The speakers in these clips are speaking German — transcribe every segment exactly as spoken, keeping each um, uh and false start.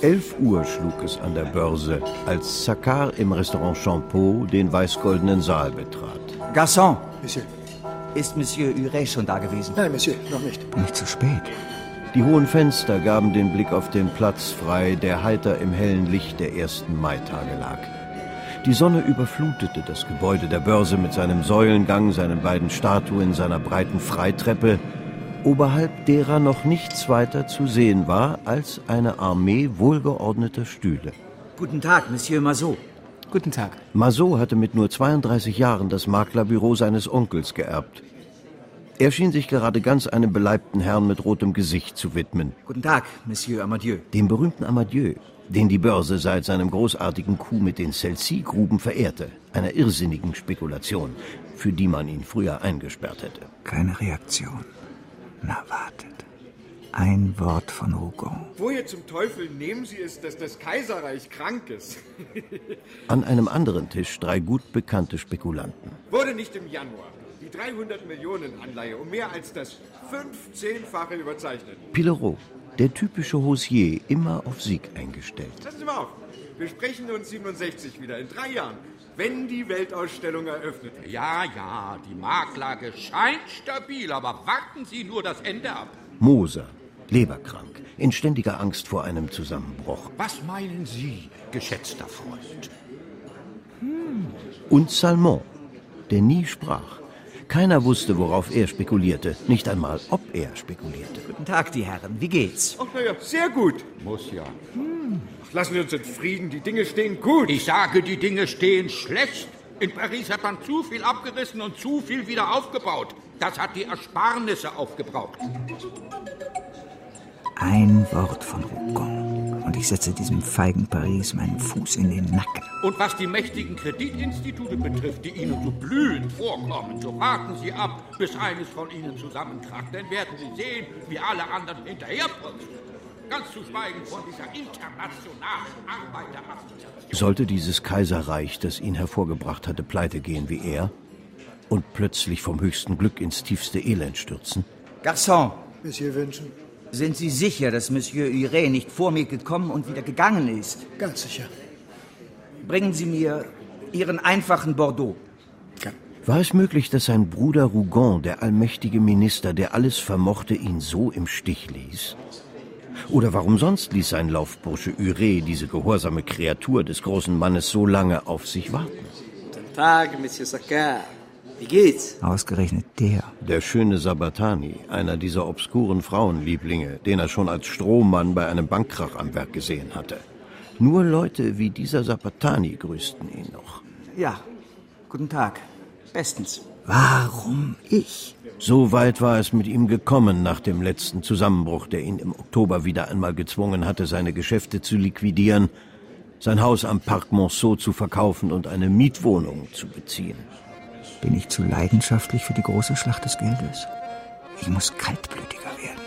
Elf Uhr schlug es an der Börse, als Saccard im Restaurant Champeau den weiß-goldenen Saal betrat. Garçon! Monsieur. Ist Monsieur Huret schon da gewesen? Nein, Monsieur, noch nicht. Bin ich zu spät? Die hohen Fenster gaben den Blick auf den Platz frei, der heiter im hellen Licht der ersten Maitage lag. Die Sonne überflutete das Gebäude der Börse mit seinem Säulengang, seinen beiden Statuen, seiner breiten Freitreppe, oberhalb derer noch nichts weiter zu sehen war als eine Armee wohlgeordneter Stühle. Guten Tag, Monsieur Mazot. Guten Tag. Mazot hatte mit nur zweiunddreißig Jahren das Maklerbüro seines Onkels geerbt. Er schien sich gerade ganz einem beleibten Herrn mit rotem Gesicht zu widmen. Guten Tag, Monsieur Amadieu. Dem berühmten Amadieu, den die Börse seit seinem großartigen Coup mit den Celle-C-Gruben verehrte, einer irrsinnigen Spekulation, für die man ihn früher eingesperrt hätte. Keine Reaktion. Na, wartet. Ein Wort von Rougon. Woher zum Teufel nehmen Sie es, dass das Kaiserreich krank ist? An einem anderen Tisch drei gut bekannte Spekulanten. Wurde nicht im Januar die dreihundert Millionen Anleihe um mehr als das fünfzehnfache überzeichnet? Pillerault, der typische Haussier, immer auf Sieg eingestellt. Passen Sie mal auf. Wir sprechen uns siebenundsechzig wieder, in drei Jahren, wenn die Weltausstellung eröffnet wird. Ja, ja, die Marktlage scheint stabil, aber warten Sie nur das Ende ab. Moser, leberkrank, in ständiger Angst vor einem Zusammenbruch. Was meinen Sie, geschätzter Freund? Hm. Und Salmon, der nie sprach. Keiner wusste, worauf er spekulierte, nicht einmal, ob er spekulierte. Guten Tag, die Herren, wie geht's? Ach, naja, sehr gut. Muss ja. Hm. Ach, lassen wir uns in Frieden, die Dinge stehen gut. Ich sage, die Dinge stehen schlecht. In Paris hat man zu viel abgerissen und zu viel wieder aufgebaut. Das hat die Ersparnisse aufgebraucht. Ein Wort von Rougon und ich setze diesem feigen Paris meinen Fuß in den Nacken. Und was die mächtigen Kreditinstitute betrifft, die Ihnen so blühend vorkommen, so warten Sie ab, bis eines von ihnen zusammenkracht. Dann werden Sie sehen, wie alle anderen hinterherputzen. Ganz zu schweigen von dieser internationalen Arbeiterassoziation. Sollte dieses Kaiserreich, das ihn hervorgebracht hatte, pleite gehen wie er und plötzlich vom höchsten Glück ins tiefste Elend stürzen? Garçon! Monsieur wünschen? Sind Sie sicher, dass Monsieur Huret nicht vor mir gekommen und wieder gegangen ist? Ganz sicher. Bringen Sie mir Ihren einfachen Bordeaux. Ja. War es möglich, dass sein Bruder Rougon, der allmächtige Minister, der alles vermochte, ihn so im Stich ließ? Oder warum sonst ließ sein Laufbursche Huret, diese gehorsame Kreatur des großen Mannes, so lange auf sich warten? Guten Tag, Monsieur Saccard. Wie geht's? Ausgerechnet der. Der schöne Sabatani, einer dieser obskuren Frauenlieblinge, den er schon als Strohmann bei einem Bankkrach am Werk gesehen hatte. Nur Leute wie dieser Sabatani grüßten ihn noch. Ja, guten Tag. Bestens. Warum ich? So weit war es mit ihm gekommen nach dem letzten Zusammenbruch, der ihn im Oktober wieder einmal gezwungen hatte, seine Geschäfte zu liquidieren, sein Haus am Parc Monceau zu verkaufen und eine Mietwohnung zu beziehen. Bin ich zu leidenschaftlich für die große Schlacht des Geldes? Ich muss kaltblütiger werden.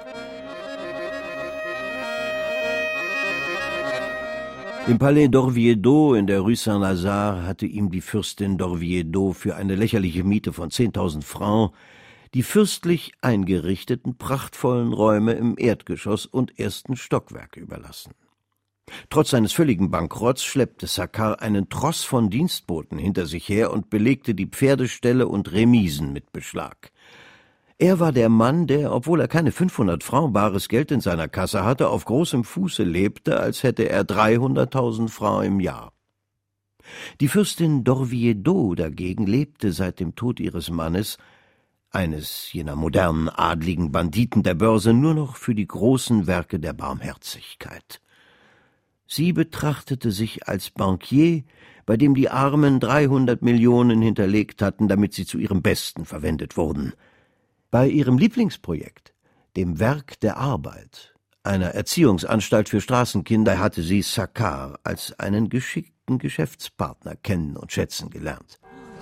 Im Palais d'Orvieto in der Rue Saint-Lazare hatte ihm die Fürstin d'Orvieto für eine lächerliche Miete von zehntausend Francs die fürstlich eingerichteten, prachtvollen Räume im Erdgeschoss und ersten Stockwerk überlassen. Trotz seines völligen Bankrotts schleppte Saccard einen Tross von Dienstboten hinter sich her und belegte die Pferdeställe und Remisen mit Beschlag. Er war der Mann, der, obwohl er keine fünfhundert Francs bares Geld in seiner Kasse hatte, auf großem Fuße lebte, als hätte er dreihunderttausend Francs im Jahr. Die Fürstin d'Orvieto dagegen lebte seit dem Tod ihres Mannes, eines jener modernen adligen Banditen der Börse, nur noch für die großen Werke der Barmherzigkeit. Sie betrachtete sich als Bankier, bei dem die Armen dreihundert Millionen hinterlegt hatten, damit sie zu ihrem Besten verwendet wurden. Bei ihrem Lieblingsprojekt, dem Werk der Arbeit, einer Erziehungsanstalt für Straßenkinder, hatte sie Saccard als einen geschickten Geschäftspartner kennen und schätzen gelernt.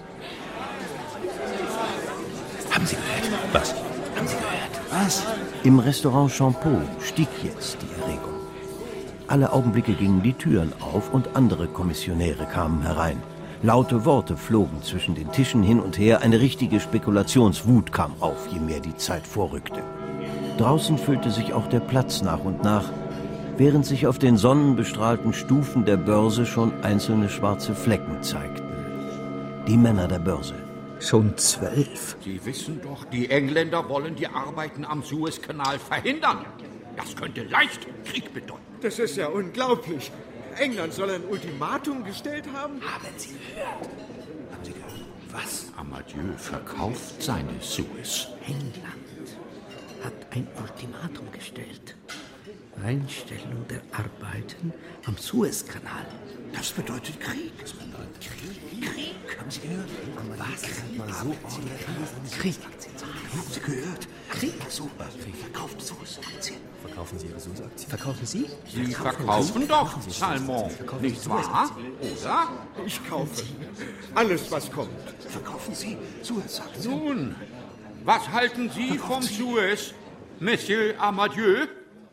Haben Sie gehört? Was? Haben Sie gehört? Was? Im Restaurant Champeau stieg jetzt die Erregung. Alle Augenblicke gingen die Türen auf und andere Kommissionäre kamen herein. Laute Worte flogen zwischen den Tischen hin und her, eine richtige Spekulationswut kam auf, je mehr die Zeit vorrückte. Draußen füllte sich auch der Platz nach und nach, während sich auf den sonnenbestrahlten Stufen der Börse schon einzelne schwarze Flecken zeigten. Die Männer der Börse. Schon zwölf? Sie wissen doch, die Engländer wollen die Arbeiten am Suezkanal verhindern. Das könnte leicht Krieg bedeuten. Das ist ja unglaublich. England soll ein Ultimatum gestellt haben? Haben Sie gehört? Haben Sie gehört? Was? Amadeu verkauft seine Suez. England hat ein Ultimatum gestellt. Einstellung der Arbeiten am Suezkanal. Das bedeutet Krieg. Das bedeutet Krieg. Krieg. Haben Sie gehört? Was? Mal so Krieg. Haben Sie gehört? Krieg. Super. Verkauft Suez-Aktien. Verkaufen Sie Ihre Suez-Aktien? Verkaufen Sie? Sie verkaufen doch Salmon, nicht wahr? Oder? Ich kaufe. Alles, was kommt. Verkaufen Sie Suez-Aktien? Nun, was halten Sie vom Suez, Monsieur Amadeu?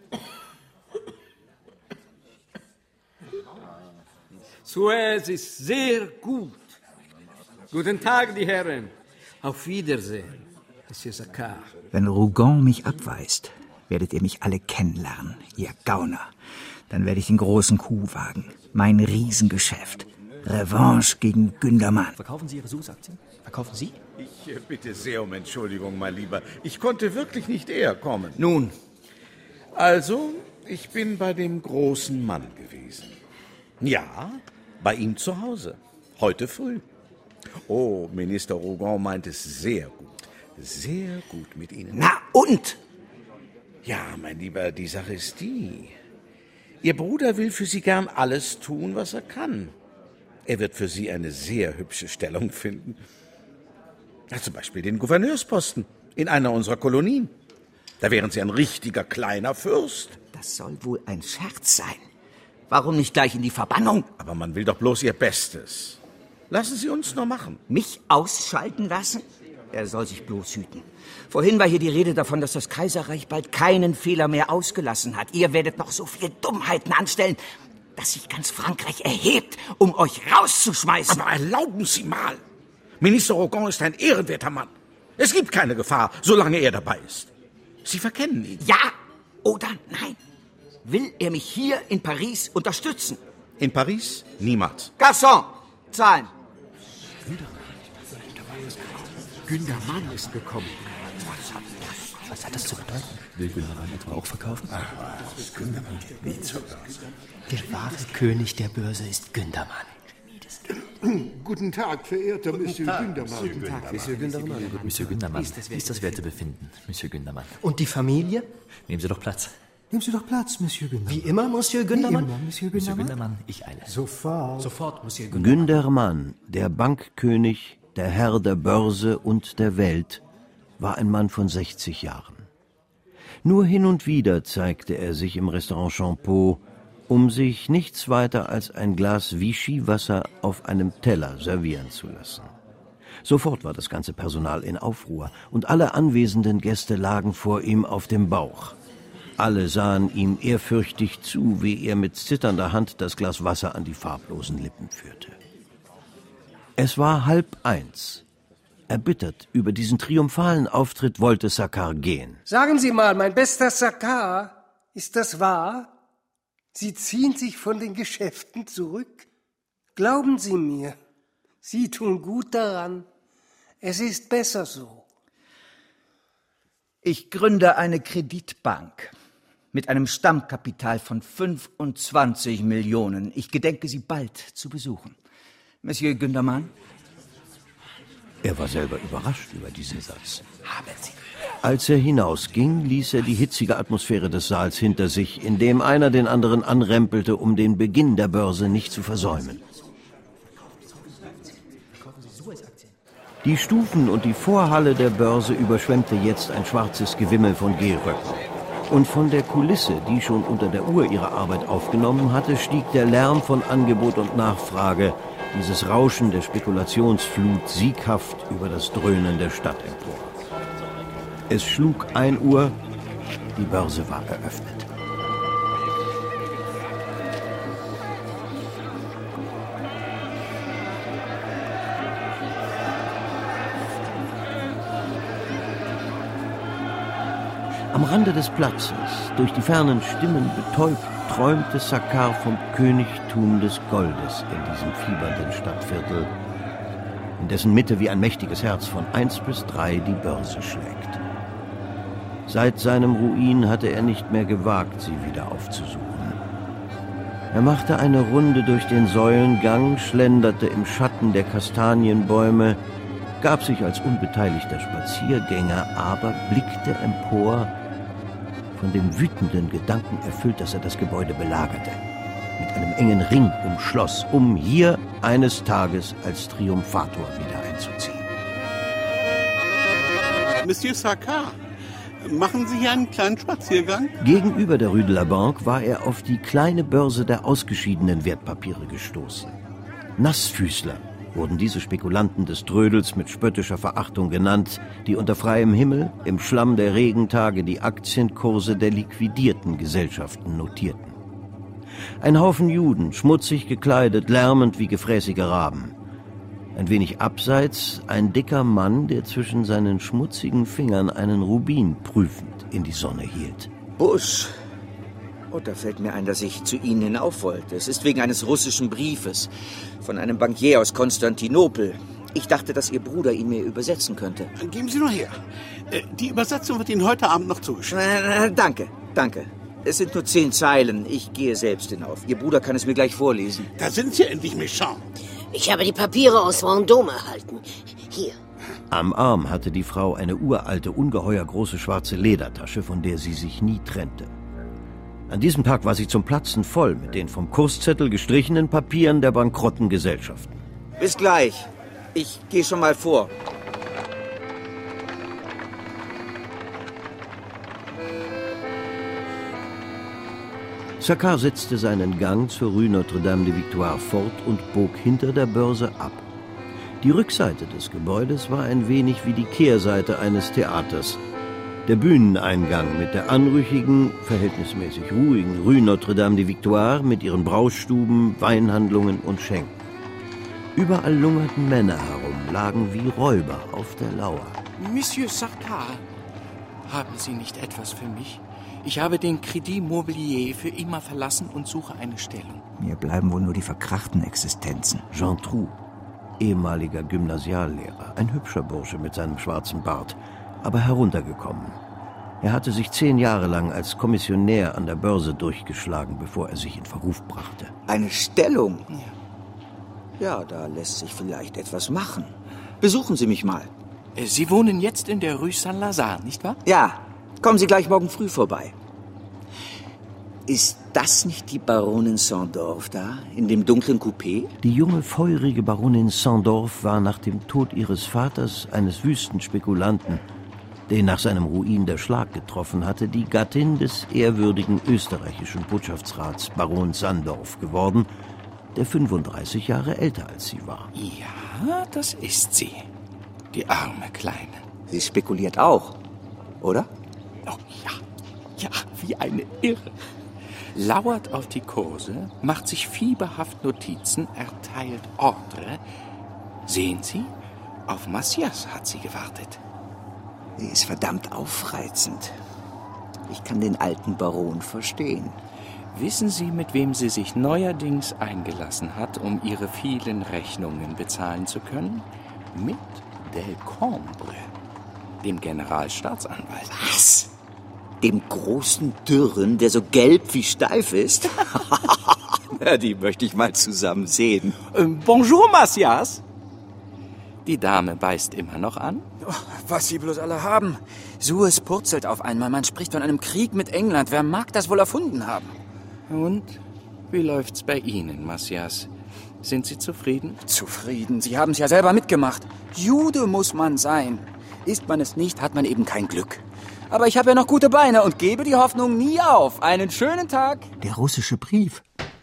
Suez ist sehr gut. Guten Tag, die Herren. Auf Wiedersehen, Monsieur Saccard. Wenn Rougon mich abweist, werdet ihr mich alle kennenlernen, ihr Gauner. Dann werde ich den großen Coup wagen. Mein Riesengeschäft. Revanche gegen Gündermann. Verkaufen Sie Ihre Suez-Aktien? Verkaufen Sie? Ich äh, bitte sehr um Entschuldigung, mein Lieber. Ich konnte wirklich nicht eher kommen. Nun, Also, ich bin bei dem großen Mann gewesen. Ja, bei ihm zu Hause. Heute früh. Oh, Minister Rougon meint es sehr gut. Sehr gut mit Ihnen. Na und? Ja, mein Lieber, die Sache ist die. Ihr Bruder will für Sie gern alles tun, was er kann. Er wird für Sie eine sehr hübsche Stellung finden. Ja, zum Beispiel den Gouverneursposten in einer unserer Kolonien. Da wären Sie ein richtiger kleiner Fürst. Das soll wohl ein Scherz sein. Warum nicht gleich in die Verbannung? Aber man will doch bloß Ihr Bestes. Lassen Sie uns nur machen. Mich ausschalten lassen? Er soll sich bloß hüten. Vorhin war hier die Rede davon, dass das Kaiserreich bald keinen Fehler mehr ausgelassen hat. Ihr werdet noch so viele Dummheiten anstellen, dass sich ganz Frankreich erhebt, um euch rauszuschmeißen. Aber erlauben Sie mal. Minister Rougon ist ein ehrenwerter Mann. Es gibt keine Gefahr, solange er dabei ist. Sie verkennen ihn. Ja oder nein? Will er mich hier in Paris unterstützen? In Paris? Niemals. Garçon, zahlen. Gündermann ist gekommen. Was hat das zu bedeuten? Will Gündermann etwa auch verkaufen? Der wahre König der Börse ist Gündermann. Guten Tag, verehrter Monsieur Gündermann. Guten Tag, Monsieur Gündermann. Monsieur Gündermann, wie ist das Wertebefinden, Monsieur Gündermann? Und die Familie? Nehmen Sie doch Platz. Nehmen Sie doch Platz, Monsieur Gündermann. Wie immer, Monsieur Gündermann? Wie immer, Monsieur Monsieur Gündermann. Gündermann, ich eile. Sofort. Sofort, Monsieur Gündermann. Gündermann, der Bankkönig, der Herr der Börse und der Welt, war ein Mann von sechzig Jahren. Nur hin und wieder zeigte er sich im Restaurant Champeau, um sich nichts weiter als ein Glas Vichy-Wasser auf einem Teller servieren zu lassen. Sofort war das ganze Personal in Aufruhr und alle anwesenden Gäste lagen vor ihm auf dem Bauch. Alle sahen ihm ehrfürchtig zu, wie er mit zitternder Hand das Glas Wasser an die farblosen Lippen führte. Es war halb eins. Erbittert über diesen triumphalen Auftritt wollte Saccard gehen. Sagen Sie mal, mein bester Saccard, ist das wahr? Sie ziehen sich von den Geschäften zurück? Glauben Sie mir, Sie tun gut daran. Es ist besser so. Ich gründe eine Kreditbank mit einem Stammkapital von fünfundzwanzig Millionen. Ich gedenke, Sie bald zu besuchen. Monsieur Gündermann? Er war selber überrascht über diesen Satz. Als er hinausging, ließ er die hitzige Atmosphäre des Saals hinter sich, indem einer den anderen anrempelte, um den Beginn der Börse nicht zu versäumen. Die Stufen und die Vorhalle der Börse überschwemmte jetzt ein schwarzes Gewimmel von Gehröcken. Und von der Kulisse, die schon unter der Uhr ihre Arbeit aufgenommen hatte, stieg der Lärm von Angebot und Nachfrage, dieses Rauschen der Spekulationsflut sieghaft über das Dröhnen der Stadt empor. Es schlug ein Uhr, die Börse war eröffnet. Am Rande des Platzes, durch die fernen Stimmen betäubt, träumte Saccard vom Königtum des Goldes in diesem fiebernden Stadtviertel, in dessen Mitte wie ein mächtiges Herz von eins bis drei die Börse schlägt. Seit seinem Ruin hatte er nicht mehr gewagt, sie wieder aufzusuchen. Er machte eine Runde durch den Säulengang, schlenderte im Schatten der Kastanienbäume, gab sich als unbeteiligter Spaziergänger, aber blickte empor, von dem wütenden Gedanken erfüllt, dass er das Gebäude belagerte, mit einem engen Ring umschloss, um hier eines Tages als Triumphator wieder einzuziehen. Monsieur Saccard, machen Sie hier einen kleinen Spaziergang? Gegenüber der Rue de la Banque war er auf die kleine Börse der ausgeschiedenen Wertpapiere gestoßen. Nassfüßler wurden diese Spekulanten des Trödels mit spöttischer Verachtung genannt, die unter freiem Himmel im Schlamm der Regentage die Aktienkurse der liquidierten Gesellschaften notierten. Ein Haufen Juden, schmutzig gekleidet, lärmend wie gefräßige Raben. Ein wenig abseits ein dicker Mann, der zwischen seinen schmutzigen Fingern einen Rubin prüfend in die Sonne hielt. Busch. Und da fällt mir ein, dass ich zu Ihnen hinauf wollte. Es ist wegen eines russischen Briefes von einem Bankier aus Konstantinopel. Ich dachte, dass Ihr Bruder ihn mir übersetzen könnte. Geben Sie nur her. Die Übersetzung wird Ihnen heute Abend noch zugeschickt. Äh, danke, danke. Es sind nur zehn Zeilen. Ich gehe selbst hinauf. Ihr Bruder kann es mir gleich vorlesen. Da sind Sie endlich, Méchant. Ich habe die Papiere aus Vendôme erhalten. Hier. Am Arm hatte die Frau eine uralte, ungeheuer große schwarze Ledertasche, von der sie sich nie trennte. An diesem Tag war sie zum Platzen voll mit den vom Kurszettel gestrichenen Papieren der bankrotten Gesellschaften. Bis gleich. Ich gehe schon mal vor. Saccard setzte seinen Gang zur Rue Notre-Dame-de-Victoire fort und bog hinter der Börse ab. Die Rückseite des Gebäudes war ein wenig wie die Kehrseite eines Theaters. Der Bühneneingang mit der anrüchigen, verhältnismäßig ruhigen Rue Notre-Dame-de-Victoire mit ihren Braustuben, Weinhandlungen und Schenken. Überall lungerten Männer herum, lagen wie Räuber auf der Lauer. Monsieur Saccard, haben Sie nicht etwas für mich? Ich habe den Crédit Mobilier für immer verlassen und suche eine Stellung. Mir bleiben wohl nur die verkrachten Existenzen. Jean Trou, ehemaliger Gymnasiallehrer, ein hübscher Bursche mit seinem schwarzen Bart, aber heruntergekommen. Er hatte sich zehn Jahre lang als Kommissionär an der Börse durchgeschlagen, bevor er sich in Verruf brachte. Eine Stellung? Ja, da lässt sich vielleicht etwas machen. Besuchen Sie mich mal. Sie wohnen jetzt in der Rue Saint-Lazare, nicht wahr? Ja, kommen Sie gleich morgen früh vorbei. Ist das nicht die Baronin Sandorf da, in dem dunklen Coupé? Die junge, feurige Baronin Sandorf war nach dem Tod ihres Vaters, eines Wüstenspekulanten, den nach seinem Ruin der Schlag getroffen hatte, die Gattin des ehrwürdigen österreichischen Botschaftsrats Baron Sandorf geworden, der fünfunddreißig Jahre älter als sie war. Ja, das ist sie. Die arme Kleine. Sie spekuliert auch, oder? Oh ja, ja, wie eine Irre. Lauert auf die Kurse, macht sich fieberhaft Notizen, erteilt Ordre. Sehen Sie, auf Macias hat sie gewartet. Sie ist verdammt aufreizend. Ich kann den alten Baron verstehen. Wissen Sie, mit wem sie sich neuerdings eingelassen hat, um ihre vielen Rechnungen bezahlen zu können? Mit Delcombre, dem Generalstaatsanwalt. Was? Dem großen Dürren, der so gelb wie steif ist? Ja, die möchte ich mal zusammen sehen. Ähm, bonjour, Macias. Die Dame beißt immer noch an. Oh, was Sie bloß alle haben. Suez purzelt auf einmal. Man spricht von einem Krieg mit England. Wer mag das wohl erfunden haben? Und wie läuft's bei Ihnen, Macias? Sind Sie zufrieden? Zufrieden? Sie haben es ja selber mitgemacht. Jude muss man sein. Ist man es nicht, hat man eben kein Glück. Aber ich habe ja noch gute Beine und gebe die Hoffnung nie auf. Einen schönen Tag. Der russische Brief.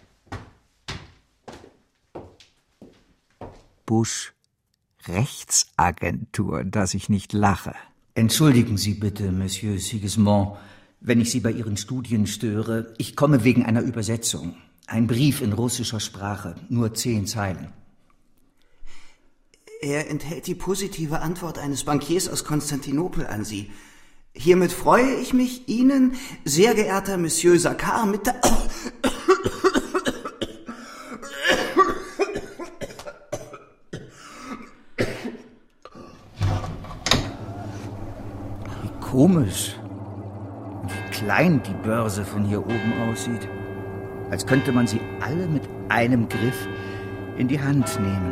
Busch, Rechtsagentur, dass ich nicht lache. Entschuldigen Sie bitte, Monsieur Sigismond, wenn ich Sie bei Ihren Studien störe. Ich komme wegen einer Übersetzung. Ein Brief in russischer Sprache, nur zehn Zeilen. Er enthält die positive Antwort eines Bankiers aus Konstantinopel an Sie. Hiermit freue ich mich, Ihnen, sehr geehrter Monsieur Saccard, mit Komisch, wie klein die Börse von hier oben aussieht. Als könnte man sie alle mit einem Griff in die Hand nehmen.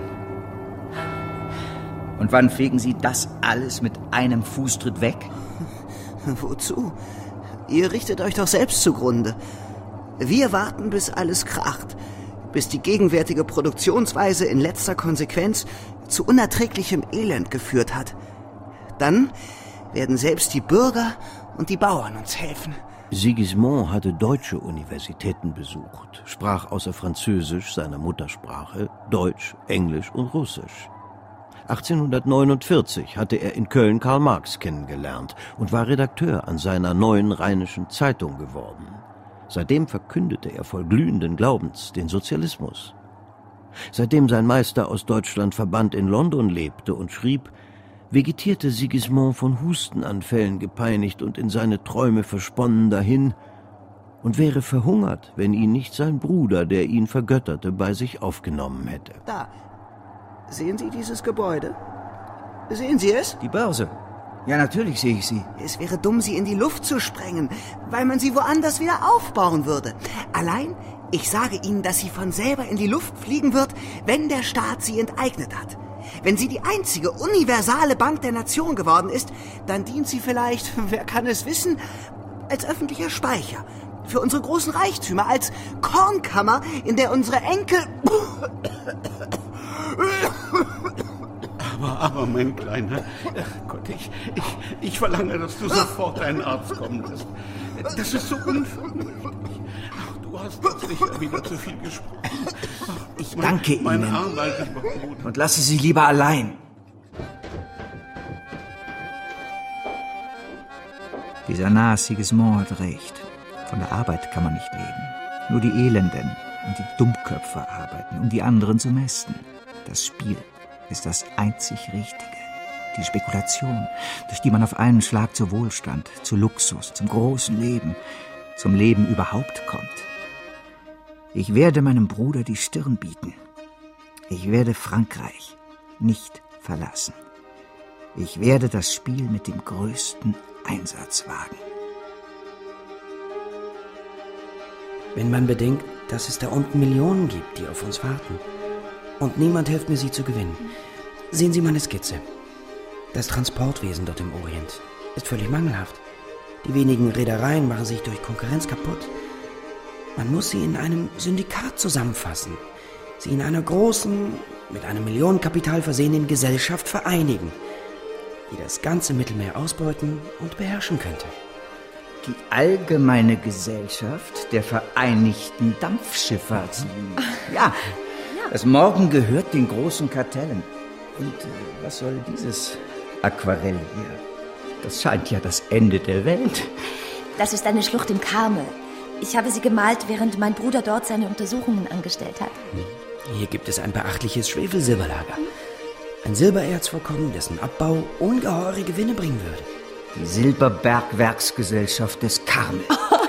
Und wann fegen Sie das alles mit einem Fußtritt weg? Wozu? Ihr richtet euch doch selbst zugrunde. Wir warten, bis alles kracht, bis die gegenwärtige Produktionsweise in letzter Konsequenz zu unerträglichem Elend geführt hat. Dann werden selbst die Bürger und die Bauern uns helfen. Sigismond hatte deutsche Universitäten besucht, sprach außer Französisch, seiner Muttersprache, Deutsch, Englisch und Russisch. achtzehnhundertneunundvierzig hatte er in Köln Karl Marx kennengelernt und war Redakteur an seiner Neuen Rheinischen Zeitung geworden. Seitdem verkündete er voll glühenden Glaubens den Sozialismus. Seitdem sein Meister aus Deutschland verbannt in London lebte und schrieb, vegetierte Sigismond von Hustenanfällen gepeinigt und in seine Träume versponnen dahin und wäre verhungert, wenn ihn nicht sein Bruder, der ihn vergötterte, bei sich aufgenommen hätte. Da, sehen Sie dieses Gebäude? Sehen Sie es? Die Börse. Ja, natürlich sehe ich sie. Es wäre dumm, sie in die Luft zu sprengen, weil man sie woanders wieder aufbauen würde. Allein, ich sage Ihnen, dass sie von selber in die Luft fliegen wird, wenn der Staat sie enteignet hat. Wenn sie die einzige universale Bank der Nation geworden ist, dann dient sie vielleicht, wer kann es wissen, als öffentlicher Speicher. Für unsere großen Reichtümer, als Kornkammer, in der unsere Enkel... Aber, aber, mein Kleiner, ach Gott, ich, ich, ich verlange, dass du sofort einen Arzt kommen lässt. Das ist so unvernünftig. Ach, du hast jetzt nicht wieder zu viel gesprochen. Ach, ich mein, danke mein Ihnen. Arm, lieber Bruder. Und lasse Sie lieber allein. Dieser nahe Sigismond hat recht. Von der Arbeit kann man nicht leben. Nur die Elenden und die Dummköpfe arbeiten, um die anderen zu mästen. Das Spiel ist das einzig Richtige. Die Spekulation, durch die man auf einen Schlag zu Wohlstand, zu Luxus, zum großen Leben, zum Leben überhaupt kommt. Ich werde meinem Bruder die Stirn bieten. Ich werde Frankreich nicht verlassen. Ich werde das Spiel mit dem größten Einsatz wagen. Wenn man bedenkt, dass es da unten Millionen gibt, die auf uns warten. Und niemand hilft mir, sie zu gewinnen. Sehen Sie meine Skizze. Das Transportwesen dort im Orient ist völlig mangelhaft. Die wenigen Reedereien machen sich durch Konkurrenz kaputt. Man muss sie in einem Syndikat zusammenfassen. Sie in einer großen, mit einem Millionenkapital versehenen Gesellschaft vereinigen, die das ganze Mittelmeer ausbeuten und beherrschen könnte. Die Allgemeine Gesellschaft der Vereinigten Dampfschifffahrtslinien. Ja, das Morgen gehört den großen Kartellen. Und äh, was soll dieses Aquarell hier? Das scheint ja das Ende der Welt. Das ist eine Schlucht im Karmel. Ich habe sie gemalt, während mein Bruder dort seine Untersuchungen angestellt hat. Hier gibt es ein beachtliches Schwefelsilberlager. Ein Silbererzvorkommen, dessen Abbau ungeheure Gewinne bringen würde. Die Silberbergwerksgesellschaft des Karmel.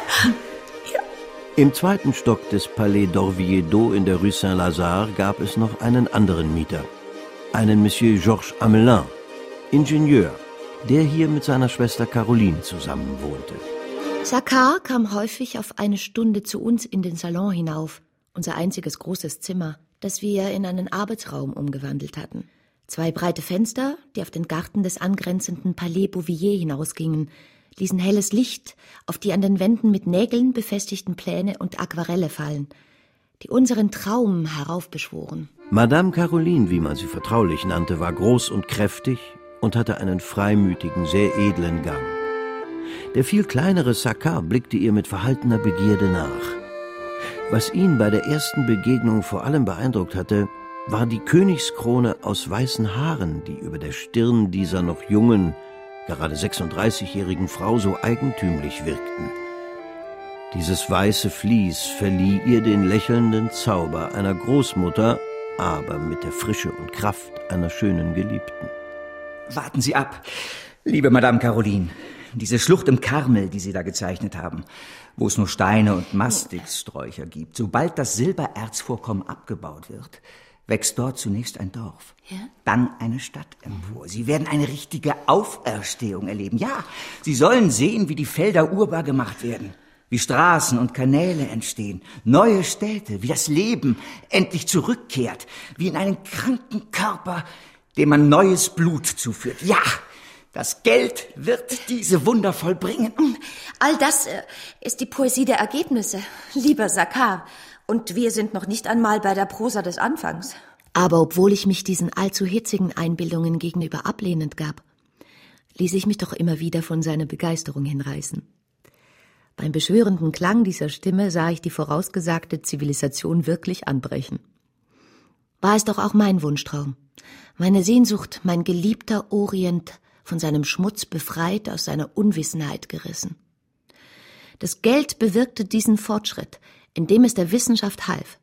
Im zweiten Stock des Palais d'Orvieto in der Rue Saint-Lazare gab es noch einen anderen Mieter. Einen Monsieur Georges Amelin, Ingenieur, der hier mit seiner Schwester Caroline zusammen wohnte. Saccard kam häufig auf eine Stunde zu uns in den Salon hinauf, unser einziges großes Zimmer, das wir in einen Arbeitsraum umgewandelt hatten. Zwei breite Fenster, die auf den Garten des angrenzenden Palais Bouvier hinausgingen, ließen helles Licht auf die an den Wänden mit Nägeln befestigten Pläne und Aquarelle fallen, die unseren Traum heraufbeschworen. Madame Caroline, wie man sie vertraulich nannte, war groß und kräftig und hatte einen freimütigen, sehr edlen Gang. Der viel kleinere Saccard blickte ihr mit verhaltener Begierde nach. Was ihn bei der ersten Begegnung vor allem beeindruckt hatte, war die Königskrone aus weißen Haaren, die über der Stirn dieser noch jungen, gerade sechsunddreißigjährigen Frau so eigentümlich wirkten. Dieses weiße Vlies verlieh ihr den lächelnden Zauber einer Großmutter, aber mit der Frische und Kraft einer schönen Geliebten. Warten Sie ab, liebe Madame Caroline. Diese Schlucht im Karmel, die Sie da gezeichnet haben, wo es nur Steine und Mastixsträucher gibt, sobald das Silbererzvorkommen abgebaut wird, wächst dort zunächst ein Dorf, ja? dann eine Stadt empor. Sie werden eine richtige Auferstehung erleben. Ja, Sie sollen sehen, wie die Felder urbar gemacht werden, wie Straßen und Kanäle entstehen, neue Städte, wie das Leben endlich zurückkehrt, wie in einen kranken Körper, dem man neues Blut zuführt. Ja, das Geld wird diese Wunder vollbringen. All das äh, ist die Poesie der Ergebnisse, lieber Sakkar. Und wir sind noch nicht einmal bei der Prosa des Anfangs. Aber obwohl ich mich diesen allzu hitzigen Einbildungen gegenüber ablehnend gab, ließ ich mich doch immer wieder von seiner Begeisterung hinreißen. Beim beschwörenden Klang dieser Stimme sah ich die vorausgesagte Zivilisation wirklich anbrechen. War es doch auch mein Wunschtraum, meine Sehnsucht, mein geliebter Orient von seinem Schmutz befreit, aus seiner Unwissenheit gerissen. Das Geld bewirkte diesen Fortschritt, indem es der Wissenschaft half.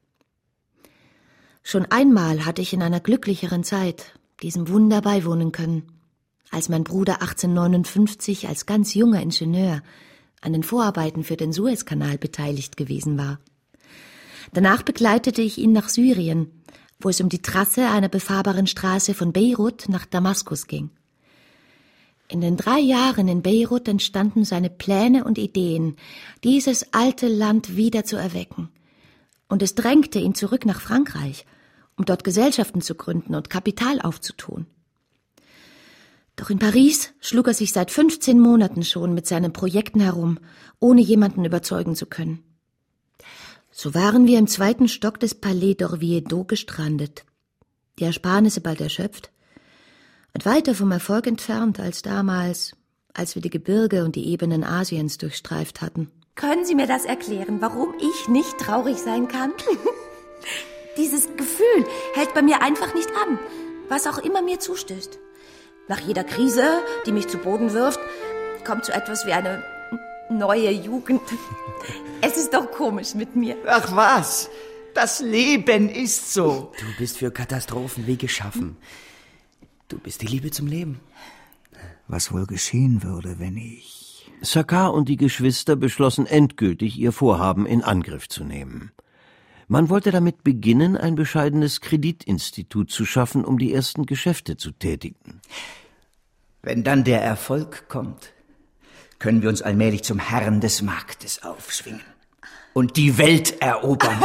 Schon einmal hatte ich in einer glücklicheren Zeit diesem Wunder beiwohnen können, als mein Bruder achtzehnhundertneunundfünfzig als ganz junger Ingenieur an den Vorarbeiten für den Suezkanal beteiligt gewesen war. Danach begleitete ich ihn nach Syrien, wo es um die Trasse einer befahrbaren Straße von Beirut nach Damaskus ging. In den drei Jahren in Beirut entstanden seine Pläne und Ideen, dieses alte Land wieder zu erwecken. Und es drängte ihn zurück nach Frankreich, um dort Gesellschaften zu gründen und Kapital aufzutun. Doch in Paris schlug er sich seit fünfzehn Monaten schon mit seinen Projekten herum, ohne jemanden überzeugen zu können. So waren wir im zweiten Stock des Palais d'Orvieto gestrandet, die Ersparnisse bald erschöpft, und weiter vom Erfolg entfernt als damals, als wir die Gebirge und die Ebenen Asiens durchstreift hatten. Können Sie mir das erklären, warum ich nicht traurig sein kann? Dieses Gefühl hält bei mir einfach nicht an, was auch immer mir zustößt. Nach jeder Krise, die mich zu Boden wirft, kommt so etwas wie eine neue Jugend. Es ist doch komisch mit mir. Ach was, das Leben ist so. Du bist für Katastrophen wie geschaffen. Du bist die Liebe zum Leben. Was wohl geschehen würde, wenn ich... Sakkar und die Geschwister beschlossen endgültig, ihr Vorhaben in Angriff zu nehmen. Man wollte damit beginnen, ein bescheidenes Kreditinstitut zu schaffen, um die ersten Geschäfte zu tätigen. Wenn dann der Erfolg kommt, können wir uns allmählich zum Herrn des Marktes aufschwingen und die Welt erobern.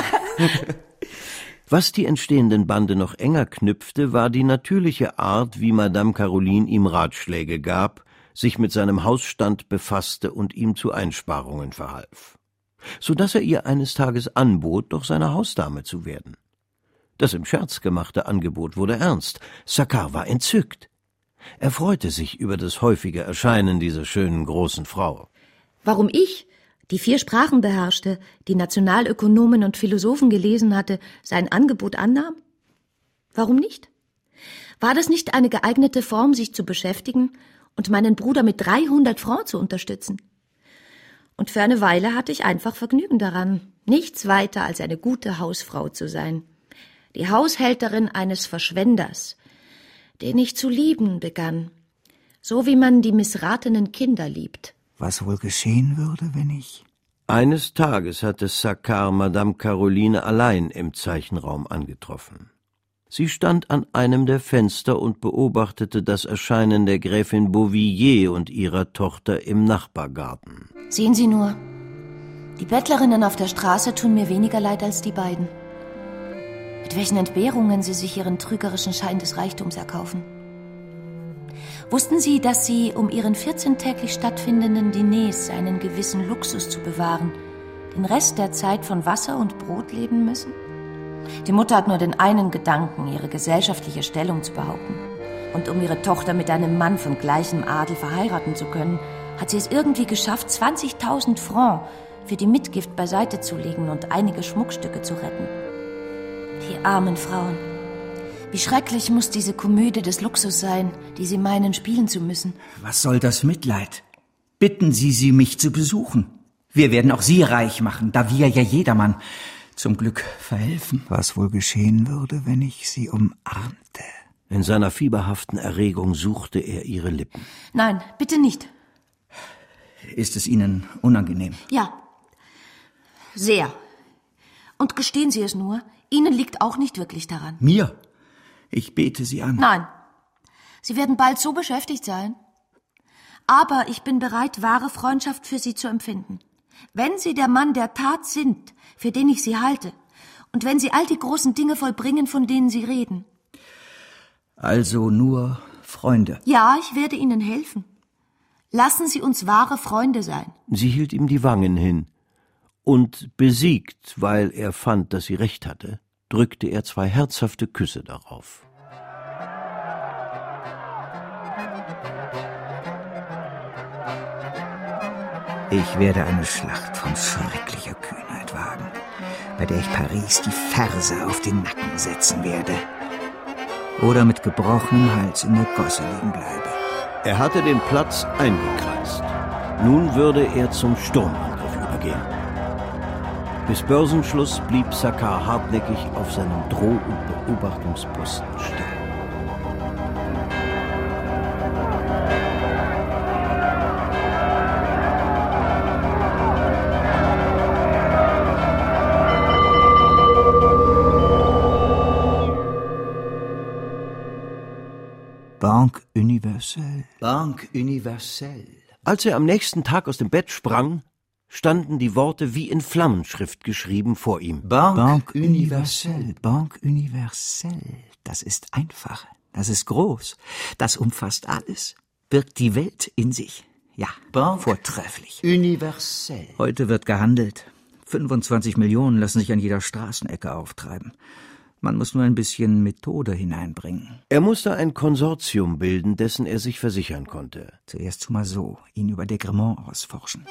Was die entstehenden Bande noch enger knüpfte, war die natürliche Art, wie Madame Caroline ihm Ratschläge gab, sich mit seinem Hausstand befasste und ihm zu Einsparungen verhalf, so dass er ihr eines Tages anbot, doch seine Hausdame zu werden. Das im Scherz gemachte Angebot wurde ernst. Sakkar war entzückt. Er freute sich über das häufige Erscheinen dieser schönen großen Frau. Warum ich, die vier Sprachen beherrschte, die Nationalökonomen und Philosophen gelesen hatte, sein Angebot annahm? Warum nicht? War das nicht eine geeignete Form, sich zu beschäftigen und meinen Bruder mit dreihundert Francs zu unterstützen? Und für eine Weile hatte ich einfach Vergnügen daran, nichts weiter als eine gute Hausfrau zu sein, die Haushälterin eines Verschwenders, den ich zu lieben begann, so wie man die missratenen Kinder liebt. Was wohl geschehen würde, wenn ich... Eines Tages hatte Sakkar Madame Caroline allein im Zeichenraum angetroffen. Sie stand an einem der Fenster und beobachtete das Erscheinen der Gräfin Beauvilliers und ihrer Tochter im Nachbargarten. Sehen Sie nur, die Bettlerinnen auf der Straße tun mir weniger leid als die beiden. Mit welchen Entbehrungen sie sich ihren trügerischen Schein des Reichtums erkaufen. Wussten Sie, dass Sie, um Ihren vierzehntäglich stattfindenden Diners einen gewissen Luxus zu bewahren, den Rest der Zeit von Wasser und Brot leben müssen? Die Mutter hat nur den einen Gedanken, ihre gesellschaftliche Stellung zu behaupten. Und um ihre Tochter mit einem Mann von gleichem Adel verheiraten zu können, hat sie es irgendwie geschafft, zwanzigtausend Francs für die Mitgift beiseite zu legen und einige Schmuckstücke zu retten. Die armen Frauen. Wie schrecklich muss diese Komödie des Luxus sein, die sie meinen, spielen zu müssen. Was soll das Mitleid? Bitten Sie sie, mich zu besuchen. Wir werden auch Sie reich machen, da wir ja jedermann zum Glück verhelfen. Was wohl geschehen würde, wenn ich sie umarmte? In seiner fieberhaften Erregung suchte er ihre Lippen. Nein, bitte nicht. Ist es Ihnen unangenehm? Ja, sehr. Und gestehen Sie es nur, Ihnen liegt auch nicht wirklich daran. Mir? Ich bete Sie an. Nein. Sie werden bald so beschäftigt sein. Aber ich bin bereit, wahre Freundschaft für Sie zu empfinden. Wenn Sie der Mann der Tat sind, für den ich Sie halte, und wenn Sie all die großen Dinge vollbringen, von denen Sie reden. Also nur Freunde. Ja, ich werde Ihnen helfen. Lassen Sie uns wahre Freunde sein. Sie hielt ihm die Wangen hin. Und besiegt, weil er fand, dass sie recht hatte, drückte er zwei herzhafte Küsse darauf. Ich werde eine Schlacht von schrecklicher Kühnheit wagen, bei der ich Paris die Ferse auf den Nacken setzen werde. Oder mit gebrochenem Hals in der Gosse liegen bleibe. Er hatte den Platz eingekreist. Nun würde er zum Sturmangriff übergehen. Bis Börsenschluss blieb Saccard hartnäckig auf seinem Droh- und Beobachtungsposten stehen. Banque Universelle. Banque Universelle. Als er am nächsten Tag aus dem Bett sprang, standen die Worte wie in Flammenschrift geschrieben vor ihm. Banque, Banque Universelle. Banque Universelle. Das ist einfach. Das ist groß. Das umfasst alles. Birgt die Welt in sich. Ja, Banque vortrefflich. Universelle. Heute wird gehandelt. fünfundzwanzig Millionen lassen sich an jeder Straßenecke auftreiben. Man muss nur ein bisschen Methode hineinbringen. Er musste ein Konsortium bilden, dessen er sich versichern konnte. Zuerst zu Massot, ihn über Degremont ausforschen.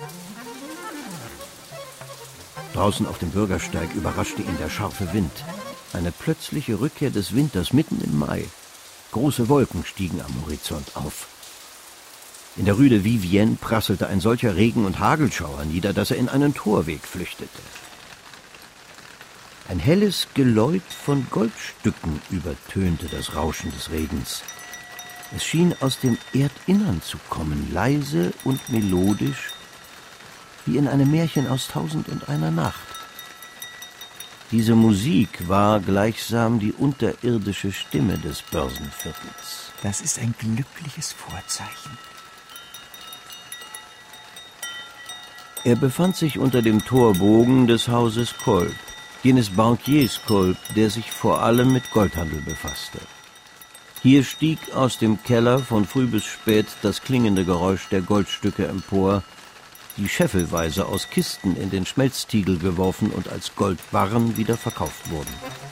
Draußen auf dem Bürgersteig überraschte ihn der scharfe Wind. Eine plötzliche Rückkehr des Winters mitten im Mai. Große Wolken stiegen am Horizont auf. In der Rue de Vivienne prasselte ein solcher Regen- und Hagelschauer nieder, dass er in einen Torweg flüchtete. Ein helles Geläut von Goldstücken übertönte das Rauschen des Regens. Es schien aus dem Erdinnern zu kommen, leise und melodisch, wie in einem Märchen aus Tausend und einer Nacht. Diese Musik war gleichsam die unterirdische Stimme des Börsenviertels. Das ist ein glückliches Vorzeichen. Er befand sich unter dem Torbogen des Hauses Kolb, jenes Bankiers Kolb, der sich vor allem mit Goldhandel befasste. Hier stieg aus dem Keller von früh bis spät das klingende Geräusch der Goldstücke empor, die scheffelweise aus Kisten in den Schmelztiegel geworfen und als Goldbarren wieder verkauft wurden.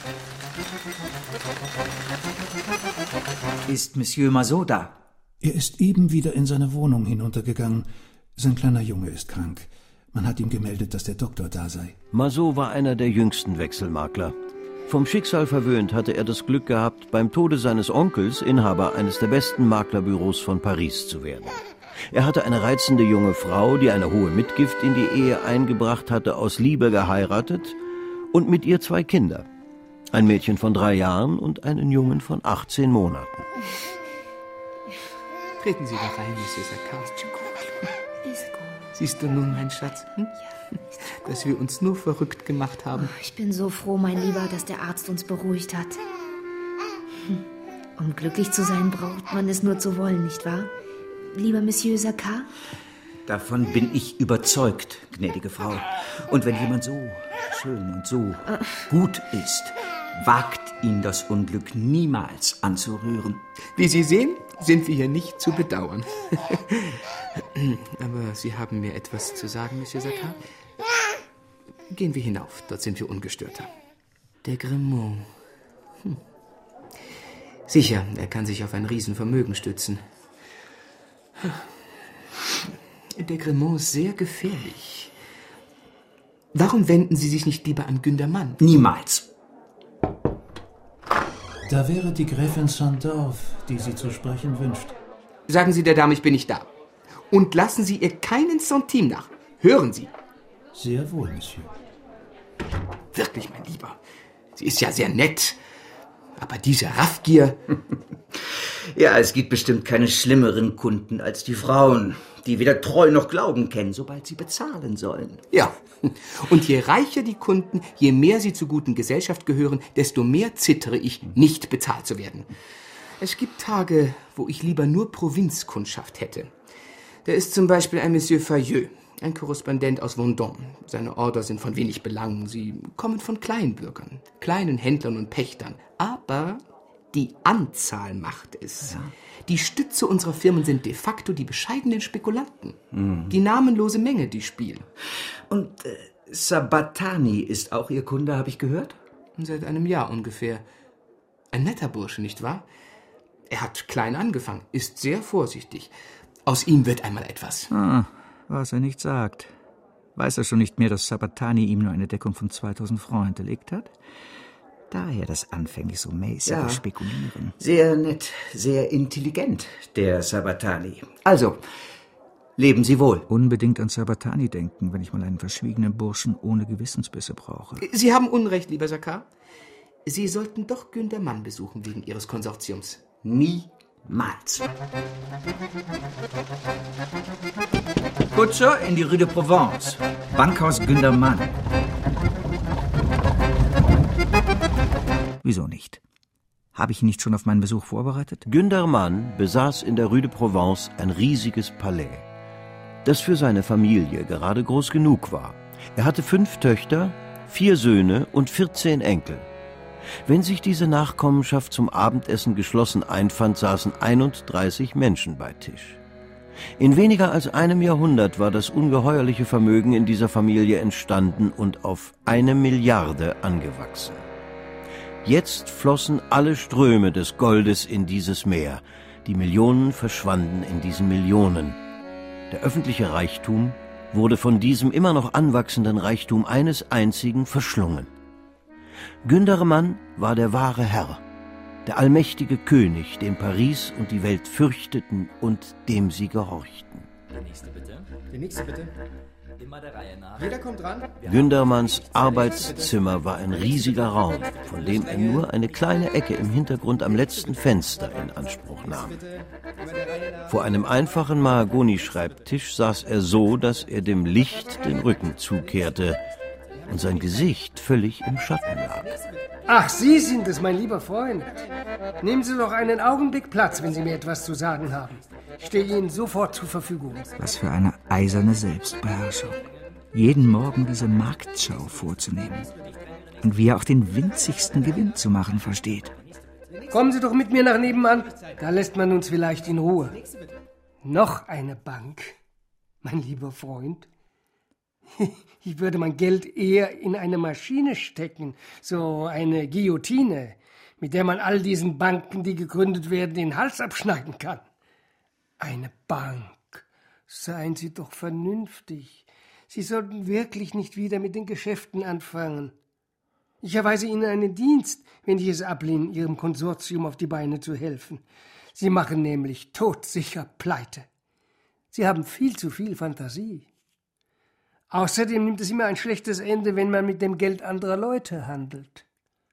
Ist Monsieur Massot da? Er ist eben wieder in seine Wohnung hinuntergegangen. Sein kleiner Junge ist krank. Man hat ihm gemeldet, dass der Doktor da sei. Massot war einer der jüngsten Wechselmakler. Vom Schicksal verwöhnt hatte er das Glück gehabt, beim Tode seines Onkels Inhaber eines der besten Maklerbüros von Paris zu werden. Er hatte eine reizende junge Frau, die eine hohe Mitgift in die Ehe eingebracht hatte, aus Liebe geheiratet und mit ihr zwei Kinder. Ein Mädchen von drei Jahren und einen Jungen von achtzehn Monaten. Treten Sie doch rein, Monsieur Saccard. Siehst du nun, mein Schatz, hm? dass wir uns nur verrückt gemacht haben? Ich bin so froh, mein Lieber, dass der Arzt uns beruhigt hat. Hm. Um glücklich zu sein, braucht man es nur zu wollen, nicht wahr? Lieber Monsieur Saccard? Davon bin ich überzeugt, gnädige Frau. Und wenn jemand so schön und so äh. gut ist, wagt ihn das Unglück niemals anzurühren. Wie Sie sehen, sind wir hier nicht zu bedauern. Aber Sie haben mir etwas zu sagen, Monsieur Saccard? Gehen wir hinauf, dort sind wir ungestörter. Degremont. Hm. Sicher, er kann sich auf ein Riesenvermögen stützen. Degremont ist sehr gefährlich. Warum wenden Sie sich nicht lieber an Gundermann? Niemals. Da wäre die Gräfin Sandorf, die Sie zu sprechen wünscht. Sagen Sie der Dame, ich bin nicht da. Und lassen Sie ihr keinen Centime nach. Hören Sie. Sehr wohl, Monsieur. Wirklich, mein Lieber. Sie ist ja sehr nett. Aber diese Raffgier... Ja, es gibt bestimmt keine schlimmeren Kunden als die Frauen. die weder Treu noch Glauben kennen, sobald sie bezahlen sollen. Ja, und je reicher die Kunden, je mehr sie zur guten Gesellschaft gehören, desto mehr zittere ich, nicht bezahlt zu werden. Es gibt Tage, wo ich lieber nur Provinzkundschaft hätte. Da ist zum Beispiel ein Monsieur Fayeux, ein Korrespondent aus Vendôme. Seine Order sind von wenig Belang. Sie kommen von Kleinbürgern, kleinen Händlern und Pächtern. Aber die Anzahl macht es. Ja. Die Stütze unserer Firmen sind de facto die bescheidenen Spekulanten. Mhm. Die namenlose Menge, die spielt. Und äh, Sabatani ist auch Ihr Kunde, habe ich gehört? Seit einem Jahr ungefähr. Ein netter Bursche, nicht wahr? Er hat klein angefangen, ist sehr vorsichtig. Aus ihm wird einmal etwas. Ah, was er nicht sagt. Weiß er schon nicht mehr, dass Sabatani ihm nur eine Deckung von zweitausend Francs hinterlegt hat? Daher das anfänglich so mäßige ja, Spekulieren. Sehr nett, sehr intelligent, der Sabatani. Also, leben Sie wohl. Unbedingt an Sabatani denken, wenn ich mal einen verschwiegenen Burschen ohne Gewissensbisse brauche. Sie haben Unrecht, lieber Saccard. Sie sollten doch Günther Mann besuchen wegen Ihres Konsortiums. Niemals. Kutscher in die Rue de Provence. Bankhaus Günther Mann. Wieso nicht? Habe ich ihn nicht schon auf meinen Besuch vorbereitet? Günther Mann besaß in der Rue de Provence ein riesiges Palais, das für seine Familie gerade groß genug war. Er hatte fünf Töchter, vier Söhne und vierzehn Enkel. Wenn sich diese Nachkommenschaft zum Abendessen geschlossen einfand, saßen einunddreißig Menschen bei Tisch. In weniger als einem Jahrhundert war das ungeheuerliche Vermögen in dieser Familie entstanden und auf eine Milliarde angewachsen. Jetzt flossen alle Ströme des Goldes in dieses Meer. Die Millionen verschwanden in diesen Millionen. Der öffentliche Reichtum wurde von diesem immer noch anwachsenden Reichtum eines einzigen verschlungen. Günther Mann war der wahre Herr, der allmächtige König, dem Paris und die Welt fürchteten und dem sie gehorchten. Der nächste bitte. Der nächste bitte. Immer der Reihe nach. Jeder kommt ran. Günther Manns Arbeitszimmer war ein riesiger Raum, von dem er nur eine kleine Ecke im Hintergrund am letzten Fenster in Anspruch nahm. Vor einem einfachen Mahagonischreibtisch saß er so, dass er dem Licht den Rücken zukehrte und sein Gesicht völlig im Schatten lag. Ach, Sie sind es, mein lieber Freund. Nehmen Sie doch einen Augenblick Platz, wenn Sie mir etwas zu sagen haben. Ich stehe Ihnen sofort zur Verfügung. Was für eine eiserne Selbstbeherrschung. Jeden Morgen diese Marktschau vorzunehmen. Und wie er auch den winzigsten Gewinn zu machen versteht. Kommen Sie doch mit mir nach nebenan. Da lässt man uns vielleicht in Ruhe. Noch eine Bank, mein lieber Freund. Ich würde mein Geld eher in eine Maschine stecken, so eine Guillotine, mit der man all diesen Banken, die gegründet werden, den Hals abschneiden kann. Eine Bank. Seien Sie doch vernünftig. Sie sollten wirklich nicht wieder mit den Geschäften anfangen. Ich erweise Ihnen einen Dienst, wenn ich es ablehne, Ihrem Konsortium auf die Beine zu helfen. Sie machen nämlich todsicher Pleite. Sie haben viel zu viel Fantasie. Außerdem nimmt es immer ein schlechtes Ende, wenn man mit dem Geld anderer Leute handelt.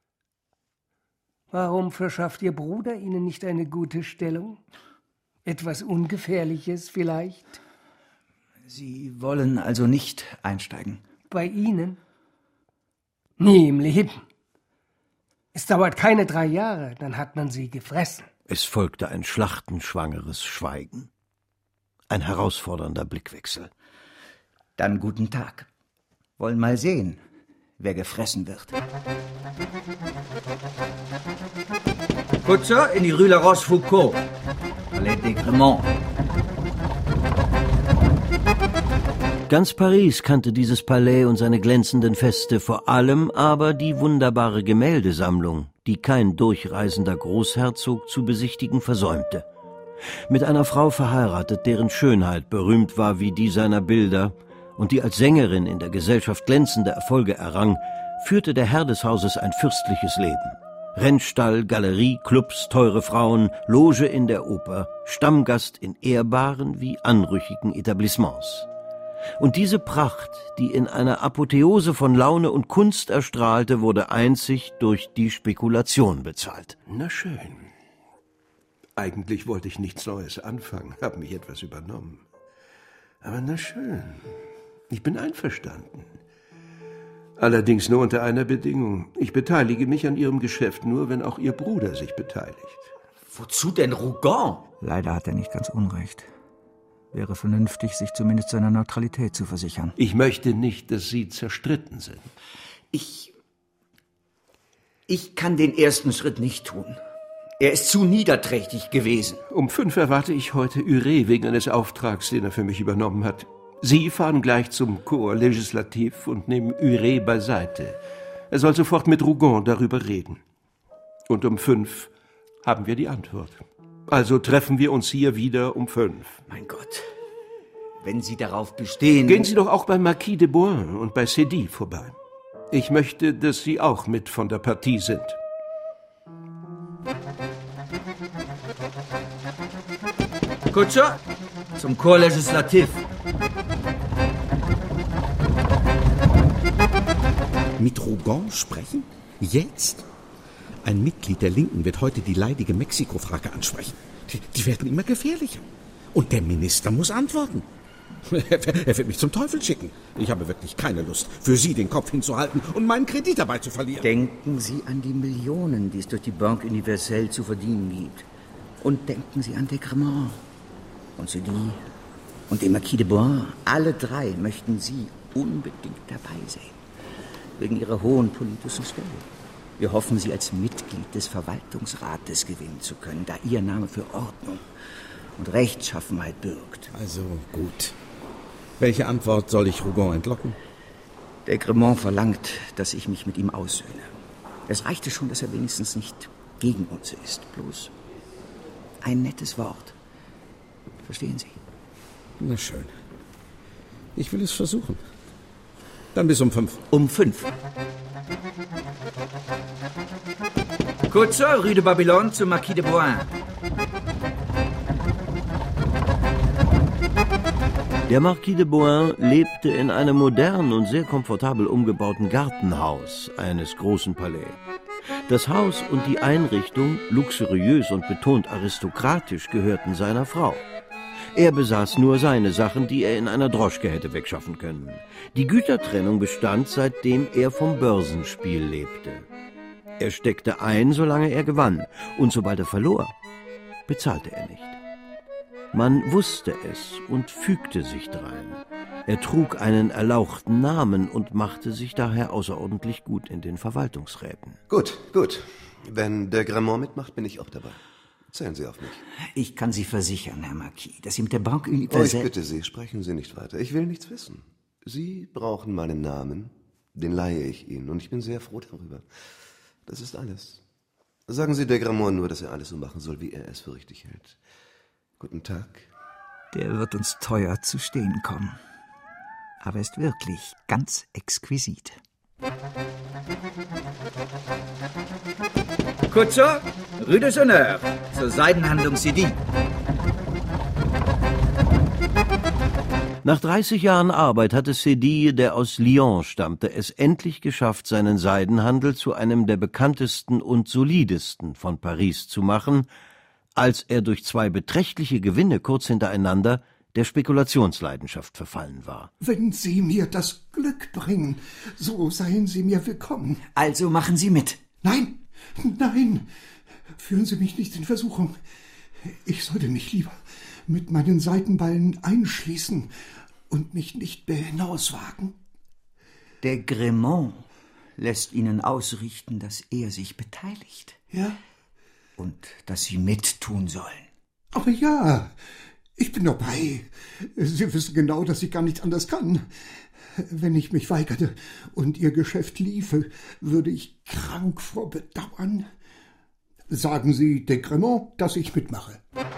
Warum verschafft Ihr Bruder Ihnen nicht eine gute Stellung? Etwas Ungefährliches vielleicht? Sie wollen also nicht einsteigen? Bei Ihnen? Nie im Leben. Es dauert keine drei Jahre, dann hat man Sie gefressen. Es folgte ein schlachtenschwangeres Schweigen. Ein herausfordernder Blickwechsel. Dann guten Tag. Wollen mal sehen, wer gefressen wird. Kutscher in die Rue La Rochefoucauld. Palais des Gréments. Ganz Paris kannte dieses Palais und seine glänzenden Feste, vor allem aber die wunderbare Gemäldesammlung, die kein durchreisender Großherzog zu besichtigen versäumte. Mit einer Frau verheiratet, deren Schönheit berühmt war wie die seiner Bilder und die als Sängerin in der Gesellschaft glänzende Erfolge errang, führte der Herr des Hauses ein fürstliches Leben. Rennstall, Galerie, Clubs, teure Frauen, Loge in der Oper, Stammgast in ehrbaren wie anrüchigen Etablissements. Und diese Pracht, die in einer Apotheose von Laune und Kunst erstrahlte, wurde einzig durch die Spekulation bezahlt. Na schön. Eigentlich wollte ich nichts Neues anfangen, habe mich etwas übernommen. Aber na schön, ich bin einverstanden. Allerdings nur unter einer Bedingung. Ich beteilige mich an Ihrem Geschäft nur, wenn auch Ihr Bruder sich beteiligt. Wozu denn Rougon? Leider hat er nicht ganz unrecht. Wäre vernünftig, sich zumindest seiner Neutralität zu versichern. Ich möchte nicht, dass Sie zerstritten sind. Ich... Ich kann den ersten Schritt nicht tun. Er ist zu niederträchtig gewesen. Um fünf erwarte ich heute Uré wegen eines Auftrags, den er für mich übernommen hat. Sie fahren gleich zum Corps Legislatif und nehmen Uré beiseite. Er soll sofort mit Rougon darüber reden. Und um fünf haben wir die Antwort. Also treffen wir uns hier wieder um fünf. Mein Gott, wenn Sie darauf bestehen... Gehen Sie doch auch bei Marquis de Boin und bei Cédille vorbei. Ich möchte, dass Sie auch mit von der Partie sind. Kutscher, zum Corps Legislatif. Mit Rougon sprechen? Jetzt? Ein Mitglied der Linken wird heute die leidige Mexiko-Frage ansprechen. Die, die werden immer gefährlicher. Und der Minister muss antworten. Er wird mich zum Teufel schicken. Ich habe wirklich keine Lust, für Sie den Kopf hinzuhalten und meinen Kredit dabei zu verlieren. Denken Sie an die Millionen, die es durch die Banque Universelle zu verdienen gibt. Und denken Sie an Decremont und Cédille und den Marquis de Boin. Alle drei möchten Sie unbedingt dabei sehen. Wegen Ihrer hohen politischen Stelle. Wir hoffen, Sie als Mitglied des Verwaltungsrates gewinnen zu können, da Ihr Name für Ordnung und Rechtschaffenheit bürgt. Also gut. Welche Antwort soll ich Rougon entlocken? Decremont verlangt, dass ich mich mit ihm aussöhne. Es reichte schon, dass er wenigstens nicht gegen uns ist. Bloß ein nettes Wort. Verstehen Sie? Na schön. Ich will es versuchen. Dann bis um fünf. Um fünf. Kutscher, Rue de Babylone zum Marquis de Boin. Der Marquis de Boin lebte in einem modernen und sehr komfortabel umgebauten Gartenhaus eines großen Palais. Das Haus und die Einrichtung, luxuriös und betont aristokratisch, gehörten seiner Frau. Er besaß nur seine Sachen, die er in einer Droschke hätte wegschaffen können. Die Gütertrennung bestand, seitdem er vom Börsenspiel lebte. Er steckte ein, solange er gewann, und sobald er verlor, bezahlte er nicht. Man wusste es und fügte sich drein. Er trug einen erlauchten Namen und machte sich daher außerordentlich gut in den Verwaltungsräten. Gut, gut. Wenn der Decremont mitmacht, bin ich auch dabei. Zählen Sie auf mich. Ich kann Sie versichern, Herr Marquis, dass Sie mit der Banque Oh, Universelle... ich bitte Sie, sprechen Sie nicht weiter. Ich will nichts wissen. Sie brauchen meinen Namen, den leihe ich Ihnen, und ich bin sehr froh darüber. Das ist alles. Sagen Sie Decremont nur, dass er alles so machen soll, wie er es für richtig hält. Guten Tag. Der wird uns teuer zu stehen kommen. Aber er ist wirklich ganz exquisit. Kutscher, Rue de Sonneur, zur Seidenhandlung Cédille. Nach dreißig Jahren Arbeit hatte Cédille, der aus Lyon stammte, es endlich geschafft, seinen Seidenhandel zu einem der bekanntesten und solidesten von Paris zu machen, als er durch zwei beträchtliche Gewinne kurz hintereinander der Spekulationsleidenschaft verfallen war. Wenn Sie mir das Glück bringen, so seien Sie mir willkommen. Also machen Sie mit. Nein, nein, führen Sie mich nicht in Versuchung. Ich sollte mich lieber mit meinen Seitenballen einschließen und mich nicht mehr hinauswagen. Der Decremont lässt Ihnen ausrichten, dass er sich beteiligt. Ja? Und dass Sie mittun sollen. Aber ja, ich bin dabei. Sie wissen genau, dass ich gar nicht anders kann. Wenn ich mich weigerte und Ihr Geschäft liefe, würde ich krank vor Bedauern. Sagen Sie Decremont, dass ich mitmache.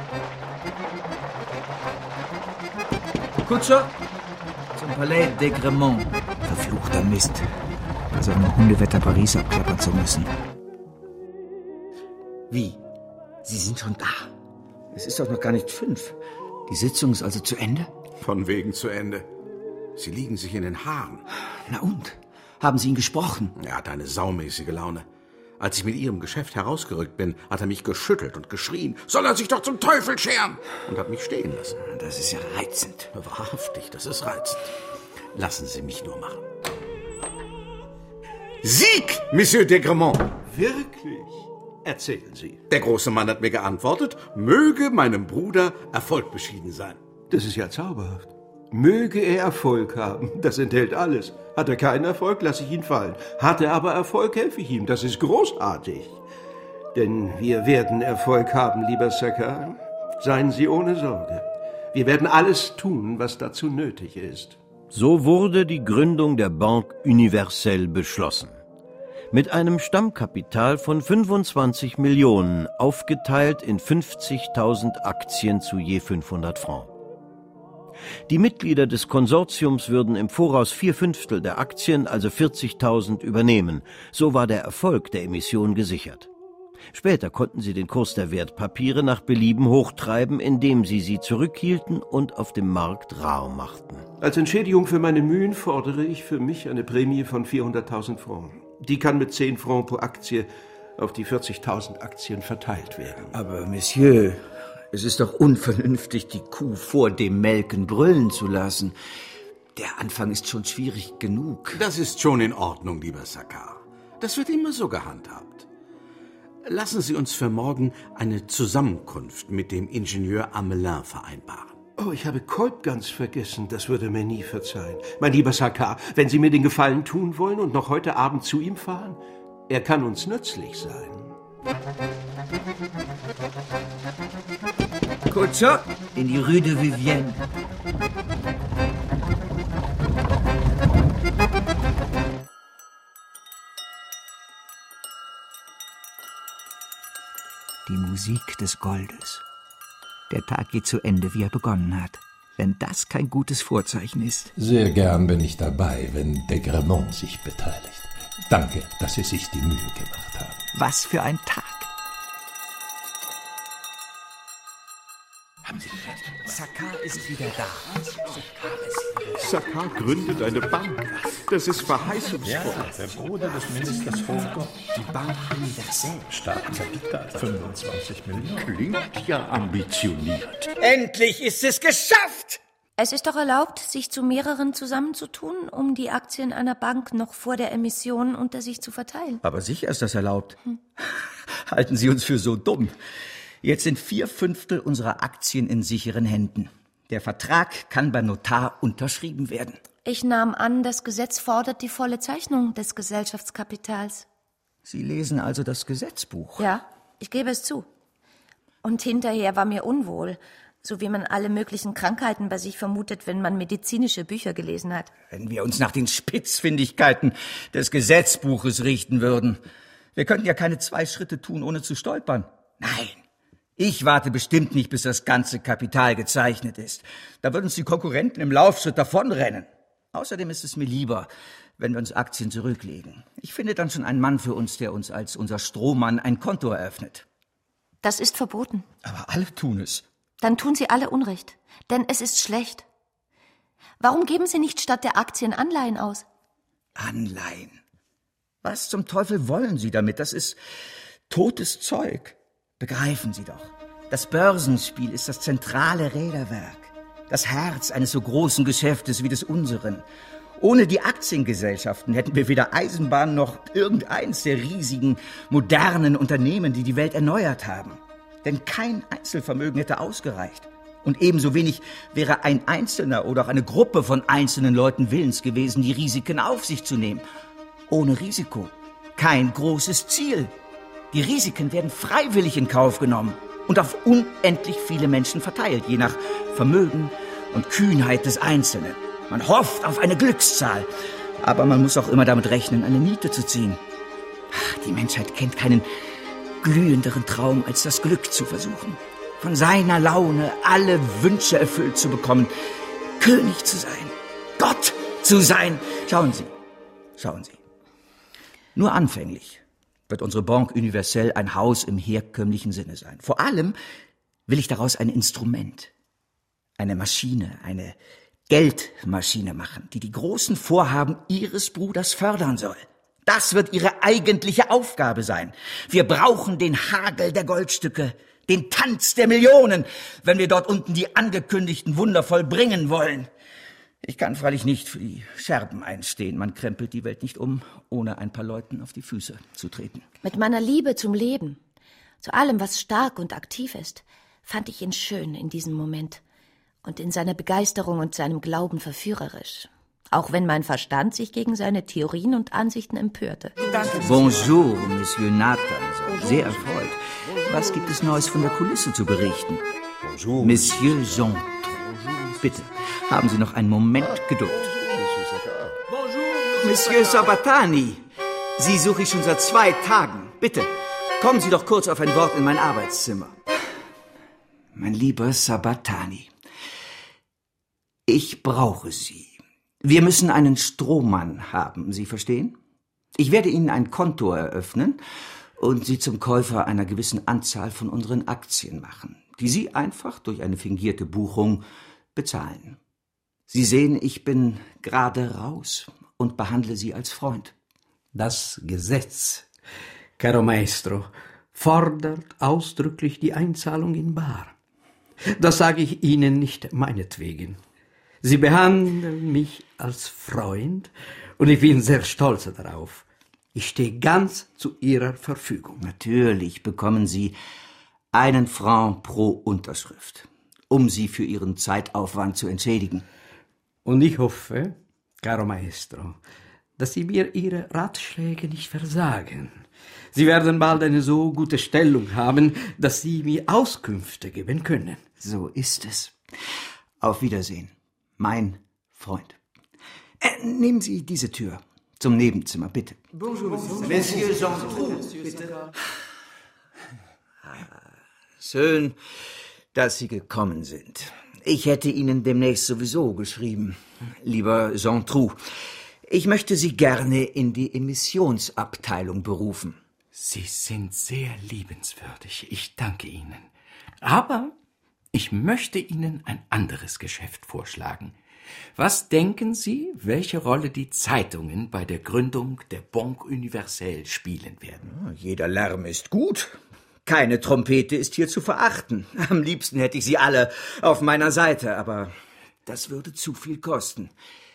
Kutscher, zum Palais Decremont. Verfluchter Mist. Bei so einem Hundewetter Paris abklappern zu müssen. Wie? Sie sind schon da? Es ist doch noch gar nicht fünf. Die Sitzung ist also zu Ende? Von wegen zu Ende. Sie liegen sich in den Haaren. Na und? Haben Sie ihn gesprochen? Er hat eine saumäßige Laune. Als ich mit Ihrem Geschäft herausgerückt bin, hat er mich geschüttelt und geschrien, soll er sich doch zum Teufel scheren, und hat mich stehen lassen. Das ist ja reizend. Wahrhaftig, das ist reizend. Lassen Sie mich nur machen. Sieg, Monsieur d'Aigremont! Wirklich? Erzählen Sie. Der große Mann hat mir geantwortet, möge meinem Bruder Erfolg beschieden sein. Das ist ja zauberhaft. Möge er Erfolg haben, das enthält alles. Hat er keinen Erfolg, lasse ich ihn fallen. Hat er aber Erfolg, helfe ich ihm. Das ist großartig. Denn wir werden Erfolg haben, lieber Saccard. Seien Sie ohne Sorge. Wir werden alles tun, was dazu nötig ist. So wurde die Gründung der Banque Universelle beschlossen. Mit einem Stammkapital von fünfundzwanzig Millionen, aufgeteilt in fünfzigtausend Aktien zu je fünfhundert Francs. Die Mitglieder des Konsortiums würden im Voraus vier Fünftel der Aktien, also vierzigtausend, übernehmen. So war der Erfolg der Emission gesichert. Später konnten sie den Kurs der Wertpapiere nach Belieben hochtreiben, indem sie sie zurückhielten und auf dem Markt rar machten. Als Entschädigung für meine Mühen fordere ich für mich eine Prämie von vierhunderttausend Francs. Die kann mit zehn Francs pro Aktie auf die vierzigtausend Aktien verteilt werden. Aber, Monsieur, es ist doch unvernünftig, die Kuh vor dem Melken brüllen zu lassen. Der Anfang ist schon schwierig genug. Das ist schon in Ordnung, lieber Saccard. Das wird immer so gehandhabt. Lassen Sie uns für morgen eine Zusammenkunft mit dem Ingenieur Amelin vereinbaren. Oh, ich habe Kolb ganz vergessen. Das würde mir nie verzeihen. Mein lieber Saccard, wenn Sie mir den Gefallen tun wollen und noch heute Abend zu ihm fahren, er kann uns nützlich sein. Kutscher, in die Rue de Vivienne. Die Musik des Goldes. Der Tag geht zu Ende, wie er begonnen hat. Wenn das kein gutes Vorzeichen ist. Sehr gern bin ich dabei, wenn d'Aigremont sich beteiligt. Danke, dass Sie sich die Mühe gemacht haben. Was für ein Tag. Haben Sie gehört? Saccard ist wieder da. Saccard gründet eine Bank. Das ist verheißungsvoll. Ja, der Bruder des Ministers Vogel. Die Banque Universelle. Startkapital fünfundzwanzig Millionen. Klingt ja ambitioniert. Endlich ist es geschafft! Es ist doch erlaubt, sich zu mehreren zusammenzutun, um die Aktien einer Bank noch vor der Emission unter sich zu verteilen. Aber sicher ist das erlaubt. Hm. Halten Sie uns für so dumm. Jetzt sind vier Fünftel unserer Aktien in sicheren Händen. Der Vertrag kann beim Notar unterschrieben werden. Ich nahm an, das Gesetz fordert die volle Zeichnung des Gesellschaftskapitals. Sie lesen also das Gesetzbuch? Ja, ich gebe es zu. Und hinterher war mir unwohl, so wie man alle möglichen Krankheiten bei sich vermutet, wenn man medizinische Bücher gelesen hat. Wenn wir uns nach den Spitzfindigkeiten des Gesetzbuches richten würden. Wir könnten ja keine zwei Schritte tun, ohne zu stolpern. Nein. Ich warte bestimmt nicht, bis das ganze Kapital gezeichnet ist. Da würden uns die Konkurrenten im Laufschritt davonrennen. Außerdem ist es mir lieber, wenn wir uns Aktien zurücklegen. Ich finde dann schon einen Mann für uns, der uns als unser Strohmann ein Konto eröffnet. Das ist verboten. Aber alle tun es. Dann tun Sie alle Unrecht, denn es ist schlecht. Warum geben Sie nicht statt der Aktien Anleihen aus? Anleihen? Was zum Teufel wollen Sie damit? Das ist totes Zeug. Begreifen Sie doch, das Börsenspiel ist das zentrale Räderwerk, das Herz eines so großen Geschäftes wie des unseren. Ohne die Aktiengesellschaften hätten wir weder Eisenbahn noch irgendeins der riesigen, modernen Unternehmen, die die Welt erneuert haben. Denn kein Einzelvermögen hätte ausgereicht. Und ebenso wenig wäre ein Einzelner oder auch eine Gruppe von einzelnen Leuten willens gewesen, die Risiken auf sich zu nehmen. Ohne Risiko kein großes Ziel. Die Risiken werden freiwillig in Kauf genommen und auf unendlich viele Menschen verteilt, je nach Vermögen und Kühnheit des Einzelnen. Man hofft auf eine Glückszahl, aber man muss auch immer damit rechnen, eine Miete zu ziehen. Die Menschheit kennt keinen glühenderen Traum, als das Glück zu versuchen. Von seiner Laune alle Wünsche erfüllt zu bekommen, König zu sein, Gott zu sein. Schauen Sie, schauen Sie. Nur anfänglich wird unsere Banque Universelle ein Haus im herkömmlichen Sinne sein. Vor allem will ich daraus ein Instrument, eine Maschine, eine Geldmaschine machen, die die großen Vorhaben Ihres Bruders fördern soll. Das wird Ihre eigentliche Aufgabe sein. Wir brauchen den Hagel der Goldstücke, den Tanz der Millionen, wenn wir dort unten die angekündigten Wunder vollbringen wollen. Ich kann freilich nicht für die Scherben einstehen. Man krempelt die Welt nicht um, ohne ein paar Leuten auf die Füße zu treten. Mit meiner Liebe zum Leben, zu allem, was stark und aktiv ist, fand ich ihn schön in diesem Moment und in seiner Begeisterung und seinem Glauben verführerisch. Auch wenn mein Verstand sich gegen seine Theorien und Ansichten empörte. Bonjour, Monsieur Nathan. Sehr erfreut. Was gibt es Neues von der Kulisse zu berichten? Bonjour. Monsieur Jean. Bitte, haben Sie noch einen Moment Geduld. Bonjour, Monsieur Sabatani. Sie suche ich schon seit zwei Tagen. Bitte, kommen Sie doch kurz auf ein Wort in mein Arbeitszimmer. Mein lieber Sabatani, ich brauche Sie. Wir müssen einen Strohmann haben, Sie verstehen? Ich werde Ihnen ein Konto eröffnen und Sie zum Käufer einer gewissen Anzahl von unseren Aktien machen, die Sie einfach durch eine fingierte Buchung bezahlen. Sie sehen, ich bin gerade raus und behandle Sie als Freund. Das Gesetz, caro Maestro, fordert ausdrücklich die Einzahlung in bar. Das sage ich Ihnen nicht meinetwegen. Sie behandeln mich als Freund und ich bin sehr stolz darauf. Ich stehe ganz zu Ihrer Verfügung. Natürlich bekommen Sie einen Franc pro Unterschrift, um Sie für Ihren Zeitaufwand zu entschädigen. Und ich hoffe, caro Maestro, dass Sie mir Ihre Ratschläge nicht versagen. Sie werden bald eine so gute Stellung haben, dass Sie mir Auskünfte geben können. So ist es. Auf Wiedersehen, mein Freund. Äh, nehmen Sie diese Tür zum Nebenzimmer, bitte. Bonjour, Monsieur Jean Trou, bitte. Schön, dass Sie gekommen sind. Ich hätte Ihnen demnächst sowieso geschrieben, lieber Jean Trou. Ich möchte Sie gerne in die Emissionsabteilung berufen. Sie sind sehr liebenswürdig. Ich danke Ihnen. Aber ich möchte Ihnen ein anderes Geschäft vorschlagen. Was denken Sie, welche Rolle die Zeitungen bei der Gründung der Banque Universelle spielen werden? Jeder Lärm ist gut. Keine Trompete ist hier zu verachten. Am liebsten hätte ich sie alle auf meiner Seite, aber das würde zu viel kosten.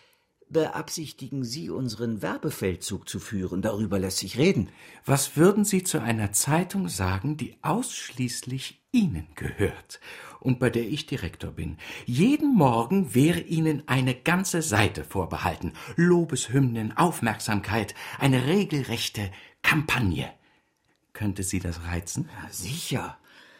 Beabsichtigen Sie, unseren Werbefeldzug zu führen? Darüber lässt sich reden. Was würden Sie zu einer Zeitung sagen, die ausschließlich Ihnen gehört und bei der ich Direktor bin? Jeden Morgen wäre Ihnen eine ganze Seite vorbehalten. Lobeshymnen, Aufmerksamkeit, eine regelrechte Kampagne. Könnte Sie das reizen? Ja, sicher.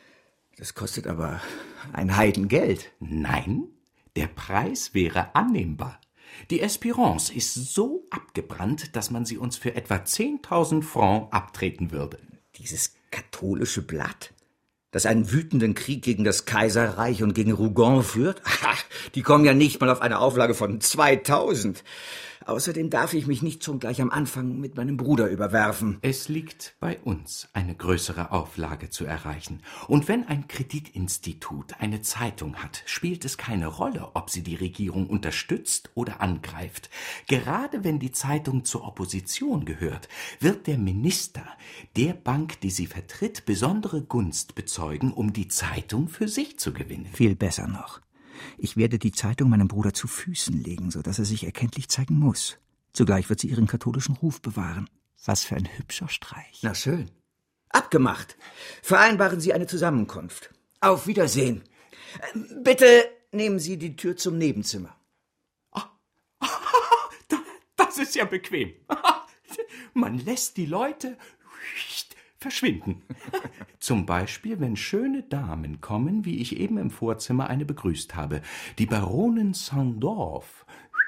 Das kostet aber ein Heidengeld. Nein, der Preis wäre annehmbar. Die Espérance ist so abgebrannt, dass man sie uns für etwa zehntausend Francs abtreten würde. Dieses katholische Blatt, das einen wütenden Krieg gegen das Kaiserreich und gegen Rougon führt? Die kommen ja nicht mal auf eine Auflage von zweitausend. Außerdem darf ich mich nicht schon gleich am Anfang mit meinem Bruder überwerfen. Es liegt bei uns, eine größere Auflage zu erreichen. Und wenn ein Kreditinstitut eine Zeitung hat, spielt es keine Rolle, ob sie die Regierung unterstützt oder angreift. Gerade wenn die Zeitung zur Opposition gehört, wird der Minister der Bank, die sie vertritt, besondere Gunst bezeugen, um die Zeitung für sich zu gewinnen. Viel besser noch. Ich werde die Zeitung meinem Bruder zu Füßen legen, so dass er sich erkenntlich zeigen muss. Zugleich wird sie ihren katholischen Ruf bewahren. Was für ein hübscher Streich. Na schön. Abgemacht. Vereinbaren Sie eine Zusammenkunft. Auf Wiedersehen. Bitte nehmen Sie die Tür zum Nebenzimmer. Das ist ja bequem. Man lässt die Leute verschwinden. Zum Beispiel, wenn schöne Damen kommen, wie ich eben im Vorzimmer eine begrüßt habe. Die Baronin Sandorf.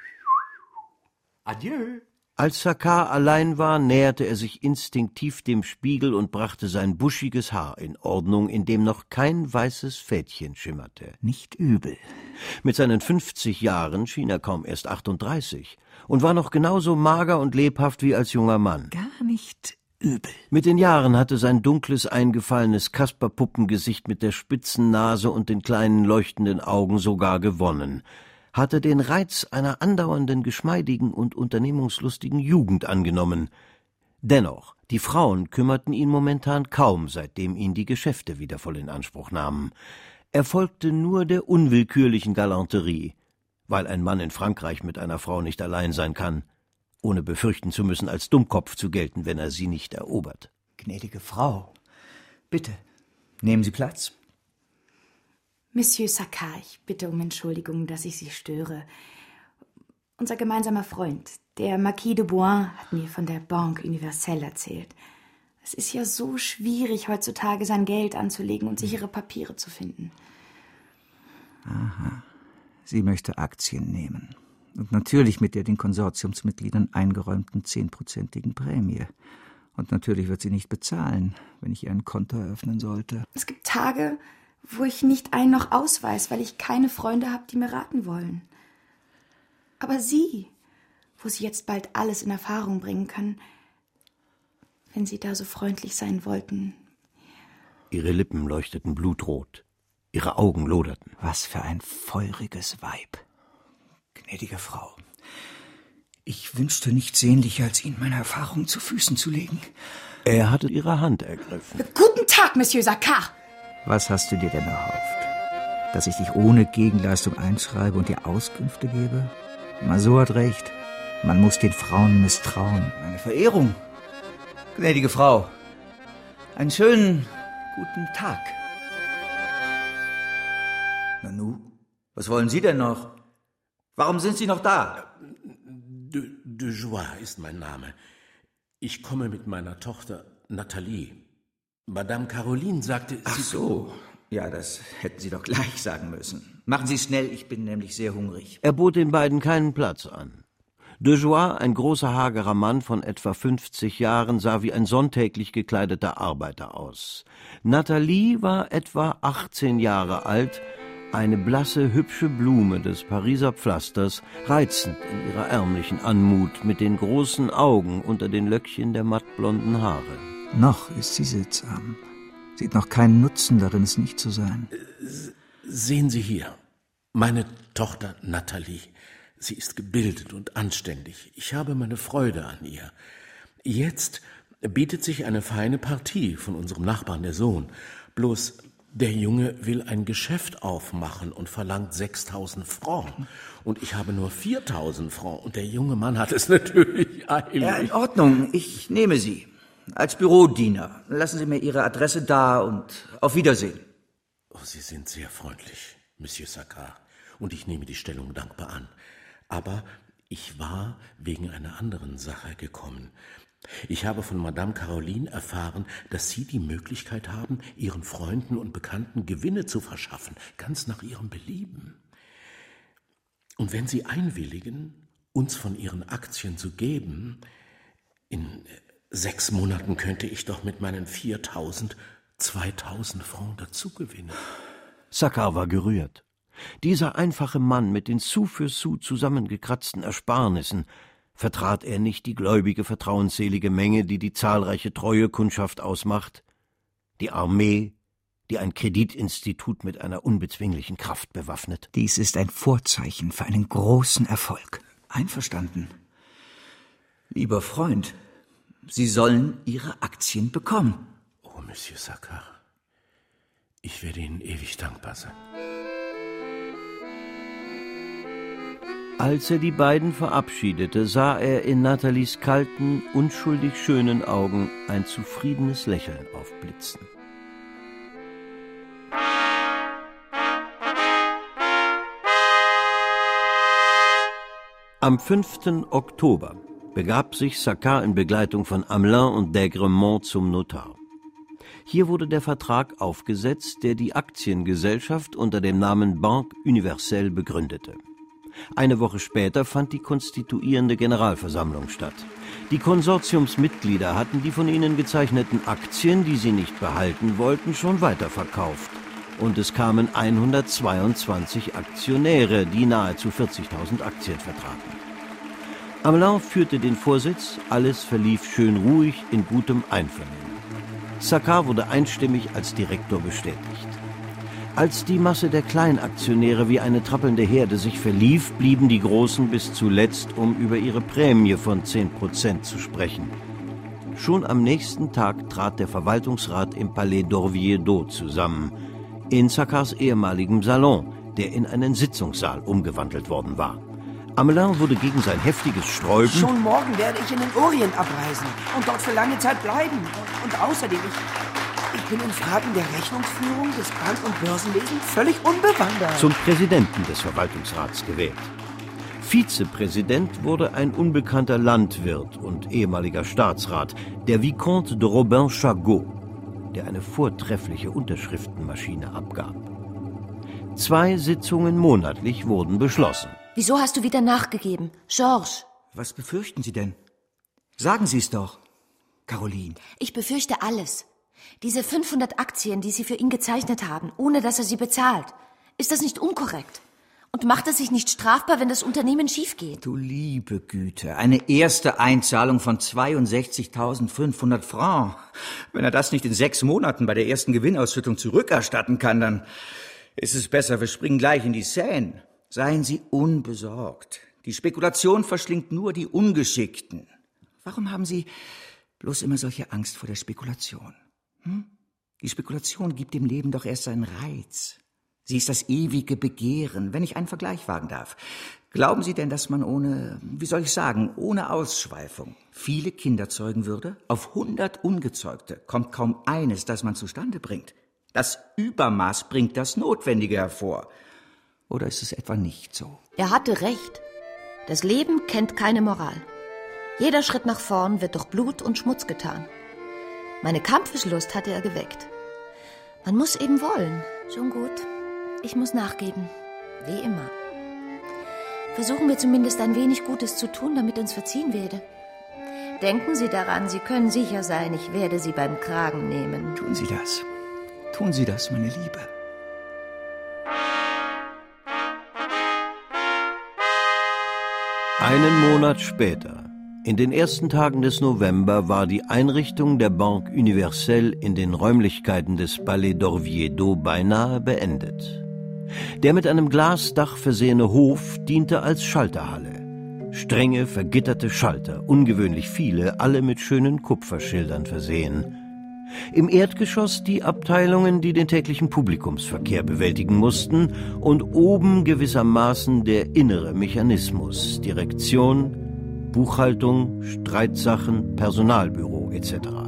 Adieu. Als Saccard allein war, näherte er sich instinktiv dem Spiegel und brachte sein buschiges Haar in Ordnung, in dem noch kein weißes Fädchen schimmerte. Nicht übel. Mit seinen fünfzig Jahren schien er kaum erst achtunddreißig und war noch genauso mager und lebhaft wie als junger Mann. Gar nicht übel. Mit den Jahren hatte sein dunkles, eingefallenes Kasperpuppengesicht mit der spitzen Nase und den kleinen leuchtenden Augen sogar gewonnen, hatte den Reiz einer andauernden, geschmeidigen und unternehmungslustigen Jugend angenommen. Dennoch, die Frauen kümmerten ihn momentan kaum, seitdem ihn die Geschäfte wieder voll in Anspruch nahmen. Er folgte nur der unwillkürlichen Galanterie, weil ein Mann in Frankreich mit einer Frau nicht allein sein kann, ohne befürchten zu müssen, als Dummkopf zu gelten, wenn er sie nicht erobert. Gnädige Frau, bitte, nehmen Sie Platz. Monsieur Saccard, ich bitte um Entschuldigung, dass ich Sie störe. Unser gemeinsamer Freund, der Marquis de Boin, hat mir von der Banque Universelle erzählt. Es ist ja so schwierig, heutzutage sein Geld anzulegen und sichere Papiere zu finden. Aha. Sie möchte Aktien nehmen. Und natürlich mit der den Konsortiumsmitgliedern eingeräumten zehnprozentigen Prämie. Und natürlich wird sie nicht bezahlen, wenn ich ihr ein Konto eröffnen sollte. Es gibt Tage, wo ich nicht ein noch aus weiß, weil ich keine Freunde habe, die mir raten wollen. Aber Sie, wo Sie jetzt bald alles in Erfahrung bringen können, wenn Sie da so freundlich sein wollten. Ihre Lippen leuchteten blutrot, ihre Augen loderten. Was für ein feuriges Weib. Gnädige Frau, ich wünschte nichts sehnlicher, als Ihnen meine Erfahrung zu Füßen zu legen. Er hatte ihre Hand ergriffen. Guten Tag, Monsieur Saccard! Was hast du dir denn erhofft? Dass ich dich ohne Gegenleistung einschreibe und dir Auskünfte gebe? Masur hat recht. Man muss den Frauen misstrauen. Eine Verehrung. Gnädige Frau, einen schönen guten Tag. Nanu, was wollen Sie denn noch? Warum sind Sie noch da? De, de Joie ist mein Name. Ich komme mit meiner Tochter Nathalie. Madame Caroline sagte... Ach Sie so, ja, das hätten Sie doch gleich sagen müssen. Machen Sie schnell, ich bin nämlich sehr hungrig. Er bot den beiden keinen Platz an. De Joie, ein großer, hagerer Mann von etwa fünfzig Jahren, sah wie ein sonntäglich gekleideter Arbeiter aus. Nathalie war etwa achtzehn Jahre alt, eine blasse, hübsche Blume des Pariser Pflasters, reizend in ihrer ärmlichen Anmut, mit den großen Augen unter den Löckchen der mattblonden Haare. Noch ist sie sittsam. Sieht noch keinen Nutzen darin, es nicht zu sein. Sehen Sie hier, meine Tochter Nathalie. Sie ist gebildet und anständig. Ich habe meine Freude an ihr. Jetzt bietet sich eine feine Partie von unserem Nachbarn, der Sohn. Bloß der Junge will ein Geschäft aufmachen und verlangt sechstausend Francs. Und ich habe nur viertausend Francs. Und der junge Mann hat es natürlich eilig. Ja, in Ordnung. Ich nehme Sie. Als Bürodiener. Lassen Sie mir Ihre Adresse da und auf Wiedersehen. Oh, Sie sind sehr freundlich, Monsieur Saccard. Und ich nehme die Stellung dankbar an. Aber ich war wegen einer anderen Sache gekommen. Ich habe von Madame Caroline erfahren, dass Sie die Möglichkeit haben, Ihren Freunden und Bekannten Gewinne zu verschaffen, ganz nach Ihrem Belieben. Und wenn Sie einwilligen, uns von Ihren Aktien zu geben, in sechs Monaten könnte ich doch mit meinen viertausend, zweitausend Francs dazugewinnen. Saccard war gerührt. Dieser einfache Mann mit den Sou für Sou zusammengekratzten Ersparnissen, vertrat er nicht die gläubige, vertrauensselige Menge, die die zahlreiche Treuekundschaft ausmacht, die Armee, die ein Kreditinstitut mit einer unbezwinglichen Kraft bewaffnet? Dies ist ein Vorzeichen für einen großen Erfolg. Einverstanden. Lieber Freund, Sie sollen Ihre Aktien bekommen. Oh, Monsieur Saccard, ich werde Ihnen ewig dankbar sein. Als er die beiden verabschiedete, sah er in Nathalies kalten, unschuldig schönen Augen ein zufriedenes Lächeln aufblitzen. Am fünften Oktober begab sich Saccard in Begleitung von Amelin und d'Aigremont zum Notar. Hier wurde der Vertrag aufgesetzt, der die Aktiengesellschaft unter dem Namen Banque Universelle begründete. Eine Woche später fand die konstituierende Generalversammlung statt. Die Konsortiumsmitglieder hatten die von ihnen gezeichneten Aktien, die sie nicht behalten wollten, schon weiterverkauft. Und es kamen hundertzweiundzwanzig Aktionäre, die nahezu vierzigtausend Aktien vertraten. Amelin führte den Vorsitz, alles verlief schön ruhig, in gutem Einvernehmen. Saccard wurde einstimmig als Direktor bestätigt. Als die Masse der Kleinaktionäre wie eine trappelnde Herde sich verlief, blieben die Großen bis zuletzt, um über ihre Prämie von zehn Prozent zu sprechen. Schon am nächsten Tag trat der Verwaltungsrat im Palais d'Orviedo zusammen, in Saccars ehemaligem Salon, der in einen Sitzungssaal umgewandelt worden war. Amelin wurde gegen sein heftiges Sträuben... Schon morgen werde ich in den Orient abreisen und dort für lange Zeit bleiben. Und, und außerdem, ich, ich bin in Fragen der Rechnungsführung des Bank- und Börsenwesens völlig unbewandert. Zum Präsidenten des Verwaltungsrats gewählt. Vizepräsident wurde ein unbekannter Landwirt und ehemaliger Staatsrat, der Vicomte de Robin-Chargot, der eine vortreffliche Unterschriftenmaschine abgab. Zwei Sitzungen monatlich wurden beschlossen. Wieso hast du wieder nachgegeben, Georges? Was befürchten Sie denn? Sagen Sie es doch, Caroline. Ich befürchte alles. Diese fünfhundert Aktien, die Sie für ihn gezeichnet haben, ohne dass er sie bezahlt. Ist das nicht unkorrekt? Und macht es sich nicht strafbar, wenn das Unternehmen schief geht? Du liebe Güte, eine erste Einzahlung von zweiundsechzigtausendfünfhundert Francs. Wenn er das nicht in sechs Monaten bei der ersten Gewinnausschüttung zurückerstatten kann, dann ist es besser, wir springen gleich in die Seine. Seien Sie unbesorgt. Die Spekulation verschlingt nur die Ungeschickten. Warum haben Sie bloß immer solche Angst vor der Spekulation? Hm? Die Spekulation gibt dem Leben doch erst seinen Reiz. Sie ist das ewige Begehren, wenn ich einen Vergleich wagen darf. Glauben Sie denn, dass man ohne, wie soll ich sagen, ohne Ausschweifung viele Kinder zeugen würde? Auf hundert Ungezeugte kommt kaum eines, das man zustande bringt. Das Übermaß bringt das Notwendige hervor. Oder ist es etwa nicht so? Er hatte recht. Das Leben kennt keine Moral. Jeder Schritt nach vorn wird durch Blut und Schmutz getan. Meine Kampfeslust hatte er geweckt. Man muss eben wollen. Schon gut. Ich muss nachgeben. Wie immer. Versuchen wir zumindest ein wenig Gutes zu tun, damit uns verziehen werde. Denken Sie daran, Sie können sicher sein, ich werde Sie beim Kragen nehmen. Tun Sie das. Tun Sie das, meine Liebe. Einen Monat später, in den ersten Tagen des November, war die Einrichtung der Banque Universelle in den Räumlichkeiten des Palais d'Orviedo beinahe beendet. Der mit einem Glasdach versehene Hof diente als Schalterhalle. Strenge, vergitterte Schalter, ungewöhnlich viele, alle mit schönen Kupferschildern versehen. Im Erdgeschoss die Abteilungen, die den täglichen Publikumsverkehr bewältigen mussten, und oben gewissermaßen der innere Mechanismus, Direktion, Buchhaltung, Streitsachen, Personalbüro et cetera.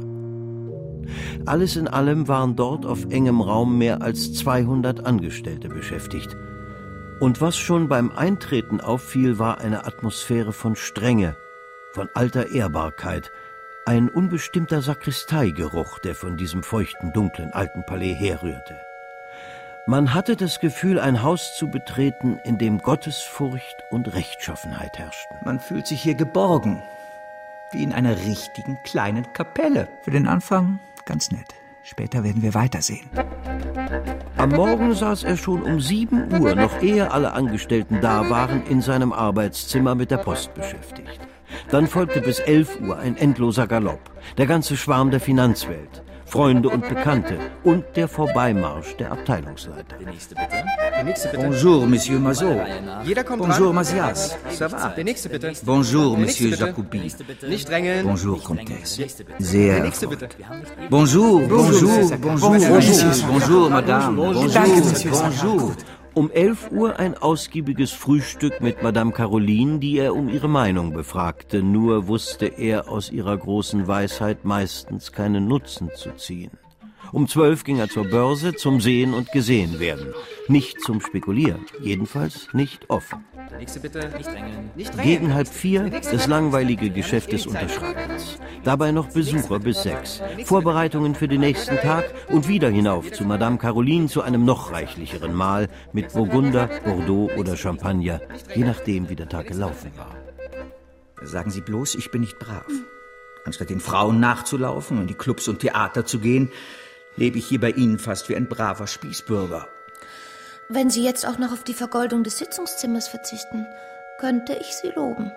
Alles in allem waren dort auf engem Raum mehr als zweihundert Angestellte beschäftigt. Und was schon beim Eintreten auffiel, war eine Atmosphäre von Strenge, von alter Ehrbarkeit, ein unbestimmter Sakristeigeruch, der von diesem feuchten, dunklen alten Palais herrührte. Man hatte das Gefühl, ein Haus zu betreten, in dem Gottesfurcht und Rechtschaffenheit herrschten. Man fühlt sich hier geborgen, wie in einer richtigen kleinen Kapelle. Für den Anfang ganz nett. Später werden wir weitersehen. Am Morgen saß er schon um sieben Uhr, noch ehe alle Angestellten da waren, in seinem Arbeitszimmer mit der Post beschäftigt. Dann folgte bis elf Uhr ein endloser Galopp, der ganze Schwarm der Finanzwelt, Freunde und Bekannte und der Vorbeimarsch der Abteilungsleiter. Der nächste bitte. Der nächste bitte. Bonjour, Monsieur Mazot. Jeder kommt Bonjour, dran. Mathias. Ça va? Der nächste bitte. Bonjour, Der nächste Monsieur bitte. Jacobi. Nicht drängeln. Bonjour, Comtesse. Der Sehr nächste bitte. Bonjour, bonjour, bonjour, bonjour, bonjour, Madame. Bonjour, Bonjour, bonjour. Um elf Uhr ein ausgiebiges Frühstück mit Madame Caroline, die er um ihre Meinung befragte. Nur wusste er aus ihrer großen Weisheit meistens keinen Nutzen zu ziehen. Um zwölf ging er zur Börse, zum Sehen und Gesehenwerden. Nicht zum Spekulieren, jedenfalls nicht offen. Der nächste bitte. Nicht drängeln. Nicht drängeln. Gegen halb vier das langweilige Geschäft des Unterschreibens. Dabei noch Besucher bis sechs. Vorbereitungen für den nächsten Tag und wieder hinauf zu Madame Caroline zu einem noch reichlicheren Mahl mit Burgunder, Bordeaux oder Champagner, je nachdem, wie der Tag gelaufen war. Sagen Sie bloß, ich bin nicht brav. Anstatt den Frauen nachzulaufen, in die Clubs und Theater zu gehen, lebe ich hier bei Ihnen fast wie ein braver Spießbürger. Wenn Sie jetzt auch noch auf die Vergoldung des Sitzungszimmers verzichten, könnte ich Sie loben.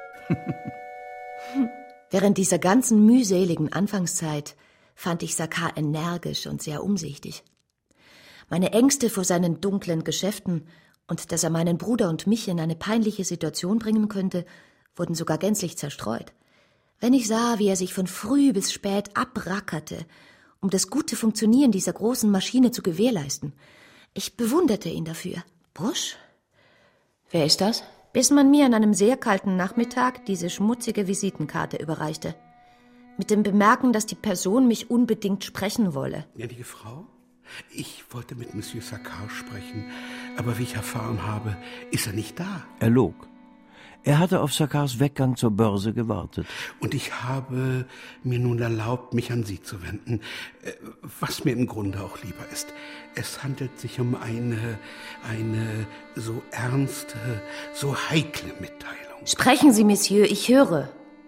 Während dieser ganzen mühseligen Anfangszeit fand ich Saccard energisch und sehr umsichtig. Meine Ängste vor seinen dunklen Geschäften und dass er meinen Bruder und mich in eine peinliche Situation bringen könnte, wurden sogar gänzlich zerstreut. Wenn ich sah, wie er sich von früh bis spät abrackerte, um das gute Funktionieren dieser großen Maschine zu gewährleisten, ich bewunderte ihn dafür. Busch? Wer ist das? Bis man mir an einem sehr kalten Nachmittag diese schmutzige Visitenkarte überreichte. Mit dem Bemerken, dass die Person mich unbedingt sprechen wolle. Gnädige Frau, ich wollte mit Monsieur Saccard sprechen, aber wie ich erfahren habe, ist er nicht da. Er log. Er hatte auf Saccards Weggang zur Börse gewartet. Und ich habe mir nun erlaubt, mich an Sie zu wenden, was mir im Grunde auch lieber ist. Es handelt sich um eine, eine so ernste, so heikle Mitteilung. Sprechen Sie, Monsieur, ich höre.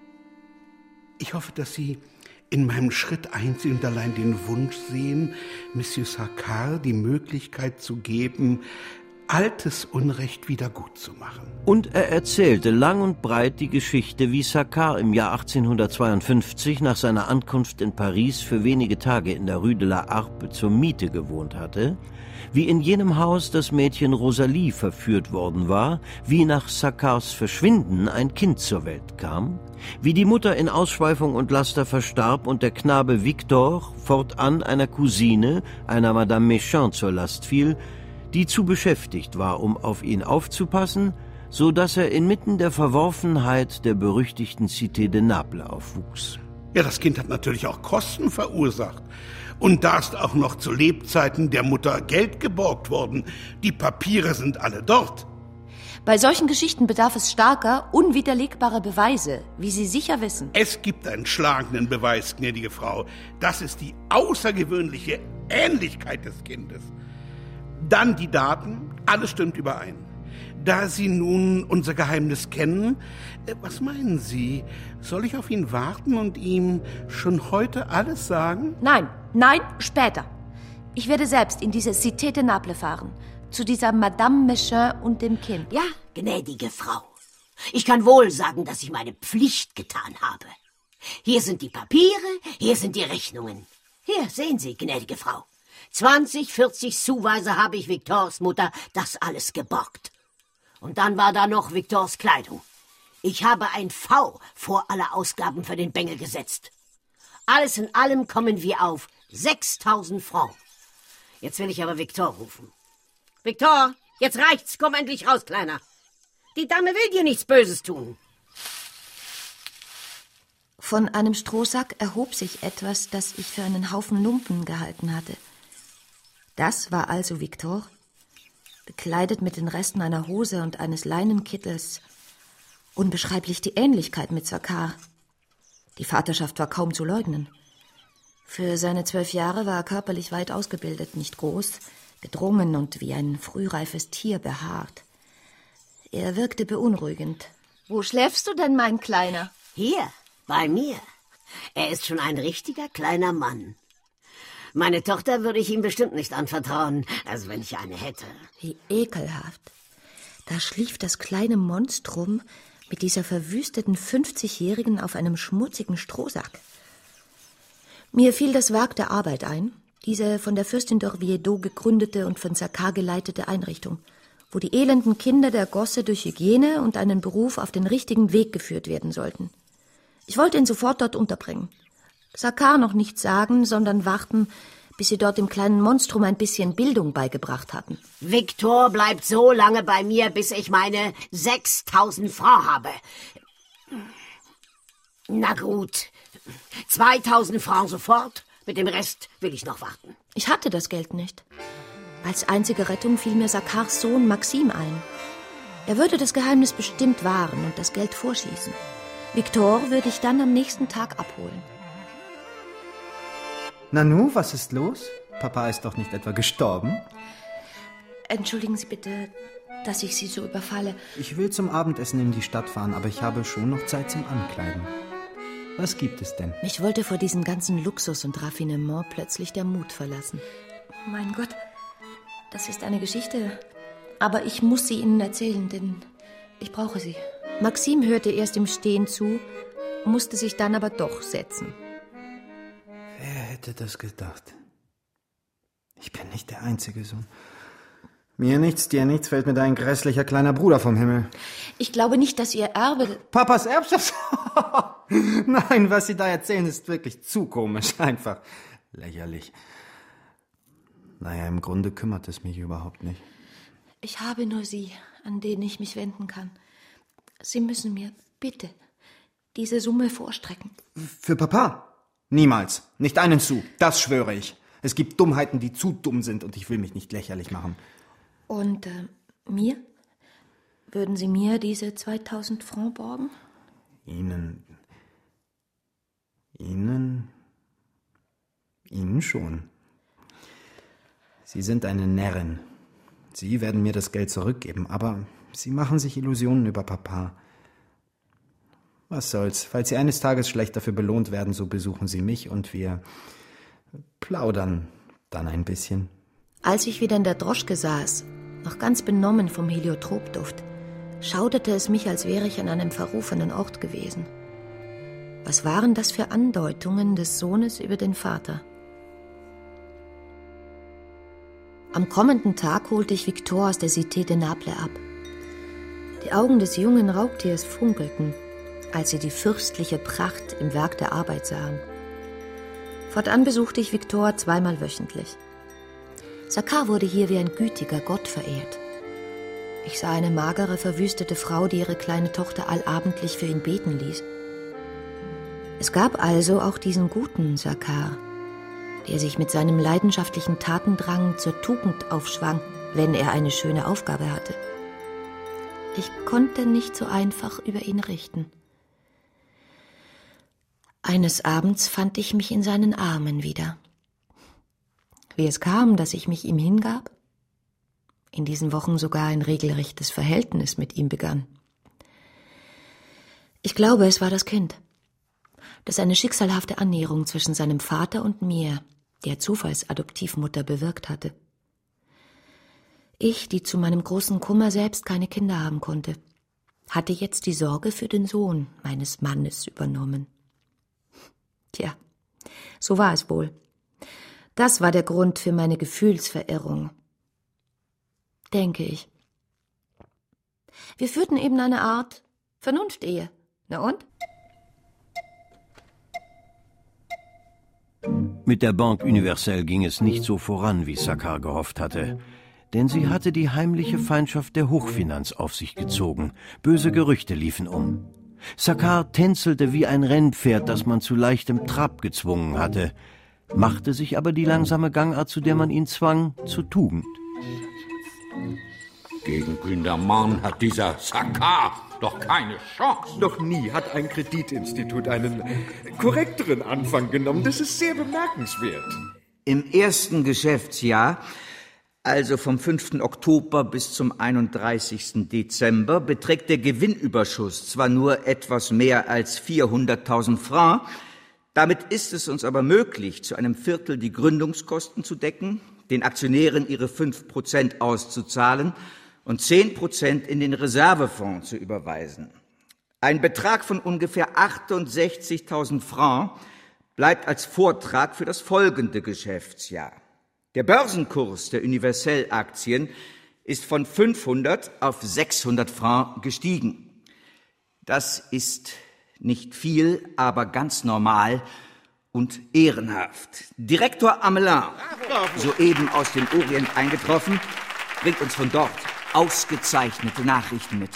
Ich hoffe, dass Sie in meinem Schritt einzig und allein den Wunsch sehen, Monsieur Saccard die Möglichkeit zu geben, altes Unrecht wieder gut zu machen. Und er erzählte lang und breit die Geschichte, wie Saccard im Jahr achtzehnhundertzweiundfünfzig nach seiner Ankunft in Paris für wenige Tage in der Rue de la Harpe zur Miete gewohnt hatte, wie in jenem Haus das Mädchen Rosalie verführt worden war, wie nach Saccards Verschwinden ein Kind zur Welt kam, wie die Mutter in Ausschweifung und Laster verstarb und der Knabe Victor fortan einer Cousine, einer Madame Méchant, zur Last fiel, die zu beschäftigt war, um auf ihn aufzupassen, so dass er inmitten der Verworfenheit der berüchtigten Cité de Naples aufwuchs. Ja, das Kind hat natürlich auch Kosten verursacht. Und da ist auch noch zu Lebzeiten der Mutter Geld geborgt worden. Die Papiere sind alle dort. Bei solchen Geschichten bedarf es starker, unwiderlegbarer Beweise, wie Sie sicher wissen. Es gibt einen schlagenden Beweis, gnädige Frau. Das ist die außergewöhnliche Ähnlichkeit des Kindes. Dann die Daten, alles stimmt überein. Da Sie nun unser Geheimnis kennen, was meinen Sie? Soll ich auf ihn warten und ihm schon heute alles sagen? Nein, nein, später. Ich werde selbst in diese Cité de Naples fahren, zu dieser Madame Méchant und dem Kind. Ja, gnädige Frau. Ich kann wohl sagen, dass ich meine Pflicht getan habe. Hier sind die Papiere, hier sind die Rechnungen. Hier, sehen Sie, gnädige Frau. zwanzig, vierzig Sous-weise habe ich Victors Mutter das alles geborgt. Und dann war da noch Victors Kleidung. Ich habe ein V vor alle Ausgaben für den Bengel gesetzt. Alles in allem kommen wir auf sechstausend Francs. Jetzt will ich aber Victor rufen. Victor, jetzt reicht's. Komm endlich raus, Kleiner. Die Dame will dir nichts Böses tun. Von einem Strohsack erhob sich etwas, das ich für einen Haufen Lumpen gehalten hatte. Das war also Victor, bekleidet mit den Resten einer Hose und eines Leinenkittels. Unbeschreiblich die Ähnlichkeit mit Saccard. Die Vaterschaft war kaum zu leugnen. Für seine zwölf Jahre war er körperlich weit ausgebildet, nicht groß, gedrungen und wie ein frühreifes Tier behaart. Er wirkte beunruhigend. Wo schläfst du denn, mein Kleiner? Hier, bei mir. Er ist schon ein richtiger kleiner Mann. Meine Tochter würde ich ihm bestimmt nicht anvertrauen, als wenn ich eine hätte. Wie ekelhaft. Da schlief das kleine Monstrum mit dieser verwüsteten fünfzigjährigen auf einem schmutzigen Strohsack. Mir fiel das Werk der Arbeit ein, diese von der Fürstin d'Orviedo gegründete und von Saccard geleitete Einrichtung, wo die elenden Kinder der Gosse durch Hygiene und einen Beruf auf den richtigen Weg geführt werden sollten. Ich wollte ihn sofort dort unterbringen. Saccard noch nichts sagen, sondern warten, bis sie dort dem kleinen Monstrum ein bisschen Bildung beigebracht hatten. Victor bleibt so lange bei mir, bis ich meine sechstausend Francs habe. Na gut, zweitausend Francs sofort, mit dem Rest will ich noch warten. Ich hatte das Geld nicht. Als einzige Rettung fiel mir Saccards Sohn Maxime ein. Er würde das Geheimnis bestimmt wahren und das Geld vorschießen. Victor würde ich dann am nächsten Tag abholen. Nanu, was ist los? Papa ist doch nicht etwa gestorben? Entschuldigen Sie bitte, dass ich Sie so überfalle. Ich will zum Abendessen in die Stadt fahren, aber ich habe schon noch Zeit zum Ankleiden. Was gibt es denn? Mich wollte vor diesem ganzen Luxus und Raffinement plötzlich der Mut verlassen. Mein Gott, das ist eine Geschichte. Aber ich muss sie Ihnen erzählen, denn ich brauche sie. Maxime hörte erst im Stehen zu, musste sich dann aber doch setzen. Wer hätte das gedacht? Ich bin nicht der einzige Sohn. Mir nichts, dir nichts, fällt mir dein grässlicher kleiner Bruder vom Himmel. Ich glaube nicht, dass Ihr Erbe... Papas Erbschaft? Nein, was Sie da erzählen, ist wirklich zu komisch. Einfach lächerlich. Naja, im Grunde kümmert es mich überhaupt nicht. Ich habe nur Sie, an denen ich mich wenden kann. Sie müssen mir bitte diese Summe vorstrecken. Für Papa? Niemals. Nicht einen Sou. Das schwöre ich. Es gibt Dummheiten, die zu dumm sind, und ich will mich nicht lächerlich machen. Und äh, mir? Würden Sie mir diese zweitausend Francs borgen? Ihnen... Ihnen... Ihnen schon. Sie sind eine Närrin. Sie werden mir das Geld zurückgeben, aber Sie machen sich Illusionen über Papa. Was soll's? Falls Sie eines Tages schlecht dafür belohnt werden, so besuchen Sie mich und wir plaudern dann ein bisschen. Als ich wieder in der Droschke saß, noch ganz benommen vom Heliotropduft, schauderte es mich, als wäre ich an einem verrufenen Ort gewesen. Was waren das für Andeutungen des Sohnes über den Vater? Am kommenden Tag holte ich Victor aus der Cité de Naples ab. Die Augen des jungen Raubtiers funkelten, als sie die fürstliche Pracht im Werk der Arbeit sahen. Fortan besuchte ich Victor zweimal wöchentlich. Saccard wurde hier wie ein gütiger Gott verehrt. Ich sah eine magere, verwüstete Frau, die ihre kleine Tochter allabendlich für ihn beten ließ. Es gab also auch diesen guten Saccard, der sich mit seinem leidenschaftlichen Tatendrang zur Tugend aufschwang, wenn er eine schöne Aufgabe hatte. Ich konnte nicht so einfach über ihn richten. Eines Abends fand ich mich in seinen Armen wieder. Wie es kam, dass ich mich ihm hingab, in diesen Wochen sogar ein regelrechtes Verhältnis mit ihm begann. Ich glaube, es war das Kind, das eine schicksalhafte Annäherung zwischen seinem Vater und mir, der Zufallsadoptivmutter, bewirkt hatte. Ich, die zu meinem großen Kummer selbst keine Kinder haben konnte, hatte jetzt die Sorge für den Sohn meines Mannes übernommen. Tja, so war es wohl. Das war der Grund für meine Gefühlsverirrung. Denke ich. Wir führten eben eine Art Vernunftehe. Na und? Mit der Banque Universelle ging es nicht so voran, wie Saccard gehofft hatte. Denn sie hatte die heimliche Feindschaft der Hochfinanz auf sich gezogen. Böse Gerüchte liefen um. Saccard tänzelte wie ein Rennpferd, das man zu leichtem Trab gezwungen hatte, machte sich aber die langsame Gangart, zu der man ihn zwang, zur Tugend. Gegen Gündermann hat dieser Saccard doch keine Chance. Noch nie hat ein Kreditinstitut einen korrekteren Anfang genommen. Das ist sehr bemerkenswert. Im ersten Geschäftsjahr, also vom fünften Oktober bis zum einunddreißigsten Dezember, beträgt der Gewinnüberschuss zwar nur etwas mehr als vierhunderttausend Francs, damit ist es uns aber möglich, zu einem Viertel die Gründungskosten zu decken, den Aktionären ihre fünf Prozent auszuzahlen und zehn Prozent in den Reservefonds zu überweisen. Ein Betrag von ungefähr achtundsechzigtausend Francs bleibt als Vortrag für das folgende Geschäftsjahr. Der Börsenkurs der Universelle-Aktien ist von fünfhundert auf sechshundert Francs gestiegen. Das ist nicht viel, aber ganz normal und ehrenhaft. Direktor Amelin, soeben aus dem Orient eingetroffen, bringt uns von dort ausgezeichnete Nachrichten mit.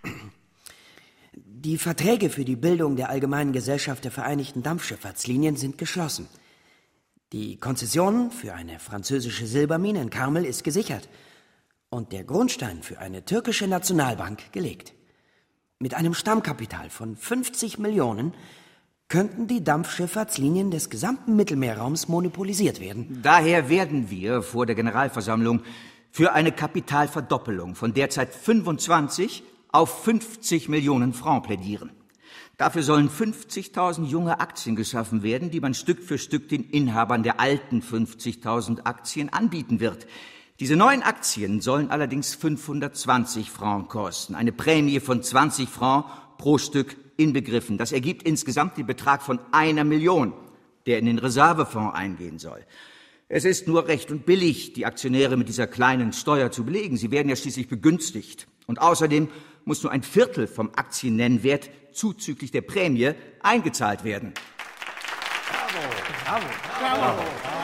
Die Verträge für die Bildung der Allgemeinen Gesellschaft der Vereinigten Dampfschifffahrtslinien sind geschlossen. Die Konzession für eine französische Silbermine in Karmel ist gesichert und der Grundstein für eine türkische Nationalbank gelegt. Mit einem Stammkapital von fünfzig Millionen könnten die Dampfschifffahrtslinien des gesamten Mittelmeerraums monopolisiert werden. Daher werden wir vor der Generalversammlung für eine Kapitalverdoppelung von derzeit fünfundzwanzig auf fünfzig Millionen Francs plädieren. Dafür sollen fünfzigtausend junge Aktien geschaffen werden, die man Stück für Stück den Inhabern der alten fünfzigtausend Aktien anbieten wird. Diese neuen Aktien sollen allerdings fünfhundertzwanzig Francs kosten, eine Prämie von zwanzig Francs pro Stück inbegriffen. Das ergibt insgesamt den Betrag von einer Million, der in den Reservefonds eingehen soll. Es ist nur recht und billig, die Aktionäre mit dieser kleinen Steuer zu belegen. Sie werden ja schließlich begünstigt. Und außerdem muss nur ein Viertel vom Aktiennennwert zuzüglich der Prämie eingezahlt werden. Bravo, bravo, bravo.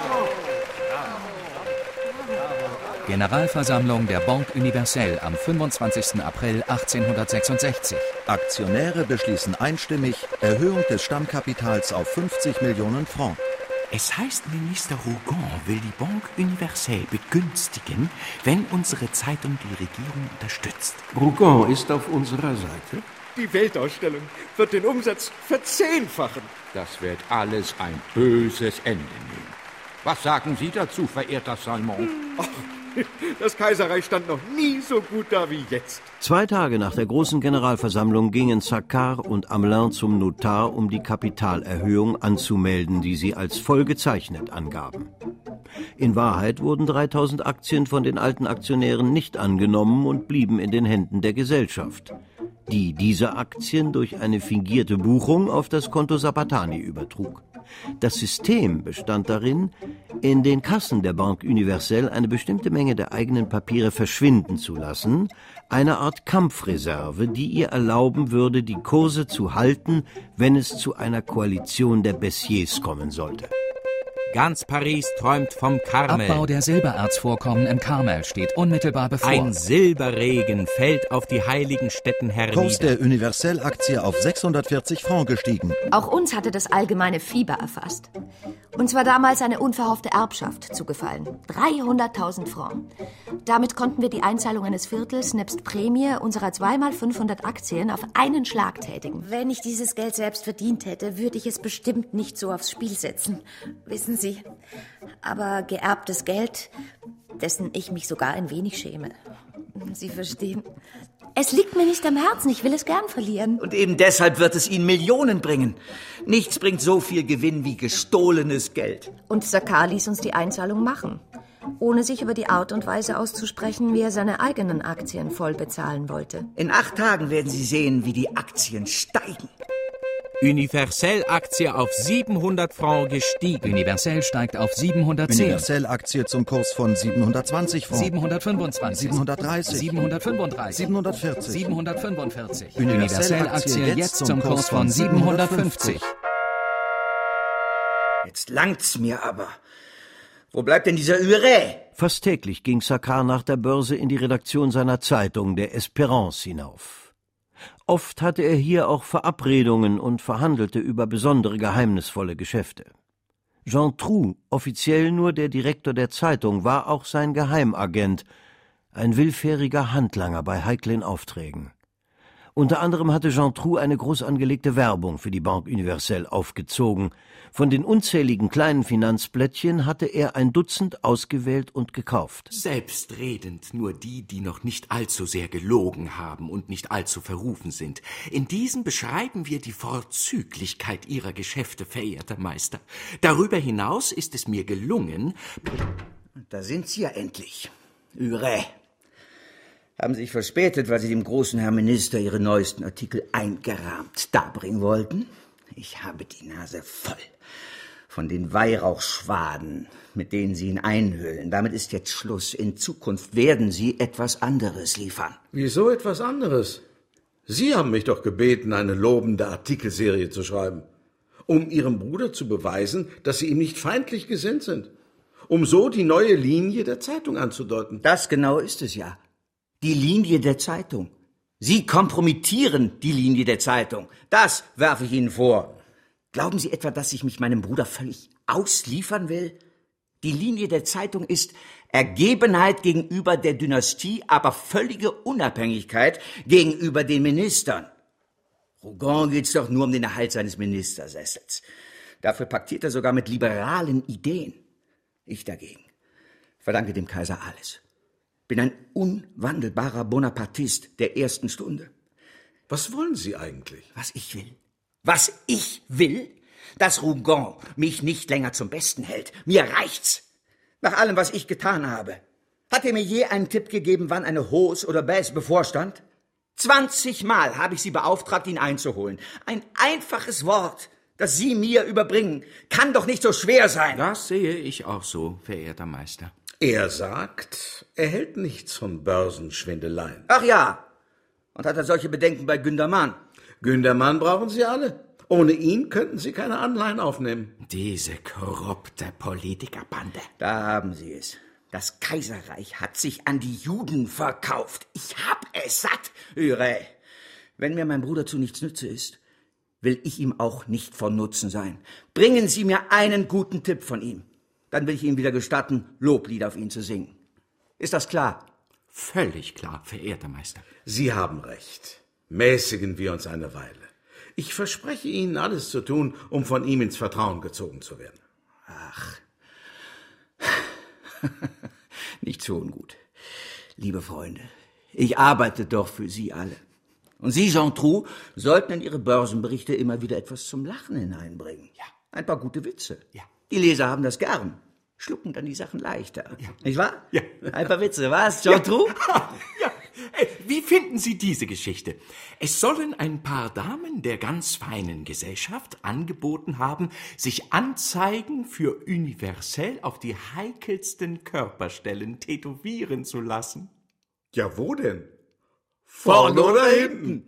Generalversammlung der Banque Universelle am fünfundzwanzigsten April achtzehnhundertsechsundsechzig. Aktionäre beschließen einstimmig Erhöhung des Stammkapitals auf fünfzig Millionen Francs. Es heißt, Minister Rougon will die Banque Universelle begünstigen, wenn unsere Zeitung die Regierung unterstützt. Rougon ist auf unserer Seite. Die Weltausstellung wird den Umsatz verzehnfachen. Das wird alles ein böses Ende nehmen. Was sagen Sie dazu, verehrter Salmon? Ach, das Kaiserreich stand noch nie so gut da wie jetzt. Zwei Tage nach der großen Generalversammlung gingen Saccard und Hamelin zum Notar, um die Kapitalerhöhung anzumelden, die sie als voll gezeichnet angaben. In Wahrheit wurden dreitausend Aktien von den alten Aktionären nicht angenommen und blieben in den Händen der Gesellschaft, die diese Aktien durch eine fingierte Buchung auf das Konto Zapatani übertrug. Das System bestand darin, in den Kassen der Banque Universelle eine bestimmte Menge der eigenen Papiere verschwinden zu lassen, eine Art Kampfreserve, die ihr erlauben würde, die Kurse zu halten, wenn es zu einer Koalition der Bessiers kommen sollte. Ganz Paris träumt vom Karmel. Abbau der Silbererzvorkommen im Karmel steht unmittelbar bevor. Ein Silberregen fällt auf die heiligen Stätten hernieder. Kurs der Universelle-Aktie auf sechshundertvierzig Francs gestiegen. Auch uns hatte das allgemeine Fieber erfasst. Uns war damals eine unverhoffte Erbschaft zugefallen. dreihunderttausend Francs. Damit konnten wir die Einzahlung eines Viertels nebst Prämie unserer zweimal fünfhundert Aktien auf einen Schlag tätigen. Wenn ich dieses Geld selbst verdient hätte, würde ich es bestimmt nicht so aufs Spiel setzen. Wissen Sie, aber geerbtes Geld, dessen ich mich sogar ein wenig schäme. Sie verstehen. Es liegt mir nicht am Herzen, ich will es gern verlieren. Und eben deshalb wird es Ihnen Millionen bringen. Nichts bringt so viel Gewinn wie gestohlenes Geld. Und Saccard ließ uns die Einzahlung machen, ohne sich über die Art und Weise auszusprechen, wie er seine eigenen Aktien voll bezahlen wollte. In acht Tagen werden Sie sehen, wie die Aktien steigen. Universelle-Aktie auf siebenhundert Francs gestiegen. Universelle steigt auf siebenhundertzehn. Universelle-Aktie zum Kurs von siebenhundertzwanzig Francs. siebenhundertfünfundzwanzig. siebenhundertdreißig. siebenhundertfünfunddreißig. siebenhundertvierzig. siebenhundertfünfundvierzig. Universelle-Aktie jetzt zum Kurs von siebenhundertfünfzig. Jetzt langt's mir aber. Wo bleibt denn dieser Huret? Fast täglich ging Saccard nach der Börse in die Redaktion seiner Zeitung, der Espérance, hinauf. Oft hatte er hier auch Verabredungen und verhandelte über besondere geheimnisvolle Geschäfte. Jean Trou, offiziell nur der Direktor der Zeitung, war auch sein Geheimagent, ein willfähriger Handlanger bei heiklen Aufträgen. Unter anderem hatte Jean Trou eine groß angelegte Werbung für die Banque Universelle aufgezogen. Von den unzähligen kleinen Finanzblättchen hatte er ein Dutzend ausgewählt und gekauft. Selbstredend nur die, die noch nicht allzu sehr gelogen haben und nicht allzu verrufen sind. In diesen beschreiben wir die Vorzüglichkeit ihrer Geschäfte, verehrter Meister. Darüber hinaus ist es mir gelungen... Da sind Sie ja endlich, Huret. Haben sich verspätet, weil Sie dem großen Herrn Minister Ihre neuesten Artikel eingerahmt darbringen wollten? Ich habe die Nase voll von den Weihrauchschwaden, mit denen Sie ihn einhüllen. Damit ist jetzt Schluss. In Zukunft werden Sie etwas anderes liefern. Wieso etwas anderes? Sie haben mich doch gebeten, eine lobende Artikelserie zu schreiben, um Ihrem Bruder zu beweisen, dass Sie ihm nicht feindlich gesinnt sind, um so die neue Linie der Zeitung anzudeuten. Das genau ist es ja. Die Linie der Zeitung. Sie kompromittieren die Linie der Zeitung. Das werfe ich Ihnen vor. Glauben Sie etwa, dass ich mich meinem Bruder völlig ausliefern will? Die Linie der Zeitung ist Ergebenheit gegenüber der Dynastie, aber völlige Unabhängigkeit gegenüber den Ministern. Rougon geht's doch nur um den Erhalt seines Ministersessels. Dafür paktiert er sogar mit liberalen Ideen. Ich dagegen verdanke dem Kaiser alles. Bin ein unwandelbarer Bonapartist der ersten Stunde. Was wollen Sie eigentlich? Was ich will. Was ich will? Dass Rougon mich nicht länger zum Besten hält. Mir reicht's. Nach allem, was ich getan habe. Hat er mir je einen Tipp gegeben, wann eine Hausse oder Baisse bevorstand? Zwanzigmal habe ich Sie beauftragt, ihn einzuholen. Ein einfaches Wort, das Sie mir überbringen, kann doch nicht so schwer sein. Das sehe ich auch so, verehrter Meister. Er sagt, er hält nichts von Börsenschwindeleien. Ach ja, Und hat er solche Bedenken bei Gündermann? Gündermann brauchen Sie alle. Ohne ihn könnten Sie keine Anleihen aufnehmen. Diese korrupte Politikerbande. Da haben Sie es. Das Kaiserreich hat sich an die Juden verkauft. Ich hab es satt, Ure. Wenn mir mein Bruder zu nichts nütze ist, will ich ihm auch nicht von Nutzen sein. Bringen Sie mir einen guten Tipp von ihm. Dann will ich Ihnen wieder gestatten, Loblieder auf ihn zu singen. Ist das klar? Völlig klar, verehrter Meister. Sie haben recht. Mäßigen wir uns eine Weile. Ich verspreche Ihnen, alles zu tun, um von ihm ins Vertrauen gezogen zu werden. Ach, nicht so ungut. Liebe Freunde, ich arbeite doch für Sie alle. Und Sie, Jean Trou, sollten in Ihre Börsenberichte immer wieder etwas zum Lachen hineinbringen. Ja. Ein paar gute Witze. Ja. Die Leser haben das gern. Schlucken dann die Sachen leichter. Ja. Nicht wahr? Ja. Ein paar Witze, was, Jean Trou? Ja. Ja. Wie finden Sie diese Geschichte? Es sollen ein paar Damen der ganz feinen Gesellschaft angeboten haben, sich Anzeigen für universell auf die heikelsten Körperstellen tätowieren zu lassen. Ja, wo denn? Vorne oder hinten?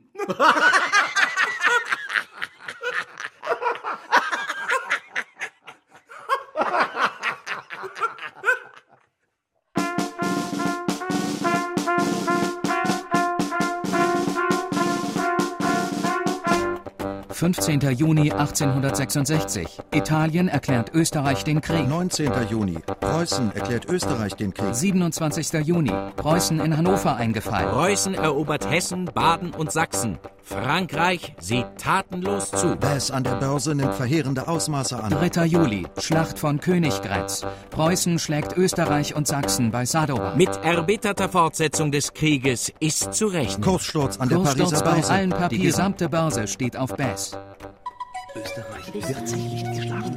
fünfzehnter Juni achtzehnhundertsechsundsechzig. Italien erklärt Österreich den Krieg. neunzehnter Juni. Preußen erklärt Österreich den Krieg. siebenundzwanzigster Juni. Preußen in Hannover eingefallen. Preußen erobert Hessen, Baden und Sachsen. Frankreich sieht tatenlos zu. Bass an der Börse nimmt verheerende Ausmaße an. dritter Juli. Schlacht von Königgrätz. Preußen schlägt Österreich und Sachsen bei Sadowa. Mit erbitterter Fortsetzung des Krieges ist zu rechnen. Kurssturz an der Kurssturz Pariser bei Börse. allen Papieren. Die gesamte Börse steht auf Bass. Österreich wird sich nicht geschlagen.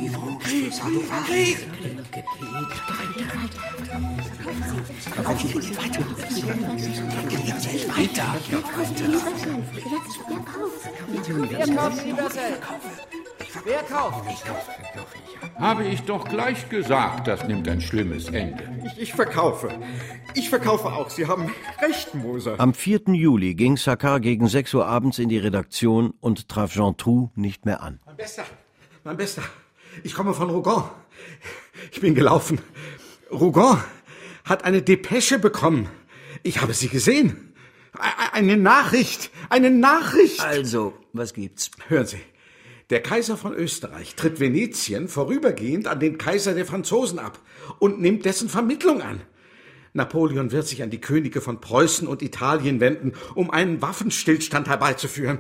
Weiter. Wer kauft universell? Wer kauft? Ich kaufe. Habe ich doch gleich gesagt, das nimmt ein schlimmes Ende. Ich, ich verkaufe. Ich verkaufe auch. Sie haben recht, Moser. Am vierten Juli ging Saccard gegen sechs Uhr abends in die Redaktion und traf Jean Trou nicht mehr an. Mein Bester, mein Bester, ich komme von Rougon. Ich bin gelaufen. Rougon hat eine Depesche bekommen. Ich habe sie gesehen. Eine Nachricht, eine Nachricht. Also, was gibt's? Hören Sie. Der Kaiser von Österreich tritt Venetien vorübergehend an den Kaiser der Franzosen ab und nimmt dessen Vermittlung an. Napoleon wird sich an die Könige von Preußen und Italien wenden, um einen Waffenstillstand herbeizuführen.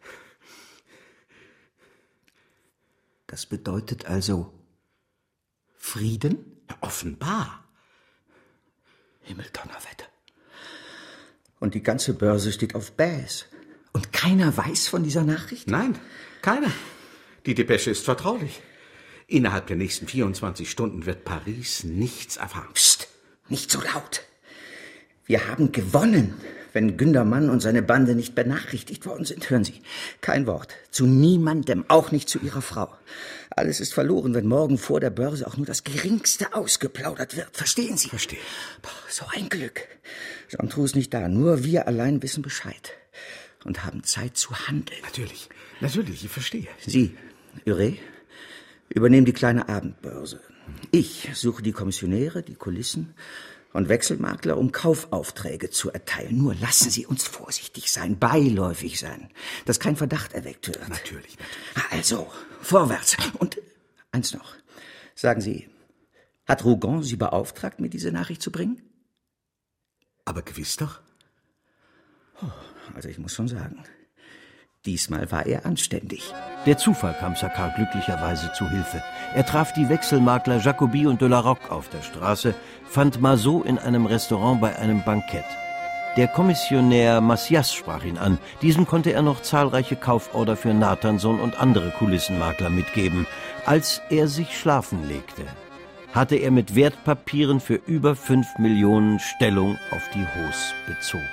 Das bedeutet also Frieden? Ja, offenbar. Himmeldonnerwetter. Und die ganze Börse steht auf Bass. Und keiner weiß von dieser Nachricht? Nein, keiner. Die Depesche ist vertraulich. Innerhalb der nächsten vierundzwanzig Stunden wird Paris nichts erfahren. Psst, nicht so laut. Wir haben gewonnen, wenn Gündermann und seine Bande nicht benachrichtigt worden sind. Hören Sie, kein Wort. Zu niemandem, auch nicht zu Ihrer Frau. Alles ist verloren, wenn morgen vor der Börse auch nur das Geringste ausgeplaudert wird. Verstehen Sie? Verstehe. Boah, so ein Glück. Jean Trou ist nicht da. Nur wir allein wissen Bescheid. Und haben Zeit zu handeln. Natürlich, natürlich, ich verstehe. Sie, Ure, übernehmen die kleine Abendbörse. Ich suche die Kommissionäre, die Kulissen und Wechselmakler, um Kaufaufträge zu erteilen. Nur lassen Sie uns vorsichtig sein, beiläufig sein, dass kein Verdacht erweckt wird. Natürlich, natürlich. Also, vorwärts. Und eins noch. Sagen Sie, hat Rougon Sie beauftragt, mir diese Nachricht zu bringen? Aber gewiss doch. Also ich muss schon sagen, diesmal war er anständig. Der Zufall kam Saccard glücklicherweise zu Hilfe. Er traf die Wechselmakler Jacobi und de la Roque auf der Straße, fand Marceau in einem Restaurant bei einem Bankett. Der Kommissionär Macias sprach ihn an. Diesem konnte er noch zahlreiche Kauforder für Nathanson und andere Kulissenmakler mitgeben. Als er sich schlafen legte, hatte er mit Wertpapieren für über fünf Millionen Stellung auf die Hausse bezogen.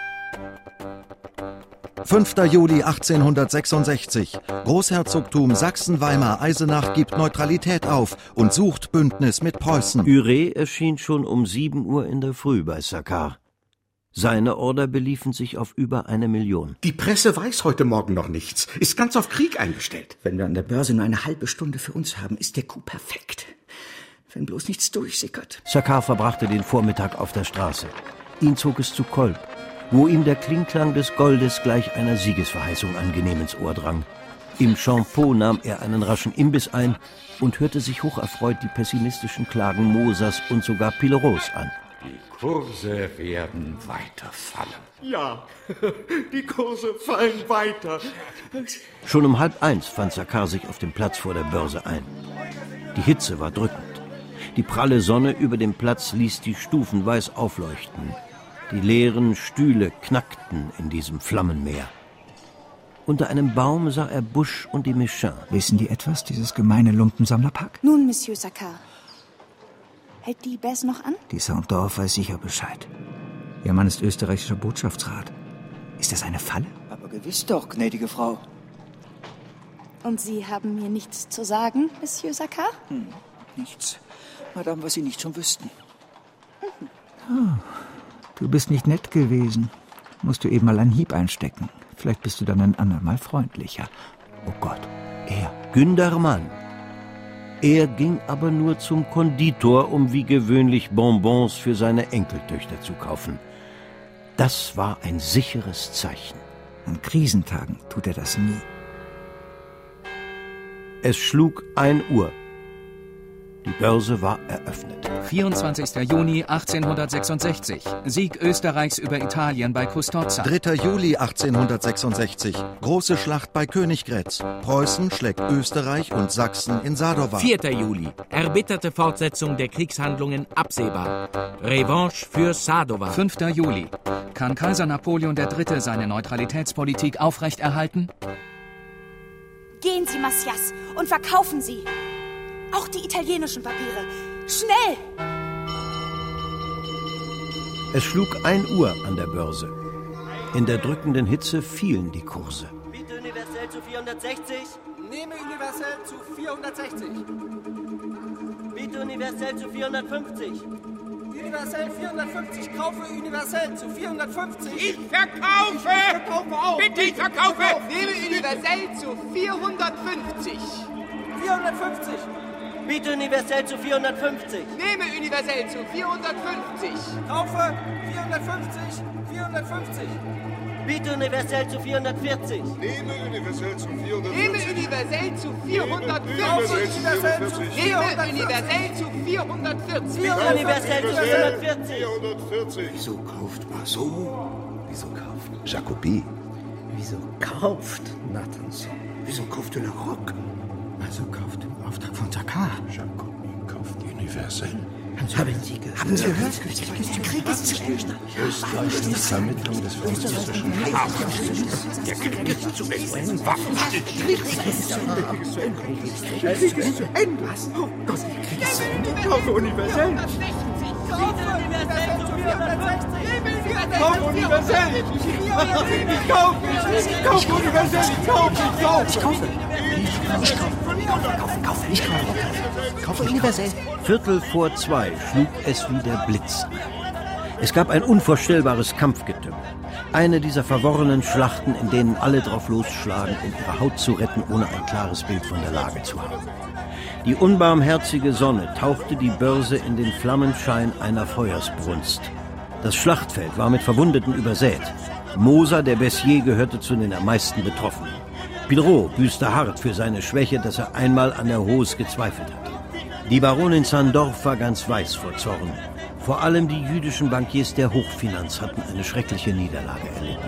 fünfter Juli achtzehnhundertsechsundsechzig. Großherzogtum Sachsen-Weimar-Eisenach gibt Neutralität auf und sucht Bündnis mit Preußen. Ure erschien schon um sieben Uhr in der Früh bei Saccard. Seine Order beliefen sich auf über eine Million. Die Presse weiß heute Morgen noch nichts, ist ganz auf Krieg eingestellt. Wenn wir an der Börse nur eine halbe Stunde für uns haben, ist der Coup perfekt. Wenn bloß nichts durchsickert. Saccard verbrachte den Vormittag auf der Straße. Ihn zog es zu Kolb, wo ihm der Klingklang des Goldes gleich einer Siegesverheißung angenehm ins Ohr drang. Im Champeau nahm er einen raschen Imbiss ein und hörte sich hocherfreut die pessimistischen Klagen Mosers und sogar Pillerots an. Die Kurse werden weiter fallen. Ja, die Kurse fallen weiter. Schon um halb eins fand Saccard sich auf dem Platz vor der Börse ein. Die Hitze war drückend. Die pralle Sonne über dem Platz ließ die Stufen weiß aufleuchten. Die leeren Stühle knackten in diesem Flammenmeer. Unter einem Baum sah er Busch und die Mechin. Wissen die etwas, dieses gemeine Lumpensammlerpack? Nun, Monsieur Saccard. Hält die Bess noch an? Die Saint-Dorf weiß sicher Bescheid. Ihr Mann ist österreichischer Botschaftsrat. Ist das eine Falle? Aber gewiss doch, gnädige Frau. Und Sie haben mir nichts zu sagen, Monsieur Saccard? Hm, nichts. Madame, was Sie nicht schon wüssten. Mhm. Oh, du bist nicht nett gewesen. Musst du eben mal einen Hieb einstecken. Vielleicht bist du dann ein andermal freundlicher. Oh Gott, er. Gündermann. Er ging aber nur zum Konditor, um wie gewöhnlich Bonbons für seine Enkeltöchter zu kaufen. Das war ein sicheres Zeichen. An Krisentagen tut er das nie. Es schlug ein Uhr. Die Börse war eröffnet. vierundzwanzigster Juni achtzehnhundertsechsundsechzig. Sieg Österreichs über Italien bei Custozza. dritter Juli achtzehnhundertsechsundsechzig. Große Schlacht bei Königgrätz. Preußen schlägt Österreich und Sachsen in Sadowa. vierter Juli. Erbitterte Fortsetzung der Kriegshandlungen absehbar. Revanche für Sadowa. fünfter Juli. Kann Kaiser Napoleon der Dritte seine Neutralitätspolitik aufrechterhalten? Gehen Sie, Macias, und verkaufen Sie. Auch die italienischen Papiere. Schnell! Es schlug ein Uhr an der Börse. In der drückenden Hitze fielen die Kurse. Biete universell zu vierhundertsechzig. Nehme universell zu vierhundertsechzig. Biete universell zu vierhundertfünfzig. Universell vierhundertfünfzig. Kaufe universell zu vierhundertfünfzig. Ich verkaufe! Ich verkaufe auch! Bitte, ich verkaufe! Nehme universell zu vierhundertfünfzig. vierhundertfünfzig. Biete universell zu vierhundertfünfzig. Nehme universell zu vierhundertfünfzig. Kaufe vierhundertfünfzig. vierhundertfünfzig. Biete universell zu vierhundertvierzig. Nehme universell zu vierhundertvierzig. Nehme universell zu vierhundertvierzig. Nehme universell zu vierhundertvierzig. Biete universell zu vierhundertvierzig. Wieso kauft Marceau? Wieso kauft Jacobi? Wieso kauft Nathanson? Wieso kauft Le Roc? Also kauft im Auftrag von Saccard. Jacobi kauft universell. Haben Sie, haben Sie, haben Sie gehört? Der Krieg ist zu Ende. Österreich die Vermittlung des französischen Der Krieg ist zu Ende. Waffen. Der Krieg ist zu Ende. Der Krieg ist zu Ende. Was? Oh Gott, der Krieg ist zu Ende. Kaufe universell. Biete universell zu vierhundertsechzig. Kauf universell. Ich kaufe. Ich kaufe universell. Ich kaufe. Ich kaufe. Ich kaufe. Ich kaufe. Kaufe, kaufe, ich kaufe. Kaufe universell. Viertel vor zwei schlug es wie der Blitz an. Es gab ein unvorstellbares Kampfgetümmel. Eine dieser verworrenen Schlachten, in denen alle drauf losschlagen, um ihre Haut zu retten, ohne ein klares Bild von der Lage zu haben. Die unbarmherzige Sonne tauchte die Börse in den Flammenschein einer Feuersbrunst. Das Schlachtfeld war mit Verwundeten übersät. Moser, der Bessier, gehörte zu den am meisten Betroffenen. Pillerots büßte hart für seine Schwäche, dass er einmal an der Hose gezweifelt hatte. Die Baronin Saint-Dorf war ganz weiß vor Zorn. Vor allem die jüdischen Bankiers der Hochfinanz hatten eine schreckliche Niederlage erlitten.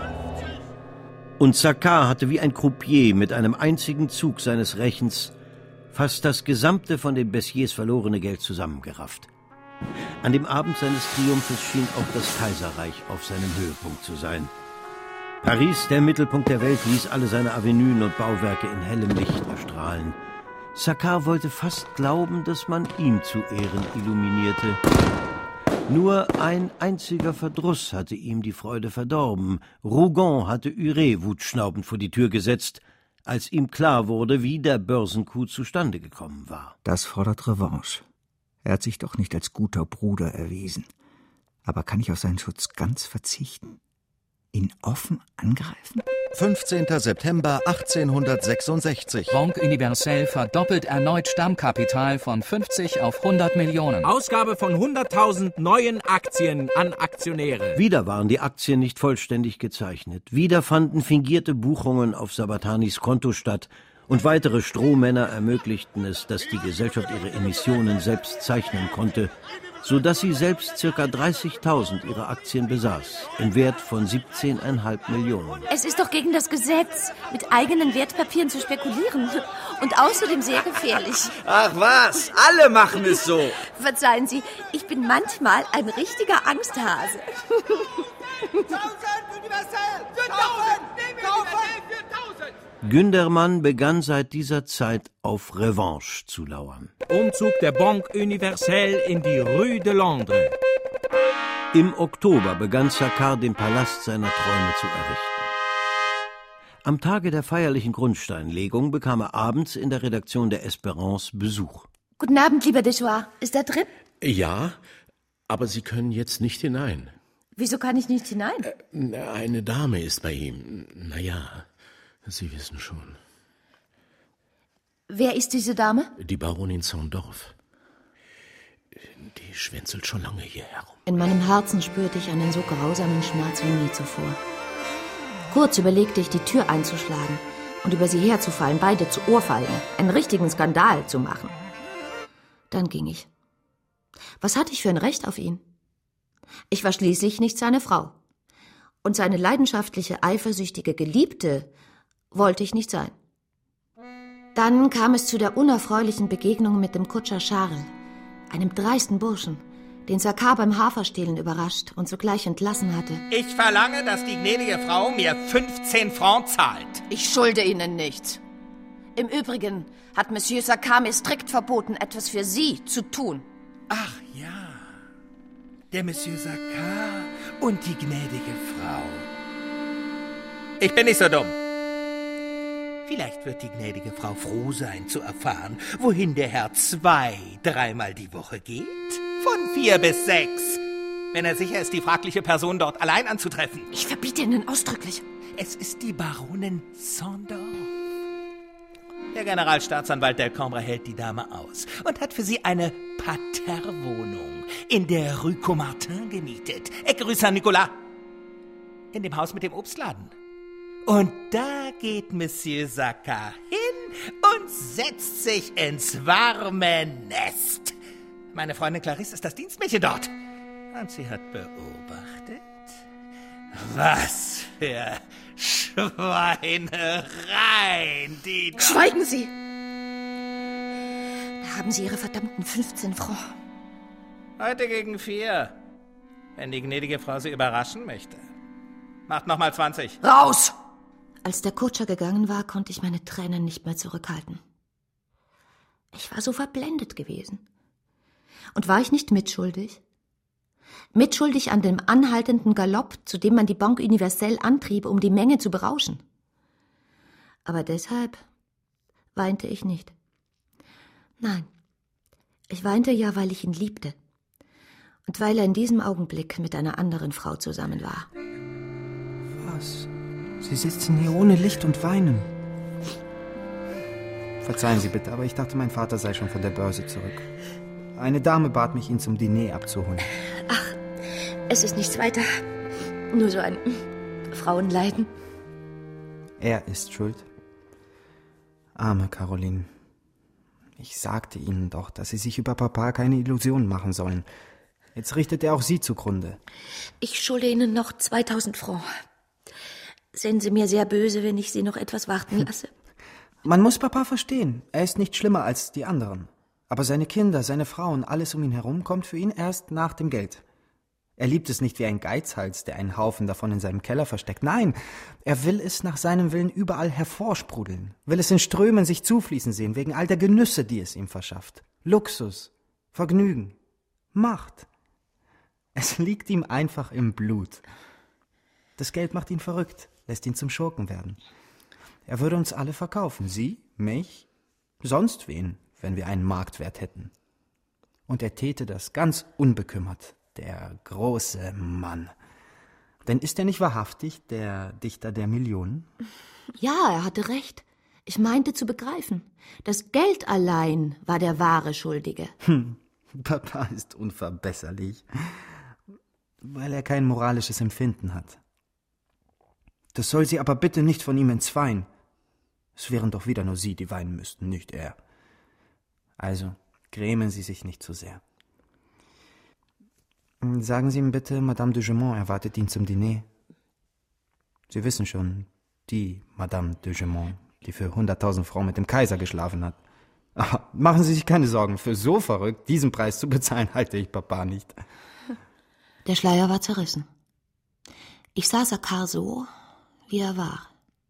Und Saccard hatte wie ein Croupier mit einem einzigen Zug seines Rechens fast das gesamte von den Bessiers verlorene Geld zusammengerafft. An dem Abend seines Triumphes schien auch das Kaiserreich auf seinem Höhepunkt zu sein. Paris, der Mittelpunkt der Welt, ließ alle seine Avenuen und Bauwerke in hellem Licht erstrahlen. Saccard wollte fast glauben, dass man ihm zu Ehren illuminierte. Nur ein einziger Verdruss hatte ihm die Freude verdorben. Rougon hatte Huret wutschnaubend vor die Tür gesetzt, als ihm klar wurde, wie der Börsencoup zustande gekommen war. Das fordert Revanche. Er hat sich doch nicht als guter Bruder erwiesen. Aber kann ich auf seinen Schutz ganz verzichten? Ihn offen angreifen? fünfzehnter September achtzehnhundertsechsundsechzig. Banque Universelle verdoppelt erneut Stammkapital von fünfzig auf hundert Millionen. Ausgabe von hunderttausend neuen Aktien an Aktionäre. Wieder waren die Aktien nicht vollständig gezeichnet. Wieder fanden fingierte Buchungen auf Sabatanis Konto statt. Und weitere Strohmänner ermöglichten es, dass die Gesellschaft ihre Emissionen selbst zeichnen konnte, so dass sie selbst ca. dreißigtausend ihrer Aktien besaß, im Wert von siebzehn Komma fünf Millionen. Es ist doch gegen das Gesetz, mit eigenen Wertpapieren zu spekulieren. Und außerdem sehr gefährlich. Ach was, alle machen es so. Verzeihen Sie, ich bin manchmal ein richtiger Angsthase. Gündermann begann seit dieser Zeit auf Revanche zu lauern. Umzug der Banque Universelle in die Rue de Londres. Im Oktober begann Saccard den Palast seiner Träume zu errichten. Am Tage der feierlichen Grundsteinlegung bekam er abends in der Redaktion der Espérance Besuch. Guten Abend, lieber Deschamps. Ist er drin? Ja, aber Sie können jetzt nicht hinein. Wieso kann ich nicht hinein? Äh, eine Dame ist bei ihm. Naja, Sie wissen schon. Wer ist diese Dame? Die Baronin Zondorf. Die schwänzelt schon lange hier herum. In meinem Herzen spürte ich einen so grausamen Schmerz wie nie zuvor. Kurz überlegte ich, die Tür einzuschlagen und über sie herzufallen, beide zu ohrfeigen, einen richtigen Skandal zu machen. Dann ging ich. Was hatte ich für ein Recht auf ihn? Ich war schließlich nicht seine Frau. Und seine leidenschaftliche, eifersüchtige Geliebte wollte ich nicht sein. Dann kam es zu der unerfreulichen Begegnung mit dem Kutscher Charles, einem dreisten Burschen, den Saccard beim Haferstehlen überrascht und sogleich entlassen hatte. Ich verlange, dass die gnädige Frau mir fünfzehn Francs zahlt. Ich schulde Ihnen nichts. Im Übrigen hat Monsieur Saccard mir strikt verboten, etwas für Sie zu tun. Ach ja, der Monsieur Saccard und die gnädige Frau. Ich bin nicht so dumm. Vielleicht wird die gnädige Frau froh sein zu erfahren, wohin der Herr zwei, dreimal die Woche geht. Von vier bis sechs. Wenn er sicher ist, die fragliche Person dort allein anzutreffen. Ich verbiete Ihnen ausdrücklich. Es ist die Baronin Zondorf. Der Generalstaatsanwalt Delcambre hält die Dame aus und hat für sie eine Parterrewohnung in der Rue Caumartin gemietet. Ecke Rue Saint-Nicolas. In dem Haus mit dem Obstladen. Und da geht Monsieur Saccard hin und setzt sich ins warme Nest. Meine Freundin Clarisse ist das Dienstmädchen dort. Und sie hat beobachtet, was für Schweinereien die... dort... Schweigen Sie! Da haben Sie Ihre verdammten fünfzehn Francs. Heute gegen vier. Wenn die gnädige Frau Sie überraschen möchte. Macht nochmal zwanzig. Raus! Als der Kutscher gegangen war, konnte ich meine Tränen nicht mehr zurückhalten. Ich war so verblendet gewesen. Und war ich nicht mitschuldig? Mitschuldig an dem anhaltenden Galopp, zu dem man die Banque Universelle antrieb, um die Menge zu berauschen. Aber deshalb weinte ich nicht. Nein, ich weinte ja, weil ich ihn liebte. Und weil er in diesem Augenblick mit einer anderen Frau zusammen war. Was? Sie sitzen hier ohne Licht und weinen. Verzeihen Sie bitte, aber ich dachte, mein Vater sei schon von der Börse zurück. Eine Dame bat mich, ihn zum Diner abzuholen. Ach, es ist nichts weiter. Nur so ein Frauenleiden. Er ist schuld. Arme Caroline. Ich sagte Ihnen doch, dass Sie sich über Papa keine Illusionen machen sollen. Jetzt richtet er auch Sie zugrunde. Ich schulde Ihnen noch zweitausend Francs. Sind Sie mir sehr böse, wenn ich Sie noch etwas warten lasse? Man muss Papa verstehen. Er ist nicht schlimmer als die anderen. Aber seine Kinder, seine Frauen, alles um ihn herum kommt für ihn erst nach dem Geld. Er liebt es nicht wie ein Geizhals, der einen Haufen davon in seinem Keller versteckt. Nein, er will es nach seinem Willen überall hervorsprudeln, will es in Strömen sich zufließen sehen, wegen all der Genüsse, die es ihm verschafft. Luxus, Vergnügen, Macht. Es liegt ihm einfach im Blut. Das Geld macht ihn verrückt, lässt ihn zum Schurken werden. Er würde uns alle verkaufen, Sie, mich, sonst wen, wenn wir einen Marktwert hätten. Und er täte das ganz unbekümmert, der große Mann. Denn ist er nicht wahrhaftig der Dichter der Millionen? Ja, er hatte recht. Ich meinte zu begreifen. Das Geld allein war der wahre Schuldige. Hm, Papa ist unverbesserlich, weil er kein moralisches Empfinden hat. Das soll sie aber bitte nicht von ihm entzweien. Es wären doch wieder nur Sie, die weinen müssten, nicht er. Also, grämen Sie sich nicht zu sehr. Sagen Sie ihm bitte, Madame de Gemont erwartet ihn zum Diner. Sie wissen schon, die Madame de Gemont, die für hunderttausend Francs mit dem Kaiser geschlafen hat. Aber machen Sie sich keine Sorgen, für so verrückt, diesen Preis zu bezahlen, halte ich Papa nicht. Der Schleier war zerrissen. Ich sah Saccard so, wie er war.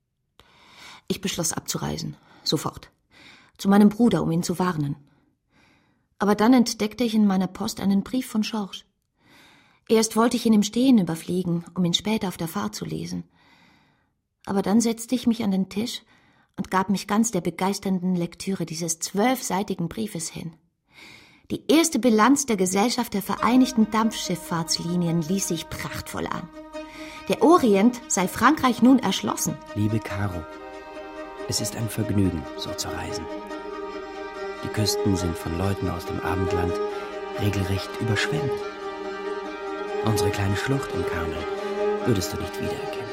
Ich beschloss abzureisen, sofort. Zu meinem Bruder, um ihn zu warnen. Aber dann entdeckte ich in meiner Post einen Brief von Georges. Erst wollte ich ihn im Stehen überfliegen, um ihn später auf der Fahrt zu lesen. Aber dann setzte ich mich an den Tisch und gab mich ganz der begeisternden Lektüre dieses zwölfseitigen Briefes hin. Die erste Bilanz der Gesellschaft der Vereinigten Dampfschifffahrtslinien ließ sich prachtvoll an. Der Orient sei Frankreich nun erschlossen. Liebe Caro, es ist ein Vergnügen, so zu reisen. Die Küsten sind von Leuten aus dem Abendland regelrecht überschwemmt. Unsere kleine Schlucht im Karmel würdest du nicht wiedererkennen.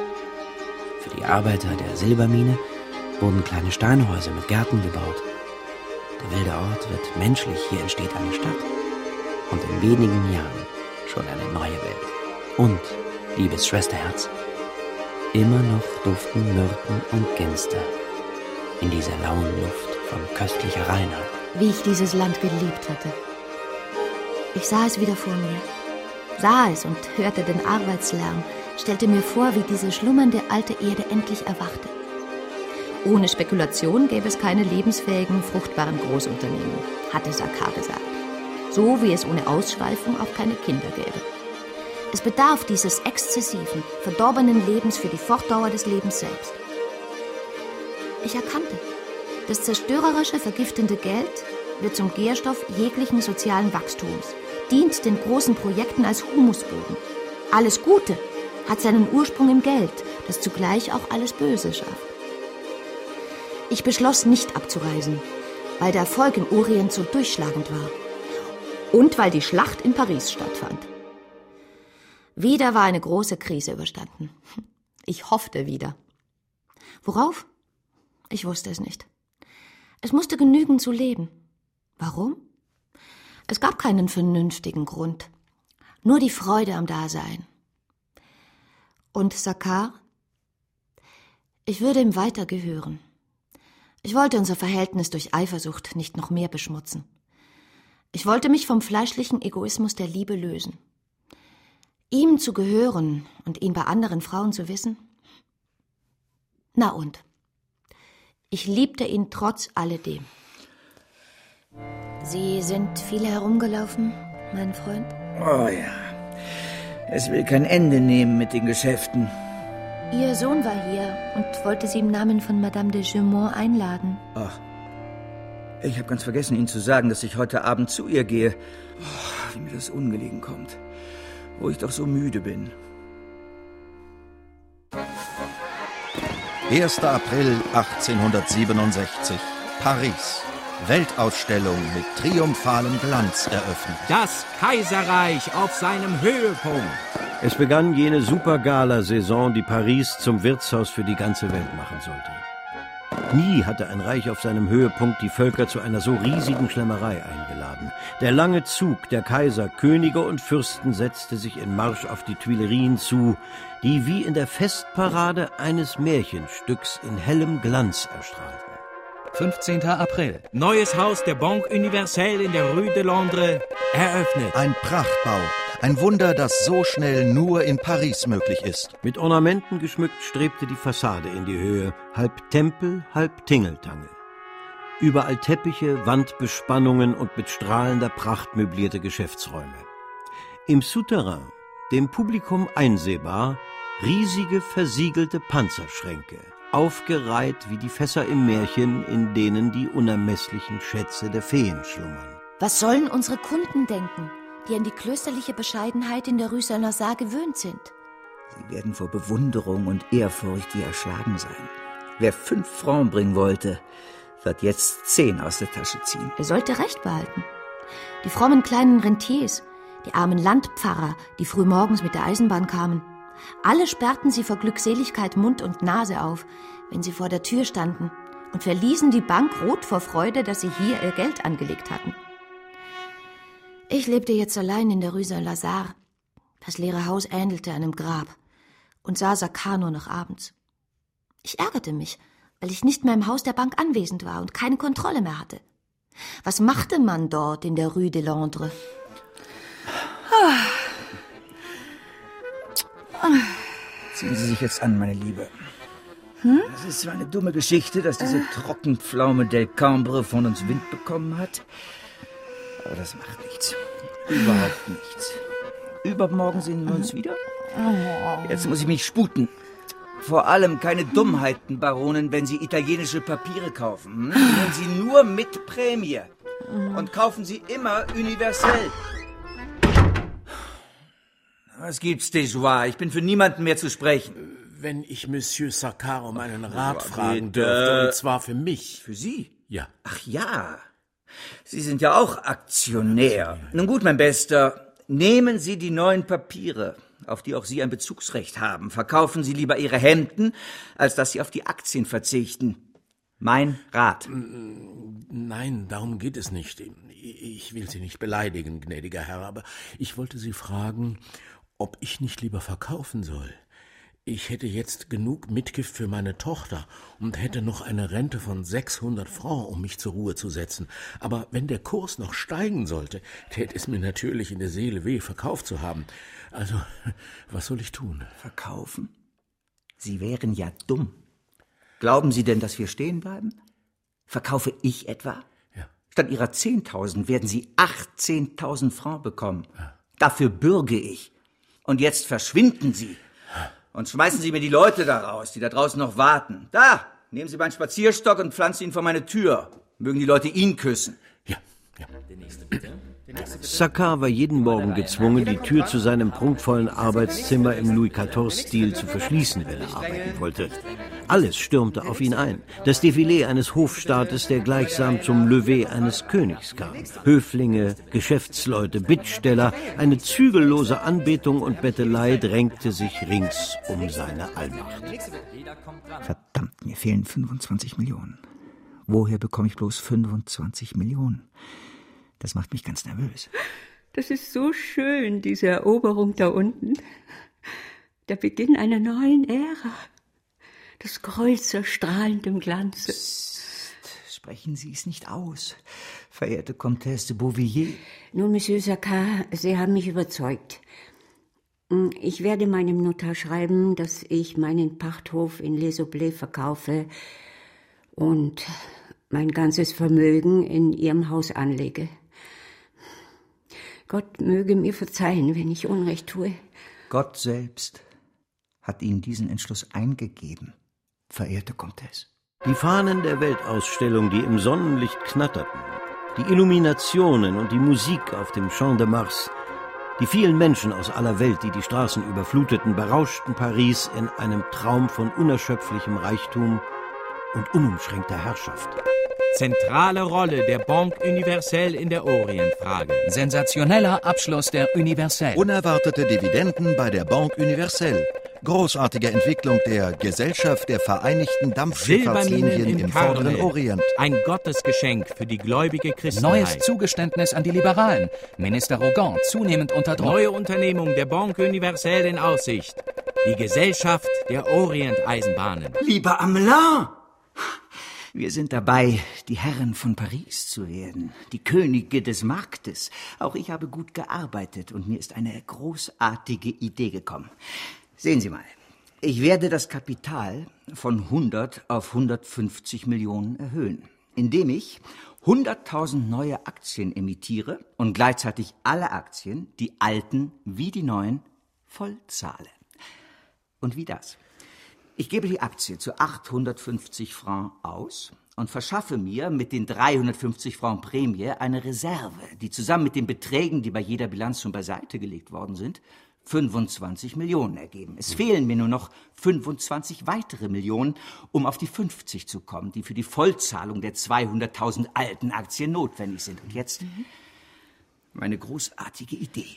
Für die Arbeiter der Silbermine wurden kleine Steinhäuser mit Gärten gebaut. Der wilde Ort wird menschlich, hier entsteht eine Stadt. Und in wenigen Jahren schon eine neue Welt. Und, liebes Schwesterherz, immer noch duften Myrten und Ginster in dieser lauen Luft von köstlicher Reinheit. Wie ich dieses Land geliebt hatte. Ich sah es wieder vor mir, sah es und hörte den Arbeitslärm, stellte mir vor, wie diese schlummernde alte Erde endlich erwachte. Ohne Spekulation gäbe es keine lebensfähigen, fruchtbaren Großunternehmen, hatte Saccard gesagt. So wie es ohne Ausschweifung auch keine Kinder gäbe. Es bedarf dieses exzessiven, verdorbenen Lebens für die Fortdauer des Lebens selbst. Ich erkannte, das zerstörerische, vergiftende Geld wird zum Gärstoff jeglichen sozialen Wachstums, dient den großen Projekten als Humusboden. Alles Gute hat seinen Ursprung im Geld, das zugleich auch alles Böse schafft. Ich beschloss, nicht abzureisen, weil der Erfolg im Orient so durchschlagend war. Und weil die Schlacht in Paris stattfand. Wieder war eine große Krise überstanden. Ich hoffte wieder. Worauf? Ich wusste es nicht. Es musste genügen zu leben. Warum? Es gab keinen vernünftigen Grund. Nur die Freude am Dasein. Und Saccard? Ich würde ihm weiter gehören. Ich wollte unser Verhältnis durch Eifersucht nicht noch mehr beschmutzen. Ich wollte mich vom fleischlichen Egoismus der Liebe lösen. Ihm zu gehören und ihn bei anderen Frauen zu wissen? Na und? Ich liebte ihn trotz alledem. Sie sind viel herumgelaufen, mein Freund? Oh ja. Es will kein Ende nehmen mit den Geschäften. Ihr Sohn war hier und wollte Sie im Namen von Madame de Gemont einladen. Ach, ich habe ganz vergessen, Ihnen zu sagen, dass ich heute Abend zu ihr gehe. Oh, wie mir das ungelegen kommt, wo ich doch so müde bin. erster April achtzehnhundertsiebenundsechzig, Paris. Weltausstellung mit triumphalem Glanz eröffnet. Das Kaiserreich auf seinem Höhepunkt. Es begann jene Supergala-Saison, die Paris zum Wirtshaus für die ganze Welt machen sollte. Nie hatte ein Reich auf seinem Höhepunkt die Völker zu einer so riesigen Schlemmerei eingeladen. Der lange Zug der Kaiser, Könige und Fürsten setzte sich in Marsch auf die Tuilerien zu, die wie in der Festparade eines Märchenstücks in hellem Glanz erstrahlten. fünfzehnter April. Neues Haus der Banque Universelle in der Rue de Londres eröffnet. Ein Prachtbau. Ein Wunder, das so schnell nur in Paris möglich ist. Mit Ornamenten geschmückt strebte die Fassade in die Höhe, halb Tempel, halb Tingeltangel. Überall Teppiche, Wandbespannungen und mit strahlender Pracht möblierte Geschäftsräume. Im Souterrain, dem Publikum einsehbar, riesige versiegelte Panzerschränke, aufgereiht wie die Fässer im Märchen, in denen die unermesslichen Schätze der Feen schlummern. Was sollen unsere Kunden denken? die an die klösterliche Bescheidenheit in der Rue Saint-Lazare gewöhnt sind. Sie werden vor Bewunderung und Ehrfurcht wie erschlagen sein. Wer fünf Francs bringen wollte, wird jetzt zehn aus der Tasche ziehen. Er sollte Recht behalten. Die frommen kleinen Rentiers, die armen Landpfarrer, die frühmorgens mit der Eisenbahn kamen, alle sperrten sie vor Glückseligkeit Mund und Nase auf, wenn sie vor der Tür standen, und verließen die Bank rot vor Freude, dass sie hier ihr Geld angelegt hatten. Ich lebte jetzt allein in der Rue Saint-Lazare. Das leere Haus ähnelte einem Grab und sah Saccard nur noch abends. Ich ärgerte mich, weil ich nicht mehr im Haus der Bank anwesend war und keine Kontrolle mehr hatte. Was machte man dort in der Rue de Londres? Ziehen Sie sich jetzt an, meine Liebe. Hm? Das ist zwar eine dumme Geschichte, dass diese Trockenpflaume Del Cambre von uns Wind bekommen hat, aber das macht nichts. Überhaupt nichts. Übermorgen sehen wir uns wieder. Jetzt muss ich mich sputen. Vor allem keine Dummheiten, Baronin, wenn Sie italienische Papiere kaufen. Nehmen Sie nur mit Prämie. Und kaufen Sie immer universell. Was gibt's, Dejoie? Ich bin für niemanden mehr zu sprechen. Wenn ich Monsieur Saccard um einen Rat fragen dürfte, und zwar für mich. Für Sie? Ja. Ach ja. Sie sind ja auch Aktionär. Nun gut, mein Bester, nehmen Sie die neuen Papiere, auf die auch Sie ein Bezugsrecht haben. Verkaufen Sie lieber Ihre Hemden, als dass Sie auf die Aktien verzichten. Mein Rat. Nein, darum geht es nicht. Ich will Sie nicht beleidigen, gnädiger Herr, aber ich wollte Sie fragen, ob ich nicht lieber verkaufen soll. Ich hätte jetzt genug Mitgift für meine Tochter und hätte noch eine Rente von sechshundert Francs, um mich zur Ruhe zu setzen. Aber wenn der Kurs noch steigen sollte, täte es mir natürlich in der Seele weh, verkauft zu haben. Also, was soll ich tun? Verkaufen? Sie wären ja dumm. Glauben Sie denn, dass wir stehen bleiben? Verkaufe ich etwa? Ja. Statt Ihrer zehntausend werden Sie achtzehntausend Francs bekommen. Ja. Dafür bürge ich. Und jetzt verschwinden Sie. Und schmeißen Sie mir die Leute da raus, die da draußen noch warten. Da, nehmen Sie meinen Spazierstock und pflanzen ihn vor meine Tür. Mögen die Leute ihn küssen. Ja, ja. Saccard war jeden Morgen gezwungen, die Tür zu seinem prunkvollen Arbeitszimmer im Louis quatorze-Stil zu verschließen, wenn er arbeiten wollte. Alles stürmte auf ihn ein. Das Defilé eines Hofstaates, der gleichsam zum Lever eines Königs kam. Höflinge, Geschäftsleute, Bittsteller, eine zügellose Anbetung und Bettelei drängte sich rings um seine Allmacht. Verdammt, mir fehlen fünfundzwanzig Millionen. Woher bekomme ich bloß fünfundzwanzig Millionen? Das macht mich ganz nervös. Das ist so schön, diese Eroberung da unten. Der Beginn einer neuen Ära. Das Kreuz erstrahlend im Glanze. Psst, sprechen Sie es nicht aus, verehrte Comtesse de Beauvilliers. Nun, Monsieur Saccard, Sie haben mich überzeugt. Ich werde meinem Notar schreiben, dass ich meinen Pachthof in Les Aublets verkaufe und mein ganzes Vermögen in Ihrem Haus anlege. Gott möge mir verzeihen, wenn ich Unrecht tue. Gott selbst hat Ihnen diesen Entschluss eingegeben, verehrte Comtesse. Die Fahnen der Weltausstellung, die im Sonnenlicht knatterten, die Illuminationen und die Musik auf dem Champ de Mars, die vielen Menschen aus aller Welt, die die Straßen überfluteten, berauschten Paris in einem Traum von unerschöpflichem Reichtum und unumschränkter Herrschaft. Zentrale Rolle der Banque Universelle in der Orientfrage. Sensationeller Abschluss der Universelle. Unerwartete Dividenden bei der Banque Universelle. Großartige Entwicklung der Gesellschaft der Vereinigten Dampfschifffahrtslinien im Vorderen Orient. Ein Gottesgeschenk für die gläubige Christenheit. Neues Zugeständnis an die Liberalen. Minister Rougon zunehmend unter Druck. Neue Unternehmung der Banque Universelle in Aussicht. Die Gesellschaft der Orienteisenbahnen. Lieber Amelin! Wir sind dabei, die Herren von Paris zu werden, die Könige des Marktes. Auch ich habe gut gearbeitet und mir ist eine großartige Idee gekommen. Sehen Sie mal, ich werde das Kapital von hundert auf hundertfünfzig Millionen erhöhen, indem ich hunderttausend neue Aktien emittiere und gleichzeitig alle Aktien, die alten wie die neuen, vollzahle. Und wie das? Ich gebe die Aktie zu achthundertfünfzig Francs aus und verschaffe mir mit den dreihundertfünfzig Francs Prämie eine Reserve, die zusammen mit den Beträgen, die bei jeder Bilanz schon beiseite gelegt worden sind, fünfundzwanzig Millionen ergeben. Es fehlen mir nur noch fünfundzwanzig weitere Millionen, um auf die fünfzig zu kommen, die für die Vollzahlung der zweihunderttausend alten Aktien notwendig sind. Und jetzt mhm. meine großartige Idee.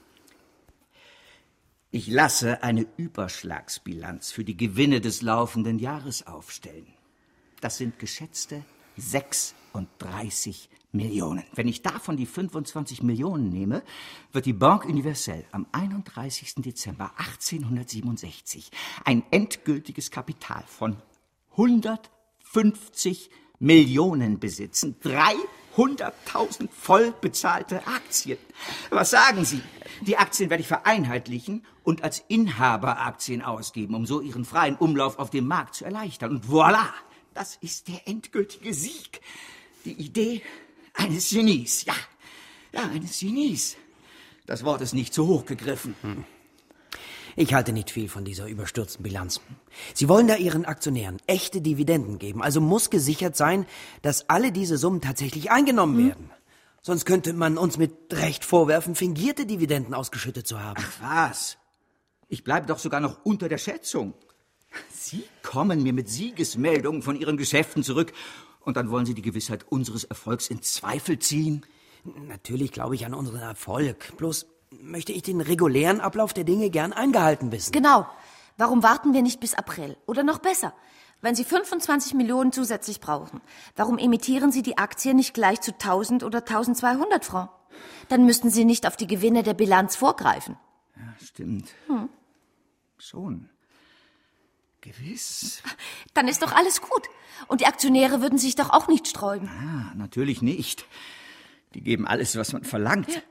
Ich lasse eine Überschlagsbilanz für die Gewinne des laufenden Jahres aufstellen. Das sind geschätzte sechsunddreißig Millionen. Wenn ich davon die fünfundzwanzig Millionen nehme, wird die Banque Universelle am einunddreißigsten Dezember achtzehnhundertsiebenundsechzig ein endgültiges Kapital von hundertfünfzig Millionen besitzen. dreihunderttausend voll bezahlte Aktien. Was sagen Sie? Die Aktien werde ich vereinheitlichen und als Inhaberaktien ausgeben, um so ihren freien Umlauf auf dem Markt zu erleichtern. Und voilà! Das ist der endgültige Sieg. Die Idee eines Genies. Ja, ja, eines Genies. Das Wort ist nicht zu hoch gegriffen. Hm. Ich halte nicht viel von dieser überstürzten Bilanz. Sie wollen da Ihren Aktionären echte Dividenden geben. Also muss gesichert sein, dass alle diese Summen tatsächlich eingenommen hm. werden. Sonst könnte man uns mit Recht vorwerfen, fingierte Dividenden ausgeschüttet zu haben. Ach was? Ich bleibe doch sogar noch unter der Schätzung. Sie kommen mir mit Siegesmeldungen von Ihren Geschäften zurück und dann wollen Sie die Gewissheit unseres Erfolgs in Zweifel ziehen? Natürlich glaube ich an unseren Erfolg. Bloß möchte ich den regulären Ablauf der Dinge gern eingehalten wissen. Genau. Warum warten wir nicht bis April? Oder noch besser, wenn Sie fünfundzwanzig Millionen zusätzlich brauchen, warum emittieren Sie die Aktien nicht gleich zu tausend oder tausendzweihundert Francs? Dann müssten Sie nicht auf die Gewinne der Bilanz vorgreifen. Ja, stimmt. Hm. Schon. Gewiss. Dann ist doch alles gut. Und die Aktionäre würden sich doch auch nicht sträuben. Ah, natürlich nicht. Die geben alles, was man verlangt. Ja.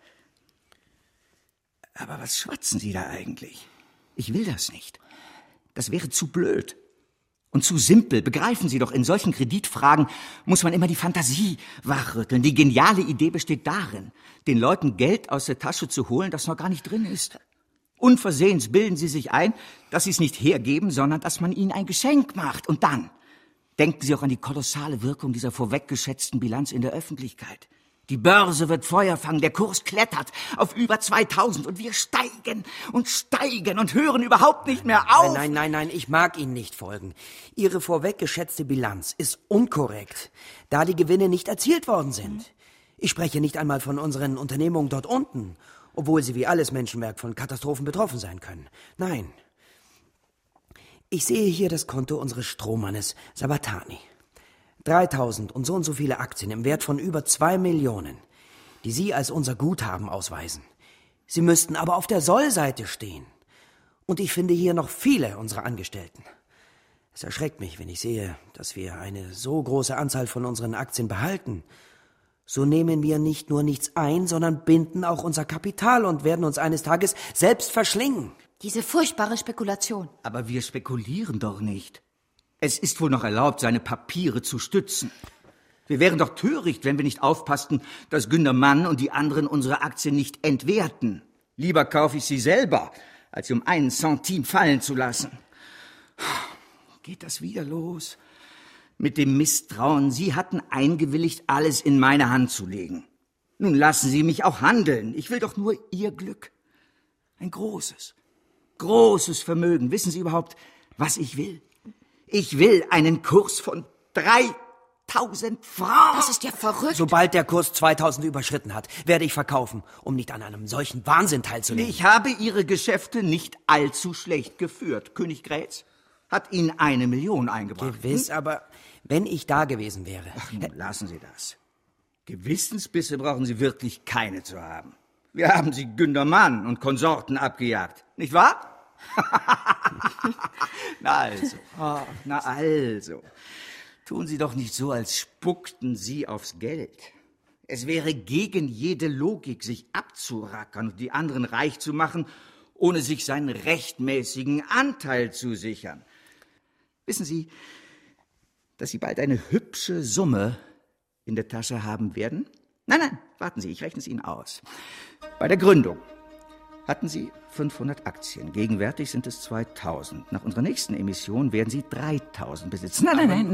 Aber was schwatzen Sie da eigentlich? Ich will das nicht. Das wäre zu blöd. Und zu simpel. Begreifen Sie doch, in solchen Kreditfragen muss man immer die Fantasie wachrütteln. Die geniale Idee besteht darin, den Leuten Geld aus der Tasche zu holen, das noch gar nicht drin ist. Unversehens bilden sie sich ein, dass sie es nicht hergeben, sondern dass man ihnen ein Geschenk macht. Und dann denken Sie auch an die kolossale Wirkung dieser vorweggeschätzten Bilanz in der Öffentlichkeit. Die Börse wird Feuer fangen, der Kurs klettert auf über zweitausend und wir steigen und steigen und hören überhaupt nicht mehr auf. Nein, nein, nein, nein, ich mag Ihnen nicht folgen. Ihre vorweggeschätzte Bilanz ist unkorrekt, da die Gewinne nicht erzielt worden sind. Ich spreche nicht einmal von unseren Unternehmungen dort unten, obwohl sie wie alles Menschenwerk von Katastrophen betroffen sein können. Nein. Ich sehe hier das Konto unseres Strohmannes Sabatani. dreitausend und so und so viele Aktien im Wert von über zwei Millionen, die Sie als unser Guthaben ausweisen. Sie müssten aber auf der Sollseite stehen. Und ich finde hier noch viele unserer Angestellten. Es erschreckt mich, wenn ich sehe, dass wir eine so große Anzahl von unseren Aktien behalten. So nehmen wir nicht nur nichts ein, sondern binden auch unser Kapital und werden uns eines Tages selbst verschlingen. Diese furchtbare Spekulation. Aber wir spekulieren doch nicht. Es ist wohl noch erlaubt, seine Papiere zu stützen. Wir wären doch töricht, wenn wir nicht aufpassten, dass Günter Mann und die anderen unsere Aktien nicht entwerten. Lieber kaufe ich sie selber, als sie um einen Centime fallen zu lassen. Geht das wieder los? Mit dem Misstrauen. Sie hatten eingewilligt, alles in meine Hand zu legen. Nun lassen Sie mich auch handeln. Ich will doch nur Ihr Glück. Ein großes, großes Vermögen. Wissen Sie überhaupt, was ich will? Ich will einen Kurs von dreitausend Francs. Das ist ja verrückt. Sobald der Kurs zweitausend überschritten hat, werde ich verkaufen, um nicht an einem solchen Wahnsinn teilzunehmen. Ich habe Ihre Geschäfte nicht allzu schlecht geführt. König Grätz hat Ihnen eine Million eingebracht. Gewiss, hm? Aber wenn ich da gewesen wäre... Ach, nun, lassen Sie das. Gewissensbisse brauchen Sie wirklich keine zu haben. Wir haben Sie Günter Mann und Konsorten abgejagt, nicht wahr? Na also, oh, na also. Tun Sie doch nicht so, als spuckten Sie aufs Geld. Es wäre gegen jede Logik, sich abzurackern und die anderen reich zu machen, ohne sich seinen rechtmäßigen Anteil zu sichern. Wissen Sie, dass Sie bald eine hübsche Summe in der Tasche haben werden? Nein, nein, warten Sie, ich rechne es Ihnen aus. Bei der Gründung hatten Sie fünfhundert Aktien. Gegenwärtig sind es zweitausend. Nach unserer nächsten Emission werden Sie dreitausend besitzen. Nein, nein, nein, nein.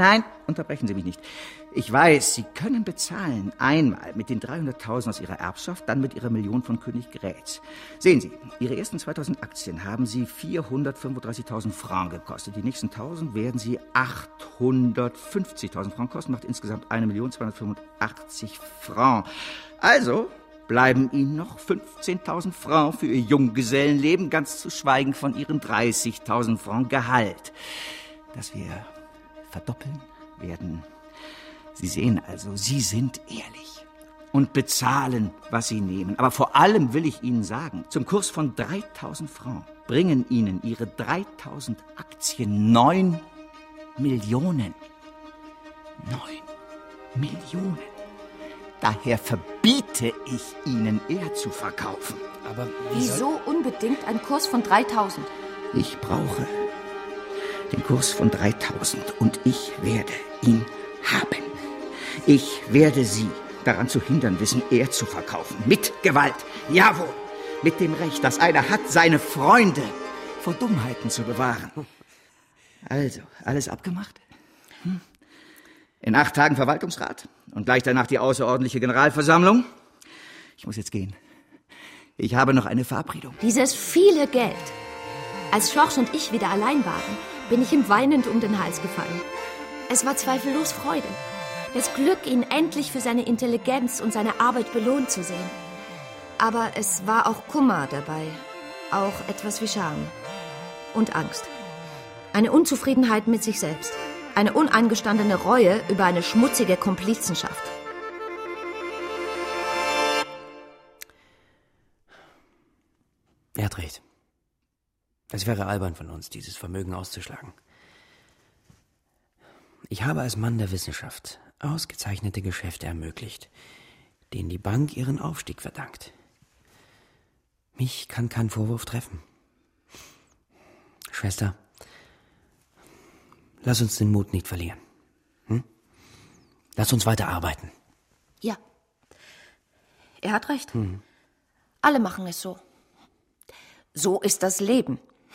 unterbrechen Sie mich nicht. Ich weiß, Sie können bezahlen. Einmal mit den dreihunderttausend aus Ihrer Erbschaft, dann mit Ihrer Million von König Grätz. Sehen Sie, Ihre ersten zweitausend Aktien haben Sie vierhundertfünfunddreißigtausend Francs gekostet. Die nächsten tausend werden Sie achthundertfünfzigtausend Francs kosten, macht insgesamt eine Million zweihundertfünfundachtzig Francs. Also bleiben Ihnen noch fünfzehntausend Francs für Ihr Junggesellenleben, ganz zu schweigen von Ihren dreißigtausend Francs Gehalt. Das wir verdoppeln werden. Sie sehen also, Sie sind ehrlich und bezahlen, was Sie nehmen. Aber vor allem will ich Ihnen sagen, zum Kurs von dreitausend Francs bringen Ihnen Ihre dreitausend Aktien neun Millionen. Neun Millionen. Daher verbiete ich Ihnen, er zu verkaufen. Aber wieso unbedingt ein Kurs von dreitausend? Ich brauche den Kurs von dreitausend und ich werde ihn haben. Ich werde Sie daran zu hindern wissen, er zu verkaufen. Mit Gewalt. Jawohl. Mit dem Recht, das einer hat, seine Freunde vor Dummheiten zu bewahren. Also, alles abgemacht? Hm? In acht Tagen Verwaltungsrat und gleich danach die außerordentliche Generalversammlung. Ich muss jetzt gehen. Ich habe noch eine Verabredung. Dieses viele Geld. Als Schorsch und ich wieder allein waren, bin ich ihm weinend um den Hals gefallen. Es war zweifellos Freude. Das Glück, ihn endlich für seine Intelligenz und seine Arbeit belohnt zu sehen. Aber es war auch Kummer dabei. Auch etwas wie Scham. Und Angst. Eine Unzufriedenheit mit sich selbst. Eine uneingestandene Reue über eine schmutzige Komplizenschaft. Er hat recht. Es wäre albern von uns, dieses Vermögen auszuschlagen. Ich habe als Mann der Wissenschaft ausgezeichnete Geschäfte ermöglicht, denen die Bank ihren Aufstieg verdankt. Mich kann kein Vorwurf treffen. Schwester, lass uns den Mut nicht verlieren. Hm? Lass uns weiter arbeiten. Ja. Er hat recht. Hm. Alle machen es so. So ist das Leben.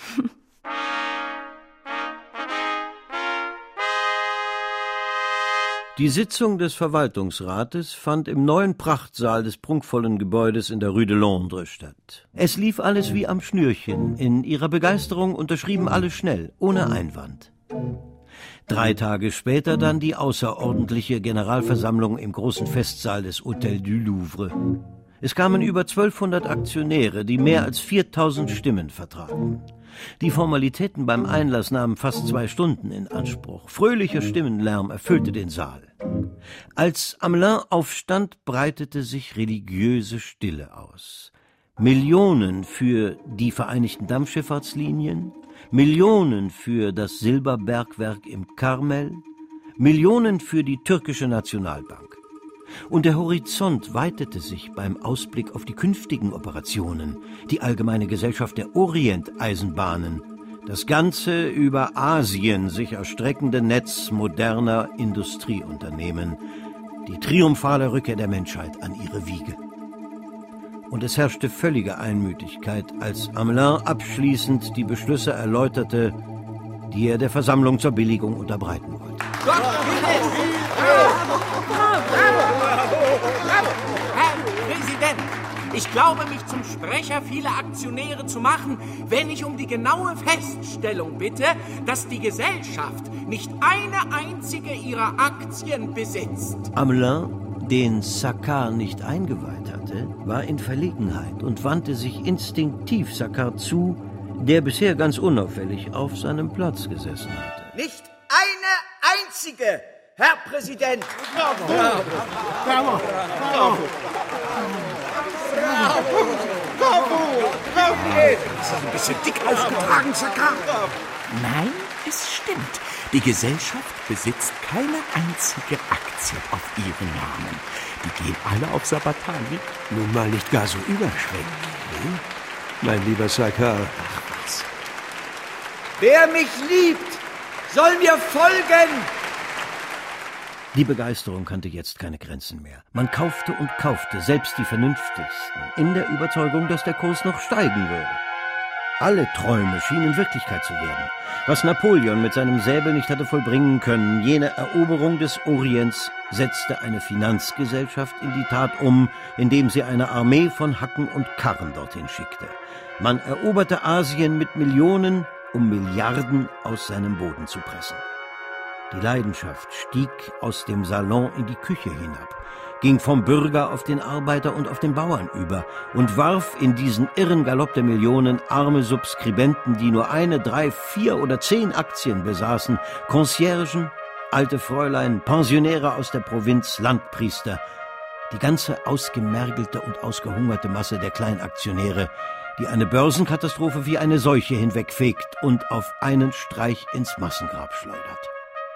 Die Sitzung des Verwaltungsrates fand im neuen Prachtsaal des prunkvollen Gebäudes in der Rue de Londres statt. Es lief alles wie am Schnürchen. In ihrer Begeisterung unterschrieben alle schnell, ohne Einwand. Drei Tage später dann die außerordentliche Generalversammlung im großen Festsaal des Hôtel du Louvre. Es kamen über zwölfhundert Aktionäre, die mehr als viertausend Stimmen vertraten. Die Formalitäten beim Einlass nahmen fast zwei Stunden in Anspruch. Fröhlicher Stimmenlärm erfüllte den Saal. Als Hamelin aufstand, breitete sich religiöse Stille aus. Millionen für die Vereinigten Dampfschifffahrtslinien, Millionen für das Silberbergwerk im Karmel, Millionen für die türkische Nationalbank. Und der Horizont weitete sich beim Ausblick auf die künftigen Operationen, die Allgemeine Gesellschaft der Orienteisenbahnen, das ganze über Asien sich erstreckende Netz moderner Industrieunternehmen, die triumphale Rückkehr der Menschheit an ihre Wiege. Und es herrschte völlige Einmütigkeit, als Hamelin abschließend die Beschlüsse erläuterte, die er der Versammlung zur Billigung unterbreiten wollte. Herr Präsident, ich glaube, mich zum Sprecher vieler Aktionäre zu machen, wenn ich um die genaue Feststellung bitte, dass die Gesellschaft nicht eine einzige ihrer Aktien besitzt. Hamelin, den Saccard nicht eingeweiht hatte, war in Verlegenheit und wandte sich instinktiv Saccard zu, der bisher ganz unauffällig auf seinem Platz gesessen hatte. Nicht eine einzige, Herr Präsident! Bravo! Bravo! Bravo! Bravo! Bravo! Bravo! Ist das ein bisschen dick aufgetragen, Saccard? Nein, es stimmt. Die Gesellschaft besitzt keine einzige Aktie auf ihren Namen. Die gehen alle auf Sabatani. Nun mal nicht gar so überschwänglich, hm? Mein lieber Saccard. Ach was. Wer mich liebt, soll mir folgen! Die Begeisterung kannte jetzt keine Grenzen mehr. Man kaufte und kaufte, selbst die Vernünftigsten, in der Überzeugung, dass der Kurs noch steigen würde. Alle Träume schienen Wirklichkeit zu werden. Was Napoleon mit seinem Säbel nicht hatte vollbringen können, jene Eroberung des Orients, setzte eine Finanzgesellschaft in die Tat um, indem sie eine Armee von Hacken und Karren dorthin schickte. Man eroberte Asien mit Millionen, um Milliarden aus seinem Boden zu pressen. Die Leidenschaft stieg aus dem Salon in die Küche hinab, ging vom Bürger auf den Arbeiter und auf den Bauern über und warf in diesen irren Galopp der Millionen arme Subskribenten, die nur eine, drei, vier oder zehn Aktien besaßen, Conciergen, alte Fräulein, Pensionäre aus der Provinz, Landpriester, die ganze ausgemergelte und ausgehungerte Masse der Kleinaktionäre, die eine Börsenkatastrophe wie eine Seuche hinwegfegt und auf einen Streich ins Massengrab schleudert.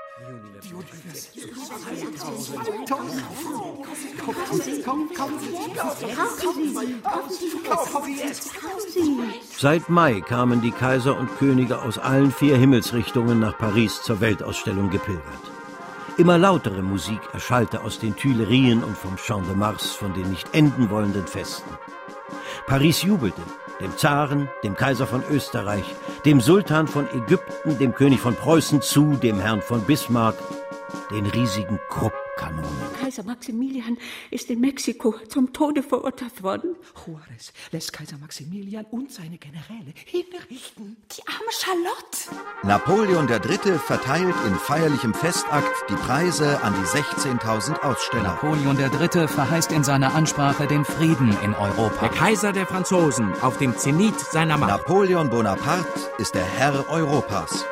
Seit Mai kamen die Kaiser und Könige aus allen vier Himmelsrichtungen nach Paris zur Weltausstellung gepilgert. Immer lautere Musik erschallte aus den Tuilerien und vom Champ de Mars, von den nicht enden wollenden Festen. Paris jubelte, dem Zaren, dem Kaiser von Österreich, dem Sultan von Ägypten, dem König von Preußen zu, dem Herrn von Bismarck, den riesigen Kruppkanonen. Kaiser Maximilian ist in Mexiko zum Tode verurteilt worden. Juarez lässt Kaiser Maximilian und seine Generäle hinrichten. Die arme Charlotte. Napoleon der Dritte verteilt in feierlichem Festakt die Preise an die sechzehntausend Aussteller. Napoleon der Dritte verheißt in seiner Ansprache den Frieden in Europa. Der Kaiser der Franzosen auf dem Zenit seiner Macht. Napoleon Bonaparte ist der Herr Europas.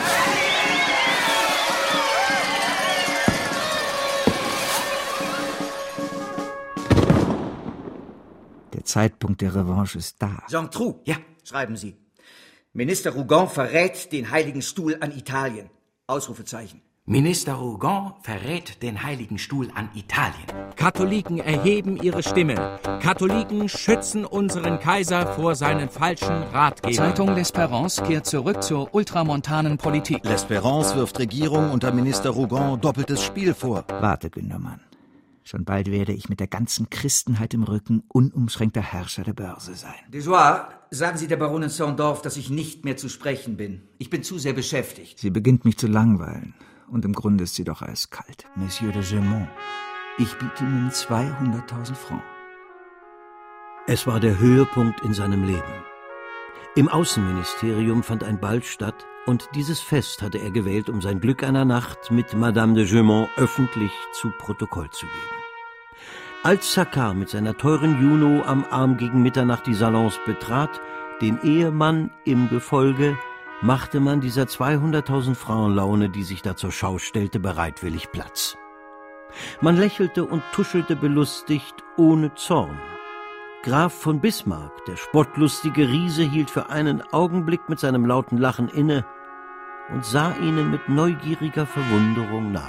Der Zeitpunkt der Revanche ist da. Saint-Trou, ja, schreiben Sie. Minister Rougon verrät den Heiligen Stuhl an Italien. Ausrufezeichen. Minister Rougon verrät den Heiligen Stuhl an Italien. Katholiken erheben ihre Stimme. Katholiken schützen unseren Kaiser vor seinen falschen Ratgebern. Zeitung L'Espérance kehrt zurück zur ultramontanen Politik. L'Espérance wirft Regierung unter Minister Rougon doppeltes Spiel vor. Warte, Gündermann. Schon bald werde ich mit der ganzen Christenheit im Rücken unumschränkter Herrscher der Börse sein. Desoir, sagen Sie der Baronin Saint-Dorf, dass ich nicht mehr zu sprechen bin. Ich bin zu sehr beschäftigt. Sie beginnt mich zu langweilen. Und im Grunde ist sie doch eiskalt. Monsieur de Gemont, ich biete Ihnen zweihunderttausend Francs. Es war der Höhepunkt in seinem Leben. Im Außenministerium fand ein Ball statt, und dieses Fest hatte er gewählt, um sein Glück einer Nacht mit Madame de Gemont öffentlich zu Protokoll zu geben. Als Saccard mit seiner teuren Juno am Arm gegen Mitternacht die Salons betrat, den Ehemann im Gefolge, machte man dieser zweihunderttausend Francs Laune, die sich da zur Schau stellte, bereitwillig Platz. Man lächelte und tuschelte belustigt, ohne Zorn. Graf von Bismarck, der spottlustige Riese, hielt für einen Augenblick mit seinem lauten Lachen inne und sah ihnen mit neugieriger Verwunderung nach.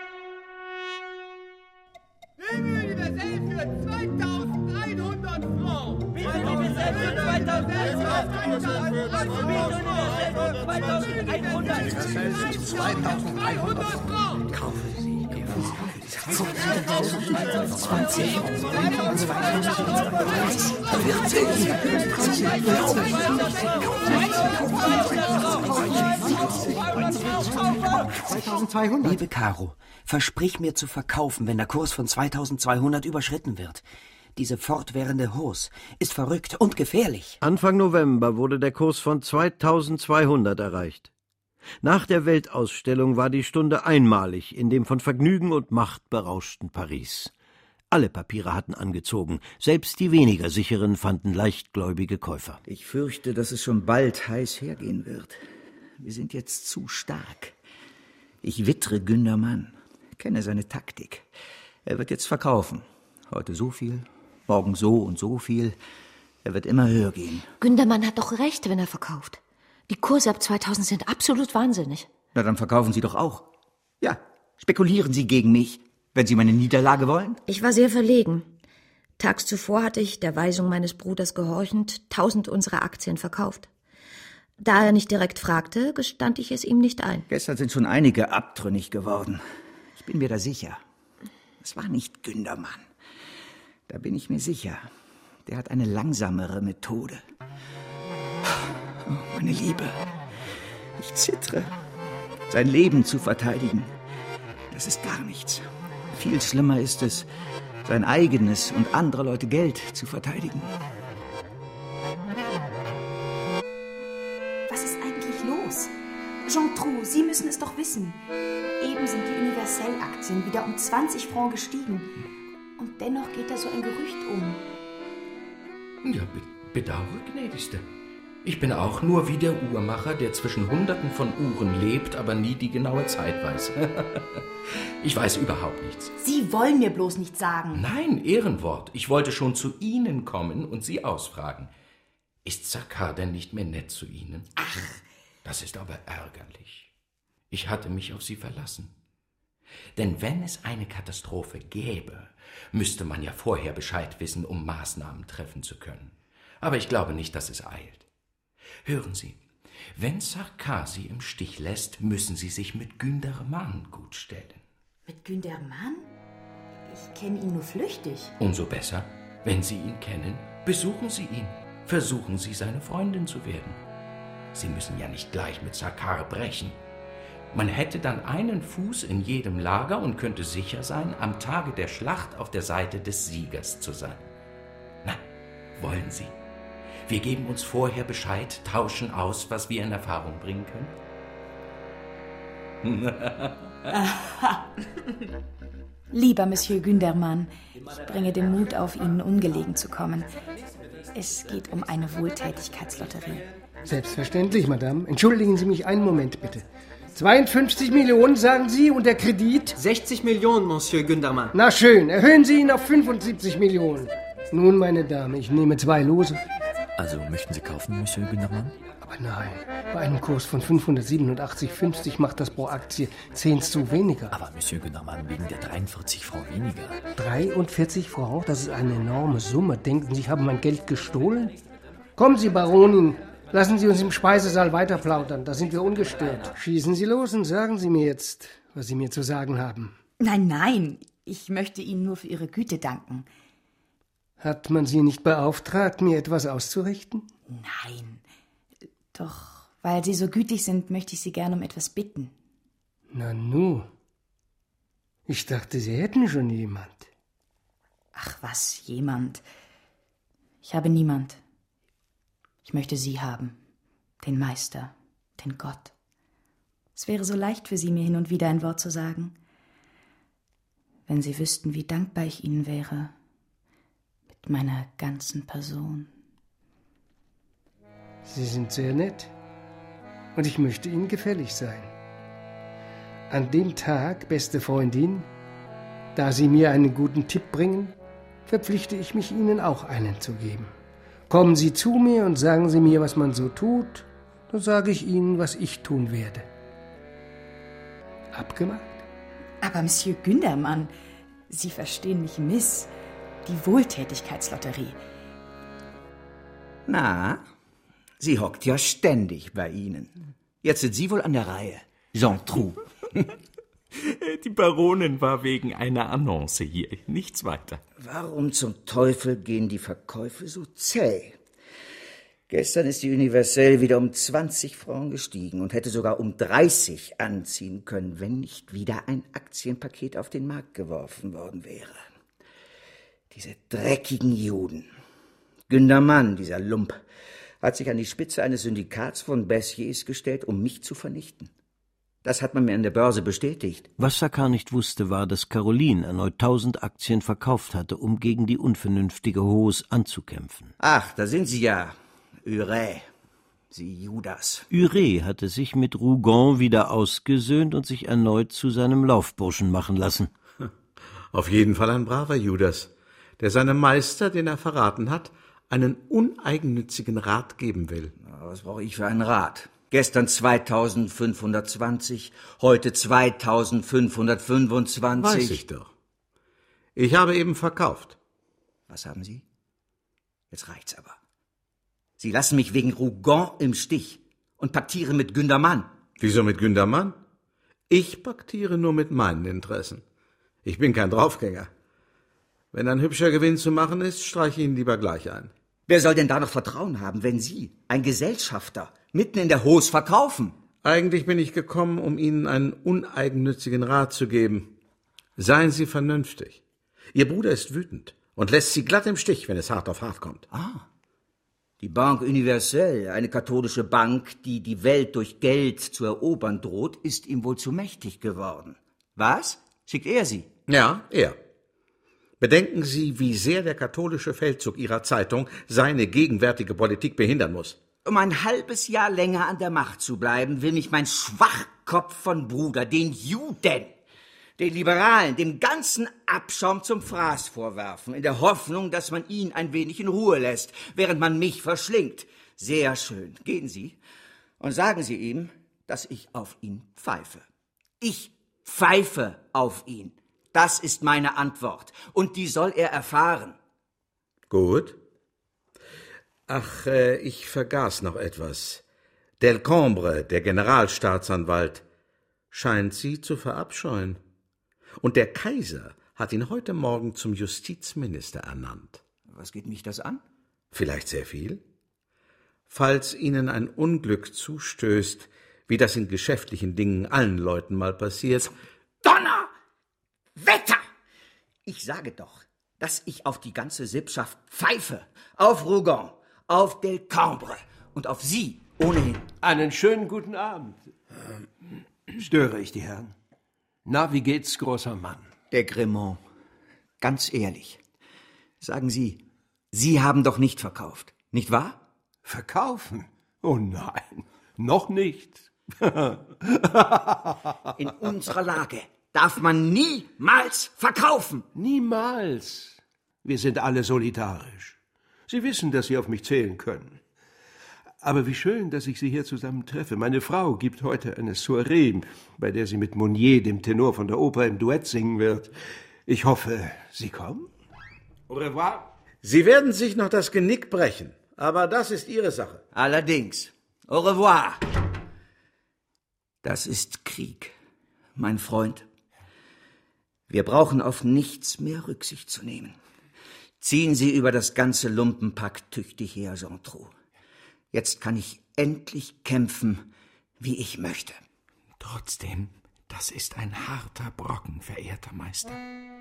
Universell für zweitausendeinhundert Francs! Universell für zweitausendeinhundert! zweitausendeinhundert Francs! Kaufen Sie, zwanzig, zweitausendzweihundert. Liebe Caro, versprich mir zu verkaufen, wenn der Kurs von zweitausendzweihundert überschritten wird. Diese fortwährende Hausse ist verrückt und gefährlich. Anfang November wurde der Kurs von zweitausendzweihundert erreicht. Nach der Weltausstellung war die Stunde einmalig in dem von Vergnügen und Macht berauschten Paris. Alle Papiere hatten angezogen, selbst die weniger sicheren fanden leichtgläubige Käufer. Ich fürchte, dass es schon bald heiß hergehen wird. Wir sind jetzt zu stark. Ich wittere Gündermann, kenne seine Taktik. Er wird jetzt verkaufen. Heute so viel, morgen so und so viel. Er wird immer höher gehen. Gündermann hat doch recht, wenn er verkauft. Die Kurse ab zweitausend sind absolut wahnsinnig. Na, dann verkaufen Sie doch auch. Ja, spekulieren Sie gegen mich, wenn Sie meine Niederlage wollen. Ich war sehr verlegen. Tags zuvor hatte ich, der Weisung meines Bruders gehorchend, tausend unserer Aktien verkauft. Da er nicht direkt fragte, gestand ich es ihm nicht ein. Gestern sind schon einige abtrünnig geworden. Ich bin mir da sicher. Es war nicht Gündermann. Da bin ich mir sicher. Der hat eine langsamere Methode. Oh, meine Liebe, ich zittere. Sein Leben zu verteidigen, das ist gar nichts. Viel schlimmer ist es, sein eigenes und anderer Leute Geld zu verteidigen. Was ist eigentlich los? Jean Trou, Sie müssen es doch wissen. Eben sind die Universell-Aktien wieder um zwanzig Francs gestiegen. Und dennoch geht da so ein Gerücht um. Ja, bedauere, gnädigste. Ich bin auch nur wie der Uhrmacher, der zwischen Hunderten von Uhren lebt, aber nie die genaue Zeit weiß. Ich weiß überhaupt nichts. Sie wollen mir bloß nichts sagen. Nein, Ehrenwort. Ich wollte schon zu Ihnen kommen und Sie ausfragen. Ist Saccard denn nicht mehr nett zu Ihnen? Ach. Das ist aber ärgerlich. Ich hatte mich auf Sie verlassen. Denn wenn es eine Katastrophe gäbe, müsste man ja vorher Bescheid wissen, um Maßnahmen treffen zu können. Aber ich glaube nicht, dass es eilt. Hören Sie, wenn Saccard Sie im Stich lässt, müssen Sie sich mit Gundermann gut stellen. Mit Gundermann? Ich kenne ihn nur flüchtig. Umso besser. Wenn Sie ihn kennen, besuchen Sie ihn. Versuchen Sie, seine Freundin zu werden. Sie müssen ja nicht gleich mit Saccard brechen. Man hätte dann einen Fuß in jedem Lager und könnte sicher sein, am Tage der Schlacht auf der Seite des Siegers zu sein. Na, wollen Sie? Wir geben uns vorher Bescheid, tauschen aus, was wir in Erfahrung bringen können. Lieber Monsieur Gundermann, ich bringe den Mut auf, Ihnen ungelegen zu kommen. Es geht um eine Wohltätigkeitslotterie. Selbstverständlich, Madame. Entschuldigen Sie mich einen Moment, bitte. zweiundfünfzig Millionen, sagen Sie, und der Kredit? sechzig Millionen, Monsieur Gundermann. Na schön, erhöhen Sie ihn auf fünfundsiebzig Millionen. Nun, meine Dame, ich nehme zwei Lose. Also möchten Sie kaufen, Monsieur Gundermann? Aber nein, bei einem Kurs von fünfhundertsiebenundachtzig Komma fünfzig macht das pro Aktie zehn zu weniger. Aber Monsieur Gundermann, wegen der dreiundvierzig Francs weniger. dreiundvierzig Francs? Das ist eine enorme Summe. Denken Sie, ich habe mein Geld gestohlen? Kommen Sie, Baronin, lassen Sie uns im Speisesaal weiterplaudern. Da sind wir ungestört. Schießen Sie los und sagen Sie mir jetzt, was Sie mir zu sagen haben. Nein, nein, ich möchte Ihnen nur für Ihre Güte danken. Hat man Sie nicht beauftragt, mir etwas auszurichten? Nein. Doch, weil Sie so gütig sind, möchte ich Sie gerne um etwas bitten. Nanu. Ich dachte, Sie hätten schon jemand. Ach was, jemand. Ich habe niemand. Ich möchte Sie haben. Den Meister, den Gott. Es wäre so leicht für Sie, mir hin und wieder ein Wort zu sagen. Wenn Sie wüssten, wie dankbar ich Ihnen wäre. Mit meiner ganzen Person. Sie sind sehr nett. Und ich möchte Ihnen gefällig sein. An dem Tag, beste Freundin, da Sie mir einen guten Tipp bringen, verpflichte ich mich, Ihnen auch einen zu geben. Kommen Sie zu mir und sagen Sie mir, was man so tut, dann sage ich Ihnen, was ich tun werde. Abgemacht? Aber Monsieur Gundermann, Sie verstehen mich miss. Die Wohltätigkeitslotterie. Na, sie hockt ja ständig bei Ihnen. Jetzt sind Sie wohl an der Reihe. Jean Trou. Die Baronin war wegen einer Annonce hier, nichts weiter. Warum zum Teufel gehen die Verkäufe so zäh? Gestern ist die Universell wieder um zwanzig Francs gestiegen und hätte sogar um dreißig anziehen können, wenn nicht wieder ein Aktienpaket auf den Markt geworfen worden wäre. Diese dreckigen Juden. Gundermann, dieser Lump, hat sich an die Spitze eines Syndikats von Bessiers gestellt, um mich zu vernichten. Das hat man mir an der Börse bestätigt. Was Saccard nicht wusste, war, dass Caroline erneut tausend Aktien verkauft hatte, um gegen die unvernünftige Hausse anzukämpfen. Ach, da sind Sie ja, Huret, Sie Judas. Huret hatte sich mit Rougon wieder ausgesöhnt und sich erneut zu seinem Laufburschen machen lassen. Auf jeden Fall ein braver Judas, der seinem Meister, den er verraten hat, einen uneigennützigen Rat geben will. Was brauche ich für einen Rat? Gestern zweitausendfünfhundertzwanzig, heute zweitausendfünfhundertfünfundzwanzig. Weiß ich doch. Ich habe eben verkauft. Was haben Sie? Jetzt reicht's aber. Sie lassen mich wegen Rougon im Stich und paktieren mit Gundermann. Wieso mit Gundermann? Ich paktiere nur mit meinen Interessen. Ich bin kein Draufgänger. Wenn ein hübscher Gewinn zu machen ist, streiche ich ihn lieber gleich ein. Wer soll denn da noch Vertrauen haben, wenn Sie, ein Gesellschafter, mitten in der Hausse verkaufen? Eigentlich bin ich gekommen, um Ihnen einen uneigennützigen Rat zu geben. Seien Sie vernünftig. Ihr Bruder ist wütend und lässt Sie glatt im Stich, wenn es hart auf hart kommt. Ah, die Banque Universelle, eine katholische Bank, die die Welt durch Geld zu erobern droht, ist ihm wohl zu mächtig geworden. Was? Schickt er Sie? Ja, er. Bedenken Sie, wie sehr der katholische Feldzug Ihrer Zeitung seine gegenwärtige Politik behindern muss. Um ein halbes Jahr länger an der Macht zu bleiben, will mich mein Schwachkopf von Bruder, den Juden, den Liberalen, dem ganzen Abschaum zum Fraß vorwerfen, in der Hoffnung, dass man ihn ein wenig in Ruhe lässt, während man mich verschlingt. Sehr schön. Gehen Sie und sagen Sie ihm, dass ich auf ihn pfeife. Ich pfeife auf ihn. Das ist meine Antwort. Und die soll er erfahren. Gut. Ach, äh, ich vergaß noch etwas. Delcambre, der Generalstaatsanwalt, scheint Sie zu verabscheuen. Und der Kaiser hat ihn heute Morgen zum Justizminister ernannt. Was geht mich das an? Vielleicht sehr viel. Falls Ihnen ein Unglück zustößt, wie das in geschäftlichen Dingen allen Leuten mal passiert. Donner! Wetter! Ich sage doch, dass ich auf die ganze Sippschaft pfeife. Auf Rougon, auf Delcambre und auf Sie ohnehin. Einen schönen guten Abend. Ähm, störe ich die Herren? Na, wie geht's, großer Mann? Der Grimont. Ganz ehrlich. Sagen Sie, Sie haben doch nicht verkauft, nicht wahr? Verkaufen? Oh nein, noch nicht. In unserer Lage darf man niemals verkaufen. Niemals. Wir sind alle solidarisch. Sie wissen, dass Sie auf mich zählen können. Aber wie schön, dass ich Sie hier zusammen treffe. Meine Frau gibt heute eine Soiree, bei der sie mit Monnier, dem Tenor von der Oper, im Duett singen wird. Ich hoffe, Sie kommen. Au revoir. Sie werden sich noch das Genick brechen, aber das ist Ihre Sache. Allerdings. Au revoir. Das ist Krieg, mein Freund. Wir brauchen auf nichts mehr Rücksicht zu nehmen. Ziehen Sie über das ganze Lumpenpack tüchtig her, Gendreau. Jetzt kann ich endlich kämpfen, wie ich möchte. Trotzdem, das ist ein harter Brocken, verehrter Meister.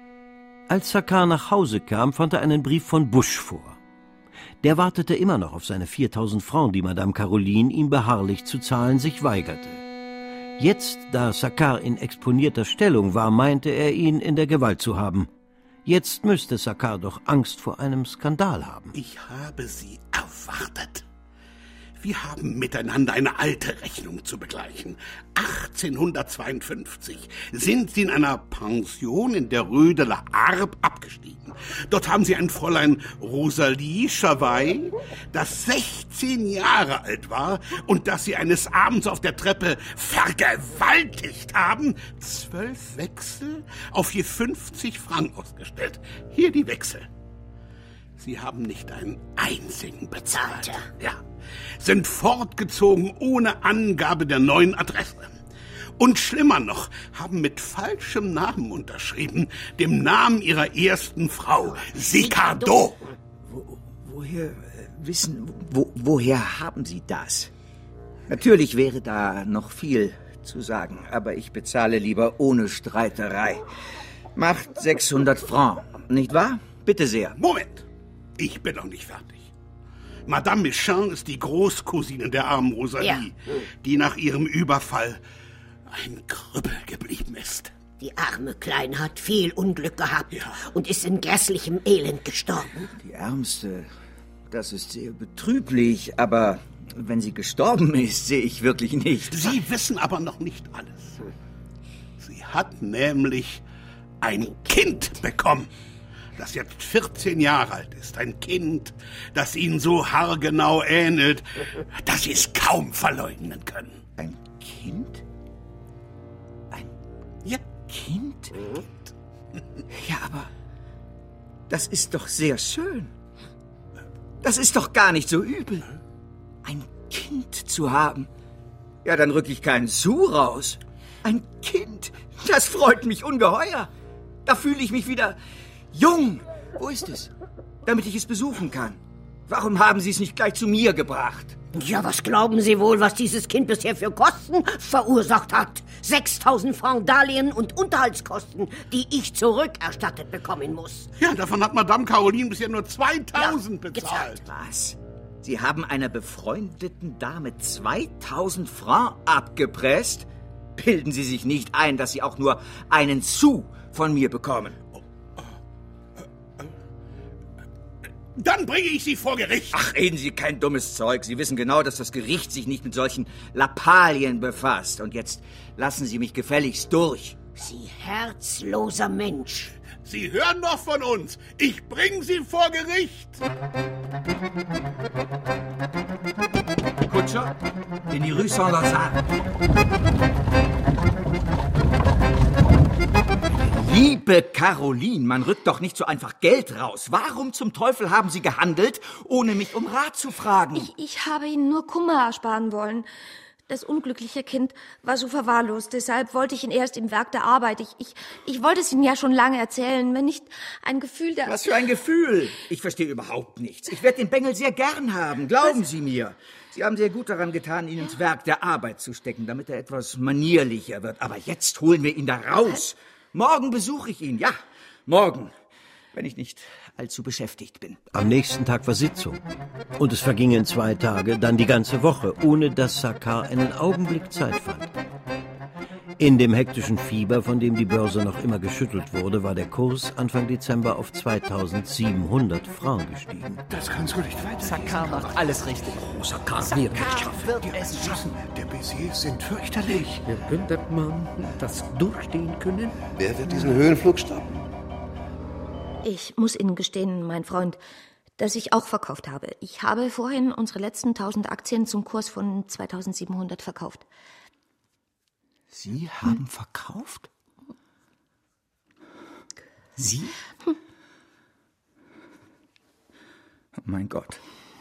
Als Saccard nach Hause kam, fand er einen Brief von Busch vor. Der wartete immer noch auf seine viertausend Francs, die Madame Caroline ihm beharrlich zu zahlen sich weigerte. Jetzt, da Saccard in exponierter Stellung war, meinte er, ihn in der Gewalt zu haben. Jetzt müsste Saccard doch Angst vor einem Skandal haben. Ich habe Sie erwartet. Wir haben miteinander eine alte Rechnung zu begleichen. achtzehnhundertzweiundfünfzig sind Sie in einer Pension in der Rue de la Harpe abgestiegen. Dort haben Sie ein Fräulein Rosalie Chavay, das sechzehn Jahre alt war und das Sie eines Abends auf der Treppe vergewaltigt haben. Zwölf Wechsel auf je fünfzig Franken ausgestellt. Hier die Wechsel. Sie haben nicht einen einzigen bezahlt. Ja. Sind fortgezogen ohne Angabe der neuen Adresse. Und schlimmer noch, haben mit falschem Namen unterschrieben, dem Namen ihrer ersten Frau, Sicardo. Wo, woher äh, wissen, wo, woher haben Sie das? Natürlich wäre da noch viel zu sagen, aber ich bezahle lieber ohne Streiterei. Macht sechshundert Francs, nicht wahr? Bitte sehr. Moment, ich bin noch nicht fertig. Madame Méchant ist die Großcousine der armen Rosalie, ja. die nach ihrem Überfall ein Krüppel geblieben ist. Die arme Kleine hat viel Unglück gehabt ja. und ist in grässlichem Elend gestorben. Die Ärmste, das ist sehr betrüblich, aber wenn sie gestorben ist, sehe ich wirklich nicht. Sie wissen aber noch nicht alles. Sie hat nämlich ein Kind bekommen, das jetzt vierzehn Jahre alt ist. Ein Kind, das Ihnen so haargenau ähnelt, dass Sie es kaum verleugnen können. Ein Kind? Ein ja. Kind? Ja, aber das ist doch sehr schön. Das ist doch gar nicht so übel, ein Kind zu haben. Ja, dann rück ich keinen Sou raus. Ein Kind, das freut mich ungeheuer. Da fühle ich mich wieder jung. Wo ist es? Damit ich es besuchen kann. Warum haben Sie es nicht gleich zu mir gebracht? Ja, was glauben Sie wohl, was dieses Kind bisher für Kosten verursacht hat? sechstausend Franc Darlehen und Unterhaltskosten, die ich zurückerstattet bekommen muss. Ja, davon hat Madame Caroline bisher nur zweitausend ja, bezahlt. Was? Sie haben einer befreundeten Dame zweitausend Franc abgepresst? Bilden Sie sich nicht ein, dass Sie auch nur einen Sou von mir bekommen. Dann bringe ich Sie vor Gericht. Ach, reden Sie kein dummes Zeug. Sie wissen genau, dass das Gericht sich nicht mit solchen Lappalien befasst. Und jetzt lassen Sie mich gefälligst durch. Sie herzloser Mensch. Sie hören doch von uns. Ich bringe Sie vor Gericht. Kutscher, in die Rue Saint-Lazare. Liebe Caroline, man rückt doch nicht so einfach Geld raus. Warum zum Teufel haben Sie gehandelt, ohne mich um Rat zu fragen? Ich, ich habe Ihnen nur Kummer ersparen wollen. Das unglückliche Kind war so verwahrlost. Deshalb wollte ich ihn erst im Werk der Arbeit. Ich, ich, ich wollte es Ihnen ja schon lange erzählen, wenn nicht ein Gefühl der... Was für ein Gefühl? Ich verstehe überhaupt nichts. Ich werde den Bengel sehr gern haben, glauben Was? Sie mir. Sie haben sehr gut daran getan, ihn ins Werk der Arbeit zu stecken, damit er etwas manierlicher wird. Aber jetzt holen wir ihn da raus. Morgen besuche ich ihn, ja, morgen, wenn ich nicht allzu beschäftigt bin. Am nächsten Tag war Sitzung. Und es vergingen zwei Tage, dann die ganze Woche, ohne dass Saccard einen Augenblick Zeit fand. In dem hektischen Fieber, von dem die Börse noch immer geschüttelt wurde, war der Kurs Anfang Dezember auf zweitausendsiebenhundert Franc gestiegen. Das kann so nicht weitergehen. Saccard macht alles richtig. Oh, Saccard wird es schaffen. Wird es schaffen. Der Baises sind fürchterlich. Ja, könnte man das durchstehen können? Wer wird diesen Höhenflug stoppen? Ich muss Ihnen gestehen, mein Freund, dass ich auch verkauft habe. Ich habe vorhin unsere letzten tausend Aktien zum Kurs von zweitausendsiebenhundert verkauft. Sie haben verkauft? Sie? Hm. Oh mein Gott.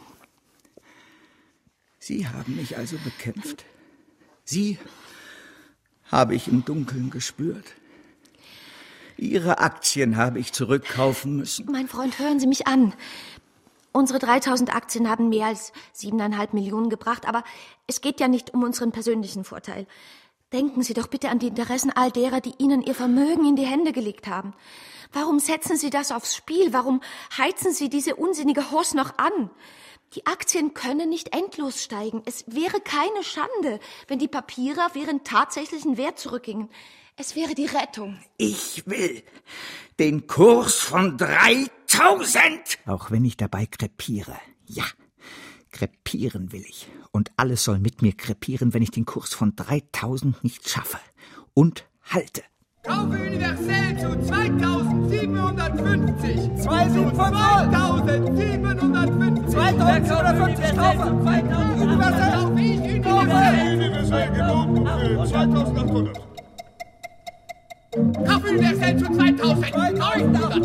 Sie haben mich also bekämpft. Sie habe ich im Dunkeln gespürt. Ihre Aktien habe ich zurückkaufen müssen. Mein Freund, hören Sie mich an. Unsere dreitausend Aktien haben mehr als siebeneinhalb Millionen gebracht, aber es geht ja nicht um unseren persönlichen Vorteil. Denken Sie doch bitte an die Interessen all derer, die Ihnen Ihr Vermögen in die Hände gelegt haben. Warum setzen Sie das aufs Spiel? Warum heizen Sie diese unsinnige Horse noch an? Die Aktien können nicht endlos steigen. Es wäre keine Schande, wenn die Papiere auf ihren tatsächlichen Wert zurückgingen. Es wäre die Rettung. Ich will den Kurs von dreitausend. Auch wenn ich dabei krepiere. Ja, krepieren will ich. Und alles soll mit mir krepieren, wenn ich den Kurs von dreitausend nicht schaffe. Und halte. Kaufe universell zu zweitausendsiebenhundertfünfzig. zweitausendsiebenhundertfünfzig. zweitausendsiebenhundertfünfzig kaufen. Universell kaufe ich universell. Universell geboten für zweitausendachthundert. Kauf universell zu zweitausend. zweitausend.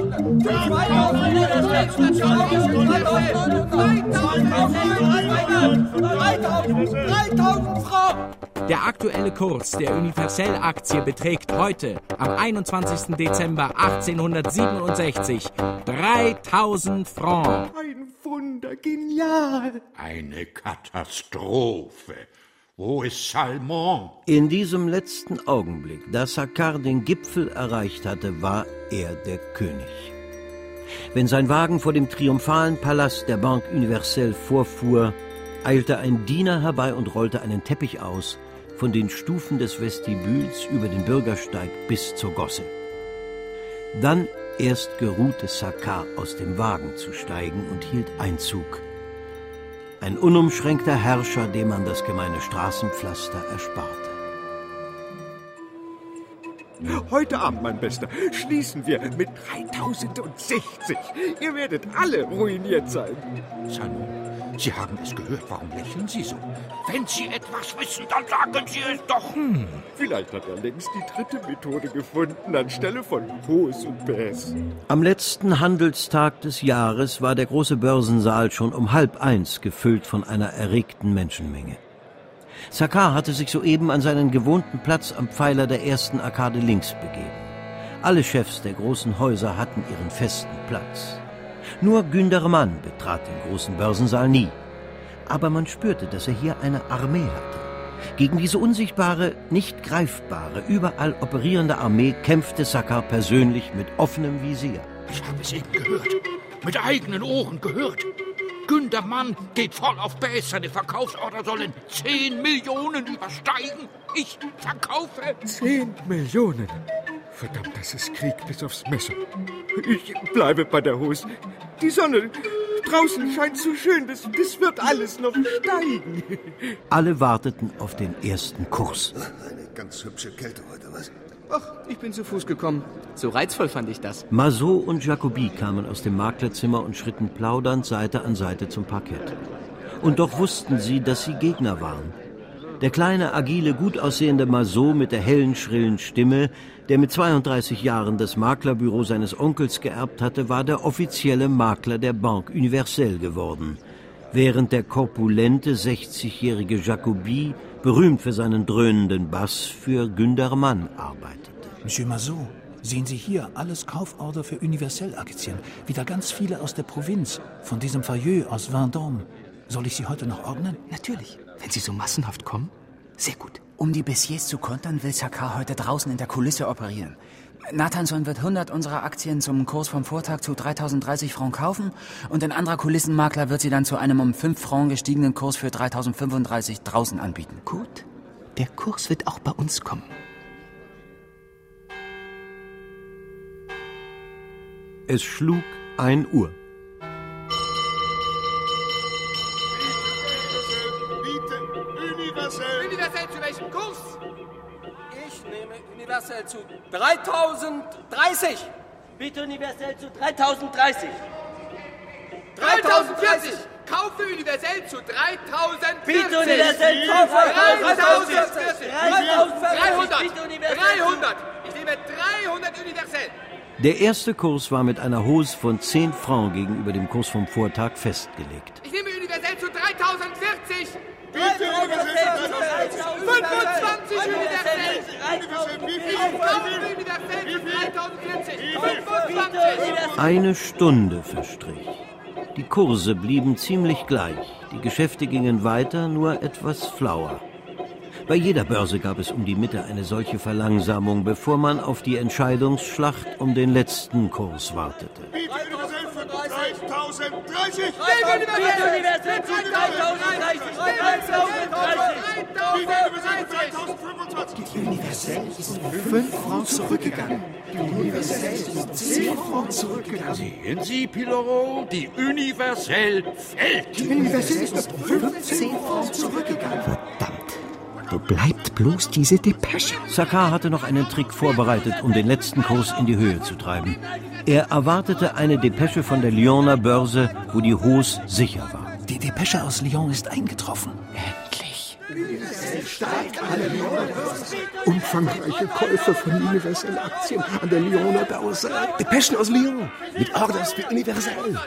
dreitausend Franc. Der aktuelle Kurs der Universell-Aktie beträgt heute, am einundzwanzigsten Dezember achtzehnhundertsiebenundsechzig, dreitausend Franc. Ein Wunder, genial. Eine Katastrophe. Wo ist Salmon? In diesem letzten Augenblick, da Saccard den Gipfel erreicht hatte, war er der König. Wenn sein Wagen vor dem triumphalen Palast der Banque Universelle vorfuhr, eilte ein Diener herbei und rollte einen Teppich aus, von den Stufen des Vestibüls über den Bürgersteig bis zur Gosse. Dann erst geruhte Saccard, aus dem Wagen zu steigen, und hielt Einzug. Ein unumschränkter Herrscher, dem man das gemeine Straßenpflaster ersparte. Heute Abend, mein Bester, schließen wir mit dreitausendsechzig. Ihr werdet alle ruiniert sein. Salmon, Sie haben es gehört. Warum lächeln Sie so? Wenn Sie etwas wissen, dann sagen Sie es doch. Hm. Vielleicht hat er längst die dritte Methode gefunden, anstelle von Hos und Bäs. Am letzten Handelstag des Jahres war der große Börsensaal schon um halb eins gefüllt von einer erregten Menschenmenge. Saccard hatte sich soeben an seinen gewohnten Platz am Pfeiler der ersten Arkade links begeben. Alle Chefs der großen Häuser hatten ihren festen Platz. Nur Gundermann betrat den großen Börsensaal nie. Aber man spürte, dass er hier eine Armee hatte. Gegen diese unsichtbare, nicht greifbare, überall operierende Armee kämpfte Saccard persönlich mit offenem Visier. Ich habe es eben gehört, mit eigenen Ohren gehört. Gundermann geht voll auf Bass, seine Verkaufsorder sollen zehn Millionen übersteigen. Ich verkaufe... Zehn Millionen? Verdammt, das ist Krieg bis aufs Messer. Ich bleibe bei der Hose. Die Sonne draußen scheint so schön, das, das wird alles noch steigen. Alle warteten auf den ersten Kurs. Eine ganz hübsche Kälte heute, was? Ach, ich bin zu Fuß gekommen. So reizvoll fand ich das. Mazot und Jacobi kamen aus dem Maklerzimmer und schritten plaudernd Seite an Seite zum Parkett. Und doch wussten sie, dass sie Gegner waren. Der kleine, agile, gut aussehende Mazot mit der hellen, schrillen Stimme, der mit zweiunddreißig Jahren das Maklerbüro seines Onkels geerbt hatte, war der offizielle Makler der Banque Universelle geworden, während der korpulente, sechzigjährige Jacobi, berühmt für seinen dröhnenden Bass, für Gundermann arbeitete. Monsieur Mazot, sehen Sie hier alles Kauforder für Universelle-Aktien. Wieder ganz viele aus der Provinz, von diesem Fayeux aus Vendôme. Soll ich sie heute noch ordnen? Natürlich, wenn Sie so massenhaft kommen. Sehr gut. Um die Baissiers zu kontern, will Saccard heute draußen in der Kulisse operieren. Nathanson wird hundert unserer Aktien zum Kurs vom Vortag zu dreitausenddreißig Francs kaufen und ein anderer Kulissenmakler wird sie dann zu einem um fünf Francs gestiegenen Kurs für dreitausendfünfunddreißig draußen anbieten. Gut, der Kurs wird auch bei uns kommen. Es schlug ein Uhr. Universell zu welchem Kurs? Ich nehme Universell zu dreitausenddreißig. Bitte Universell zu dreitausenddreißig. dreitausendvierzig. Kaufe Universell zu dreitausendvierzig. Bitte Universell kaufe dreitausendvierzig. dreihundert. Bitte Universell. dreihundert. Ich nehme dreihundert Universell. Der erste Kurs war mit einer Hausse von zehn Francs gegenüber dem Kurs vom Vortag festgelegt. Ich nehme Universell zu dreitausendvierzig. Bitte fünfundzwanzig Universell. Ich kaufe Universell zu dreitausendvierzig. fünfundzwanzig. Eine Stunde verstrich. Die Kurse blieben ziemlich gleich. Die Geschäfte gingen weiter, nur etwas flauer. Bei jeder Börse gab es um die Mitte eine solche Verlangsamung, bevor man auf die Entscheidungsschlacht um den letzten Kurs wartete. dreitausenddreißig. Die Universelle ist fünf Francs zurückgegangen. Die Universelle ist zehn Francs zurückgegangen. Sehen Sie, Piloro, die Universelle fällt. Die Universelle ist fünfzehn Francs zurückgegangen. Verdammt. Wo bleibt bloß diese Depesche? Saccard hatte noch einen Trick vorbereitet, um den letzten Kurs in die Höhe zu treiben. Er erwartete eine Depesche von der Lyoner Börse, wo die Hausse sicher war. Die Depesche aus Lyon ist eingetroffen. Endlich. Steigt alle Lyoner Börse. Umfangreiche Käufe von Universelle-Aktien an der Lyoner Börse. Depeschen aus Lyon mit Orders für Universelle.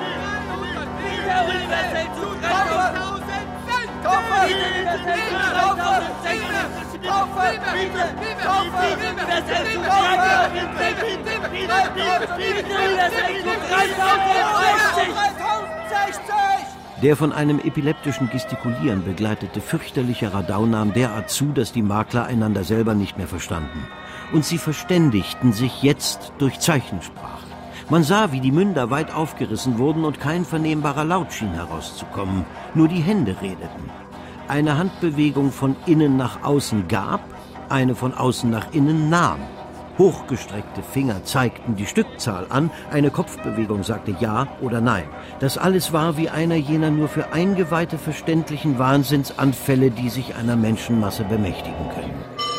Der von einem epileptischen Gestikulieren begleitete fürchterliche Radau nahm derart zu, dass die Makler einander selber nicht mehr verstanden. Und sie verständigten sich jetzt durch Zeichensprache. Man sah, wie die Münder weit aufgerissen wurden und kein vernehmbarer Laut schien herauszukommen. Nur die Hände redeten. Eine Handbewegung von innen nach außen gab, eine von außen nach innen nahm. Hochgestreckte Finger zeigten die Stückzahl an, eine Kopfbewegung sagte Ja oder Nein. Das alles war wie einer jener nur für Eingeweihte verständlichen Wahnsinnsanfälle, die sich einer Menschenmasse bemächtigen können.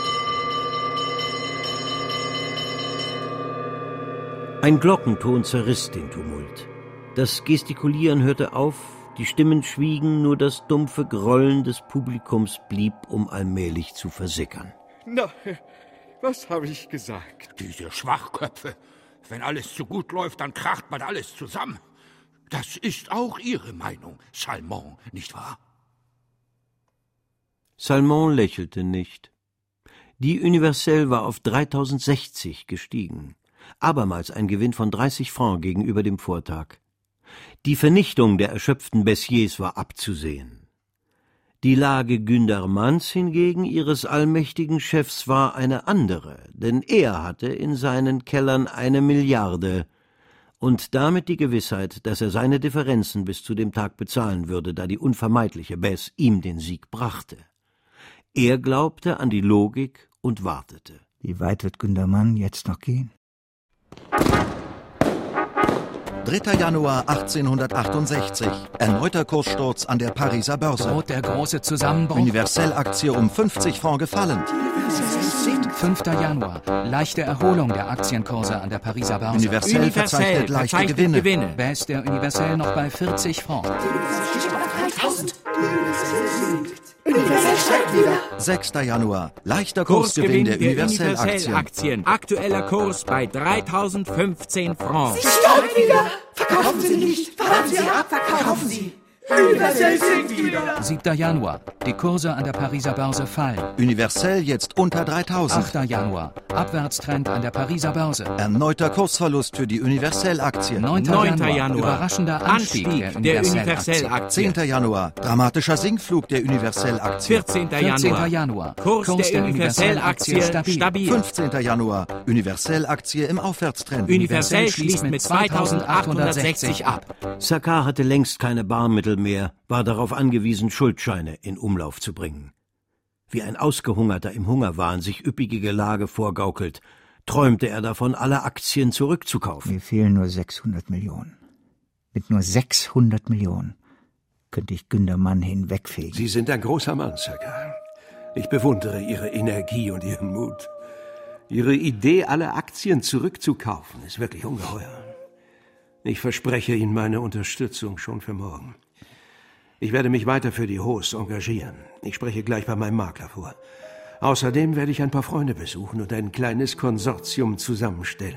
Ein Glockenton zerriss den Tumult. Das Gestikulieren hörte auf, die Stimmen schwiegen, nur das dumpfe Grollen des Publikums blieb, um allmählich zu versickern. Na, was habe ich gesagt? Diese Schwachköpfe. Wenn alles zu gut läuft, dann kracht man alles zusammen. Das ist auch Ihre Meinung, Salmon, nicht wahr? Salmon lächelte nicht. Die Universelle war auf dreitausendsechzig gestiegen. Abermals ein Gewinn von dreißig Francs gegenüber dem Vortag. Die Vernichtung der erschöpften Bessiers war abzusehen. Die Lage Gündermanns hingegen, ihres allmächtigen Chefs, war eine andere, denn er hatte in seinen Kellern eine Milliarde und damit die Gewissheit, dass er seine Differenzen bis zu dem Tag bezahlen würde, da die unvermeidliche Bess ihm den Sieg brachte. Er glaubte an die Logik und wartete. Wie weit wird Gündermann jetzt noch gehen? dritter Januar achtzehnhundertachtundsechzig. Erneuter Kurssturz an der Pariser Börse. Droht der große Zusammenbruch. Universell-Aktie um fünfzig Francs gefallen. fünfter Januar. Leichte Erholung der Aktienkurse an der Pariser Börse. Universell, Universell verzeichnet leichte verzeichnet Gewinne. Gewinne. Bess der Universell noch bei vierzig Francs. Universell steigt wieder. sechster Januar. Leichter Kursgewinn der Universell-Aktien. Universell Aktueller Kurs bei dreitausendfünfzehn Francs. Sie steigen wieder. Verkaufen Sie nicht. Warten Sie ab. Verkaufen Sie. Universell sinkt wieder. siebter Januar. Die Kurse an der Pariser Börse fallen. Universell jetzt unter dreitausend. achter Januar. Abwärtstrend an der Pariser Börse. Erneuter Kursverlust für die Universell-Aktien. neunter Januar. Überraschender Anstieg, Anstieg der Universell-Aktien. zehnter Januar. Dramatischer Sinkflug der Universell-Aktien. vierzehnter Januar. Kurs, Kurs der, der Universell-Aktie stabil. stabil. fünfzehnter Januar. Universell-Aktie im Aufwärtstrend. Universell schließt mit zweitausendachthundertsechzig ab. Saccard hatte längst keine Barmittel mehr, war darauf angewiesen, Schuldscheine in Umlauf zu bringen. Wie ein Ausgehungerter im Hungerwahn sich üppige Gelage vorgaukelt, träumte er davon, alle Aktien zurückzukaufen. Mir fehlen nur sechshundert Millionen. Mit nur sechshundert Millionen könnte ich Gündermann hinwegfegen. Sie sind ein großer Mann, Saccard. Ich bewundere Ihre Energie und Ihren Mut. Ihre Idee, alle Aktien zurückzukaufen, ist wirklich ungeheuer. Ich verspreche Ihnen meine Unterstützung schon für morgen. Ich werde mich weiter für die Hosts engagieren. Ich spreche gleich bei meinem Makler vor. Außerdem werde ich ein paar Freunde besuchen und ein kleines Konsortium zusammenstellen.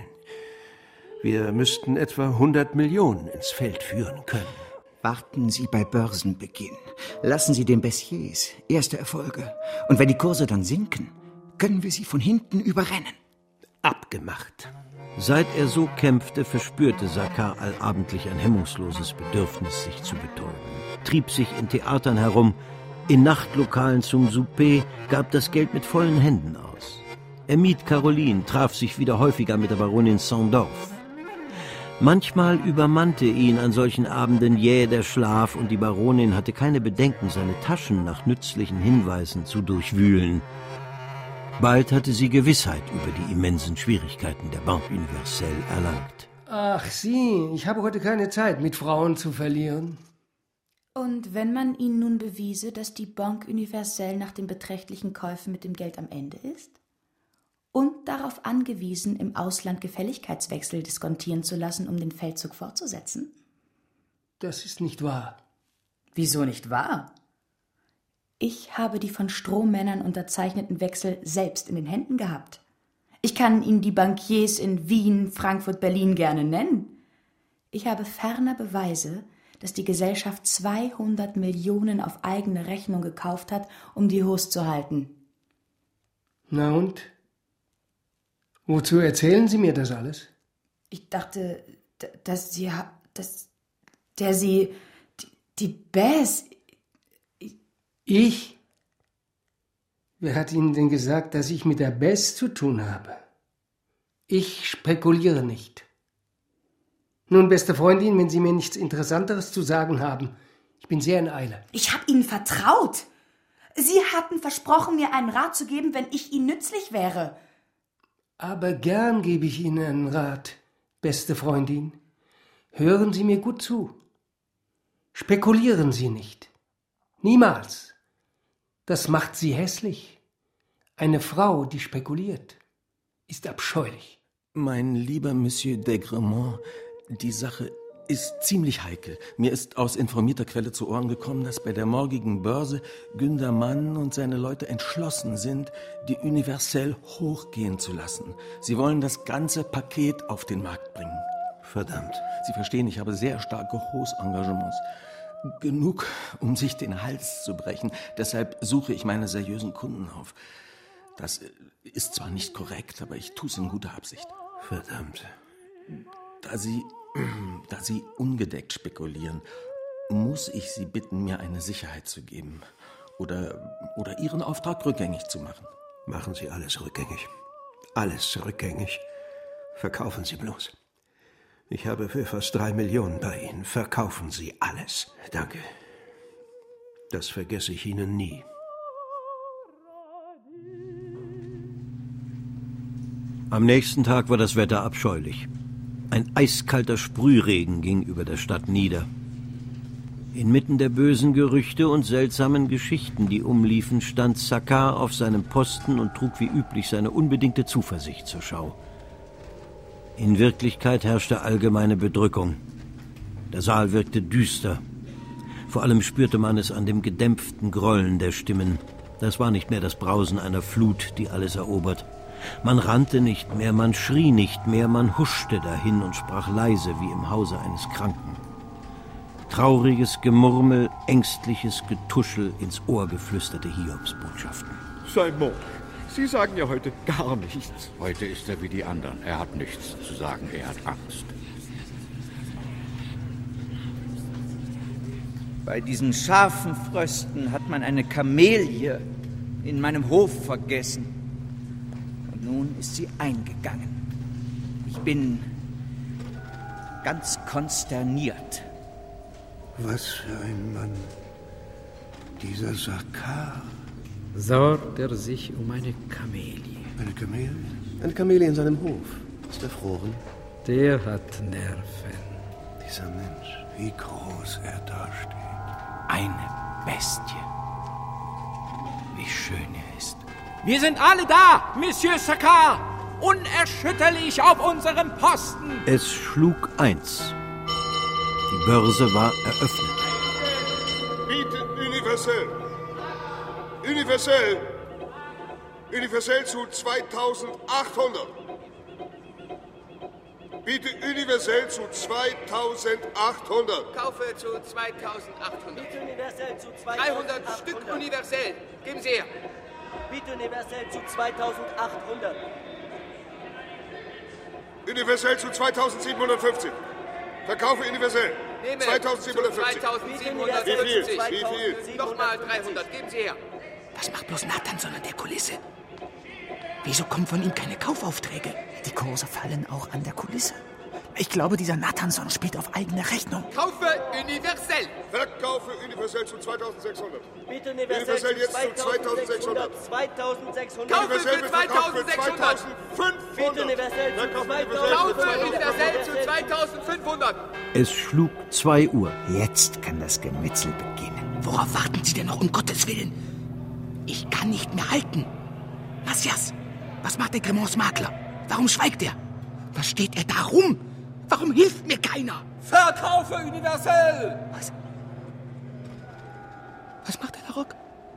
Wir müssten etwa hundert Millionen ins Feld führen können. Warten Sie bei Börsenbeginn. Lassen Sie den Bessiers erste Erfolge. Und wenn die Kurse dann sinken, können wir sie von hinten überrennen. Abgemacht. Seit er so kämpfte, verspürte Saccard allabendlich ein hemmungsloses Bedürfnis, sich zu betäuben. Trieb sich in Theatern herum, in Nachtlokalen zum Souper, gab das Geld mit vollen Händen aus. Er mied Caroline, traf sich wieder häufiger mit der Baronin Sandorf. Manchmal übermannte ihn an solchen Abenden jäh der Schlaf und die Baronin hatte keine Bedenken, seine Taschen nach nützlichen Hinweisen zu durchwühlen. Bald hatte sie Gewissheit über die immensen Schwierigkeiten der Banque Universelle erlangt. Ach Sie, ich habe heute keine Zeit, mit Frauen zu verlieren. Und wenn man Ihnen nun bewiese, dass die Banque Universelle nach den beträchtlichen Käufen mit dem Geld am Ende ist? Und darauf angewiesen, im Ausland Gefälligkeitswechsel diskontieren zu lassen, um den Feldzug fortzusetzen? Das ist nicht wahr. Wieso nicht wahr? Ich habe die von Strohmännern unterzeichneten Wechsel selbst in den Händen gehabt. Ich kann Ihnen die Bankiers in Wien, Frankfurt, Berlin gerne nennen. Ich habe ferner Beweise, dass die Gesellschaft zweihundert Millionen auf eigene Rechnung gekauft hat, um die Host zu halten. Na und? Wozu erzählen Sie mir das alles? Ich dachte, dass Sie, dass der Sie, die, die Bess... Ich? Wer hat Ihnen denn gesagt, dass ich mit der Bess zu tun habe? Ich spekuliere nicht. Nun, beste Freundin, wenn Sie mir nichts Interessanteres zu sagen haben, ich bin sehr in Eile. Ich habe Ihnen vertraut. Sie hatten versprochen, mir einen Rat zu geben, wenn ich Ihnen nützlich wäre. Aber gern gebe ich Ihnen einen Rat, beste Freundin. Hören Sie mir gut zu. Spekulieren Sie nicht. Niemals. Das macht Sie hässlich. Eine Frau, die spekuliert, ist abscheulich. Mein lieber Monsieur d'Aigremont, die Sache ist ziemlich heikel. Mir ist aus informierter Quelle zu Ohren gekommen, dass bei der morgigen Börse Gündermann und seine Leute entschlossen sind, die Universelle hochgehen zu lassen. Sie wollen das ganze Paket auf den Markt bringen. Verdammt. Sie verstehen, ich habe sehr starke Hausengagements. Genug, um sich den Hals zu brechen. Deshalb suche ich meine seriösen Kunden auf. Das ist zwar nicht korrekt, aber ich tue es in guter Absicht. Verdammt. Da Sie, da Sie ungedeckt spekulieren, muss ich Sie bitten, mir eine Sicherheit zu geben. Oder, oder Ihren Auftrag rückgängig zu machen. Machen Sie alles rückgängig. Alles rückgängig. Verkaufen Sie bloß. Ich habe für fast drei Millionen bei Ihnen. Verkaufen Sie alles. Danke. Das vergesse ich Ihnen nie. Am nächsten Tag war das Wetter abscheulich. Ein eiskalter Sprühregen ging über der Stadt nieder. Inmitten der bösen Gerüchte und seltsamen Geschichten, die umliefen, stand Saccard auf seinem Posten und trug wie üblich seine unbedingte Zuversicht zur Schau. In Wirklichkeit herrschte allgemeine Bedrückung. Der Saal wirkte düster. Vor allem spürte man es an dem gedämpften Grollen der Stimmen. Das war nicht mehr das Brausen einer Flut, die alles erobert. Man rannte nicht mehr, man schrie nicht mehr, man huschte dahin und sprach leise wie im Hause eines Kranken. Trauriges Gemurmel, ängstliches Getuschel, ins Ohr geflüsterte Hiobsbotschaften. Simon, Sie sagen ja heute gar nichts. Heute ist er wie die anderen. Er hat nichts zu sagen, er hat Angst. Bei diesen scharfen Frösten hat man eine Kamelie in meinem Hof vergessen. Und nun ist sie eingegangen. Ich bin ganz konsterniert. Was für ein Mann. Dieser Saccard. Sorgt er sich um eine Kamelie. Eine Kamelie? Eine Kamelie in seinem Hof. Ist erfroren. Der hat Nerven. Dieser Mensch, wie groß er dasteht. Eine Bestie. Wie schön er ist. Wir sind alle da, Monsieur Saccard. Unerschütterlich auf unserem Posten. Es schlug eins. Die Börse war eröffnet. Biete universell. Universell. Universell zu zweitausendachthundert. Biete universell zu zweitausendachthundert. Kaufe zu zweitausendachthundert. Biete universell zu dreihundert Stück universell. Geben Sie her. Biete universell zu zweitausendachthundert. Universell zu zweitausendsiebenhundertfünfzig. Verkaufe universell. Nehme zweitausendsiebenhundertfünfzig. zweitausendsiebenhundertfünfzig. Wie viel? Wie viel? Nochmal dreihundert. Geben Sie her. Was macht bloß Nathan an der Kulisse? Wieso kommen von ihm keine Kaufaufträge? Die Kurse fallen auch an der Kulisse. Ich glaube, dieser Nathanson spielt auf eigene Rechnung. Kaufe universell. Verkaufe universell zu zweitausendsechshundert. Bitte universell, universell jetzt zu zweitausendsechshundert. zweitausendsechshundert. Kaufe für zweitausendsechshundert. Bitte universell zu Kaufe universell zu zweitausendfünfhundert. Es schlug zwei Uhr. Jetzt kann das Gemetzel beginnen. Worauf warten Sie denn noch, um Gottes Willen? Ich kann nicht mehr halten. Matthias, was macht der Grimmonds Makler? Warum schweigt er? Was steht er da rum? Warum hilft mir keiner? Verkaufe universell! Was? Was macht der Laroque?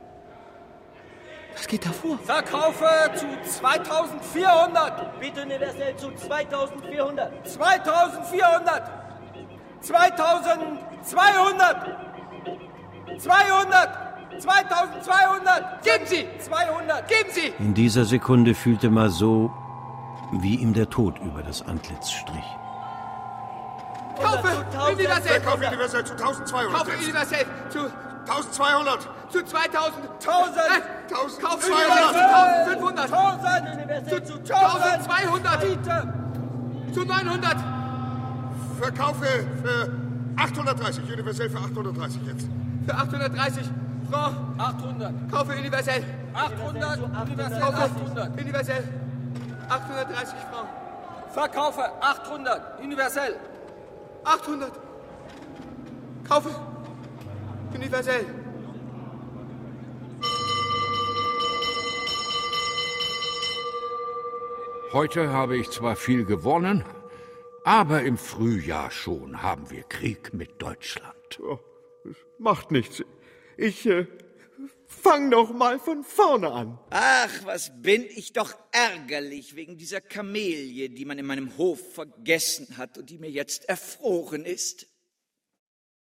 Was geht da vor? Verkaufe zu zweitausendvierhundert! Bitte universell zu zweitausendvierhundert! zweitausendvierhundert! zweitausendzweihundert! zweihundert! zweitausendzweihundert! Geben Sie! zweihundert! Geben Sie! In dieser Sekunde fühlte Marceau, wie ihm der Tod über das Antlitz strich. Kaufe universell! Kaufe universell zu tausendzweihundert. Kaufe universell zu tausendzweihundert. Zu zweitausend. Tausend. Kauf Zweihundert. zu tausendfünfhundert. Tausend. Zu tausendzweihundert. Zu neunhundert. Verkaufe für achthundertdreißig. Universell für achthundertdreißig jetzt. Für achthundertdreißig. Franc. achthundert. Kaufe universell. achthundert. Universell. achthundert. Universell. achthundertdreißig Franc. Verkaufe achthundert. Universell. achthundert. Kaufe. Universell. Heute habe ich zwar viel gewonnen, aber im Frühjahr schon haben wir Krieg mit Deutschland. Oh, macht nichts. Ich äh, fang noch mal von vorne an. Ach, was bin ich doch ärgerlich wegen dieser Kamelie, die man in meinem Hof vergessen hat und die mir jetzt erfroren ist.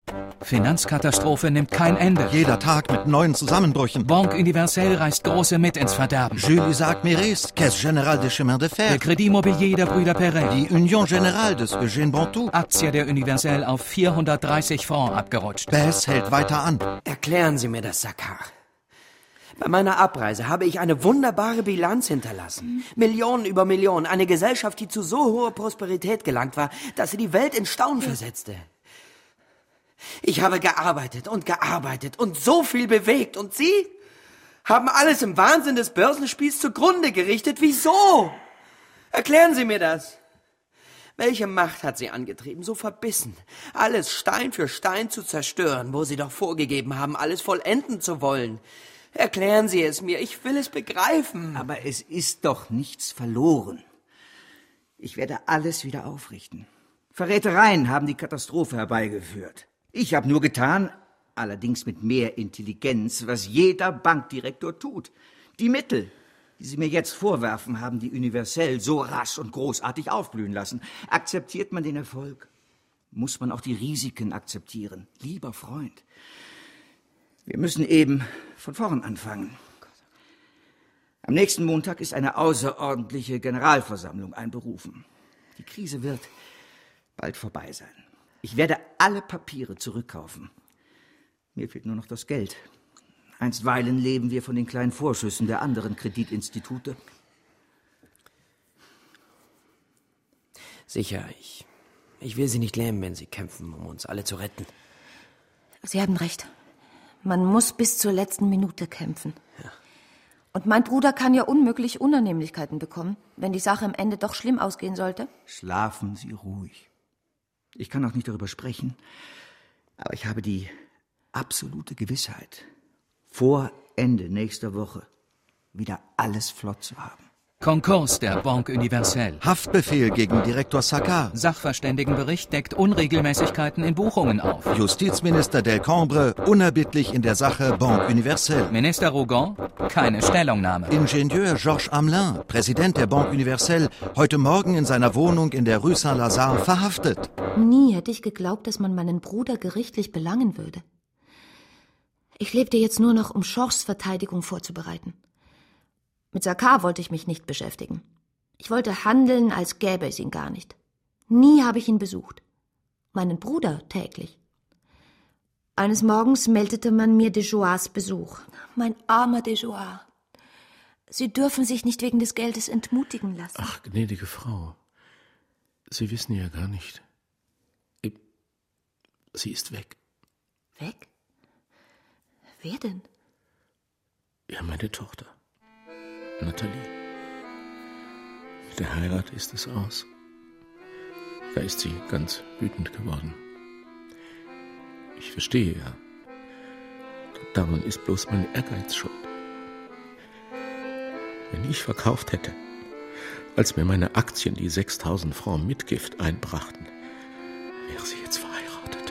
Finanzkatastrophe nimmt kein Ende. Jeder Tag mit neuen Zusammenbrüchen. Banque Universelle reißt Große mit ins Verderben. Jules Isaac Mérès, Caisse Générale des Chemins de Fer. Der Crédit Mobilier der Brüder Perret. Die Union Générale des Eugène Bontou. Aktie der Universelle auf vierhundertdreißig Francs abgerutscht. Bess hält weiter an. Erklären Sie mir das, Saccard. Bei meiner Abreise habe ich eine wunderbare Bilanz hinterlassen. Millionen über Millionen. Eine Gesellschaft, die zu so hoher Prosperität gelangt war, dass sie die Welt in Staunen versetzte. Ich habe gearbeitet und gearbeitet und so viel bewegt. Und Sie haben alles im Wahnsinn des Börsenspiels zugrunde gerichtet. Wieso? Erklären Sie mir das. Welche Macht hat Sie angetrieben, so verbissen, alles Stein für Stein zu zerstören, wo Sie doch vorgegeben haben, alles vollenden zu wollen? Erklären Sie es mir, ich will es begreifen. Aber es ist doch nichts verloren. Ich werde alles wieder aufrichten. Verrätereien haben die Katastrophe herbeigeführt. Ich habe nur getan, allerdings mit mehr Intelligenz, was jeder Bankdirektor tut. Die Mittel, die Sie mir jetzt vorwerfen, haben die Universelle so rasch und großartig aufblühen lassen. Akzeptiert man den Erfolg, muss man auch die Risiken akzeptieren. Lieber Freund, wir müssen eben von vorn anfangen. Am nächsten Montag ist eine außerordentliche Generalversammlung einberufen. Die Krise wird bald vorbei sein. Ich werde alle Papiere zurückkaufen. Mir fehlt nur noch das Geld. Einstweilen leben wir von den kleinen Vorschüssen der anderen Kreditinstitute. Sicher, ich, ich will Sie nicht lähmen, wenn Sie kämpfen, um uns alle zu retten. Sie haben recht. Man muss bis zur letzten Minute kämpfen. Ja. Und mein Bruder kann ja unmöglich Unannehmlichkeiten bekommen, wenn die Sache am Ende doch schlimm ausgehen sollte. Schlafen Sie ruhig. Ich kann auch nicht darüber sprechen, aber ich habe die absolute Gewissheit, vor Ende nächster Woche wieder alles flott zu haben. Konkurs der Banque Universelle. Haftbefehl gegen Direktor Saccard. Sachverständigenbericht deckt Unregelmäßigkeiten in Buchungen auf. Justizminister Delcambre unerbittlich in der Sache Banque Universelle. Minister Rougon, keine Stellungnahme. Ingenieur Georges Amelin, Präsident der Banque Universelle, heute Morgen in seiner Wohnung in der Rue Saint-Lazare verhaftet. Nie hätte ich geglaubt, dass man meinen Bruder gerichtlich belangen würde. Ich lebte jetzt nur noch, um Georges Verteidigung vorzubereiten. Mit Saccard wollte ich mich nicht beschäftigen. Ich wollte handeln, als gäbe es ihn gar nicht. Nie habe ich ihn besucht. Meinen Bruder täglich. Eines Morgens meldete man mir Desjoies Besuch. Mein armer Desjoies. Sie dürfen sich nicht wegen des Geldes entmutigen lassen. Ach, gnädige Frau, Sie wissen ja gar nicht. Sie ist weg. Weg? Wer denn? Ja, meine Tochter. Nathalie. Mit der Heirat ist es aus. Da ist sie ganz wütend geworden. Ich verstehe ja. Daran ist bloß mein Ehrgeiz schuld. Wenn ich verkauft hätte, als mir meine Aktien die sechstausend Francs Mitgift einbrachten, wäre sie jetzt verheiratet.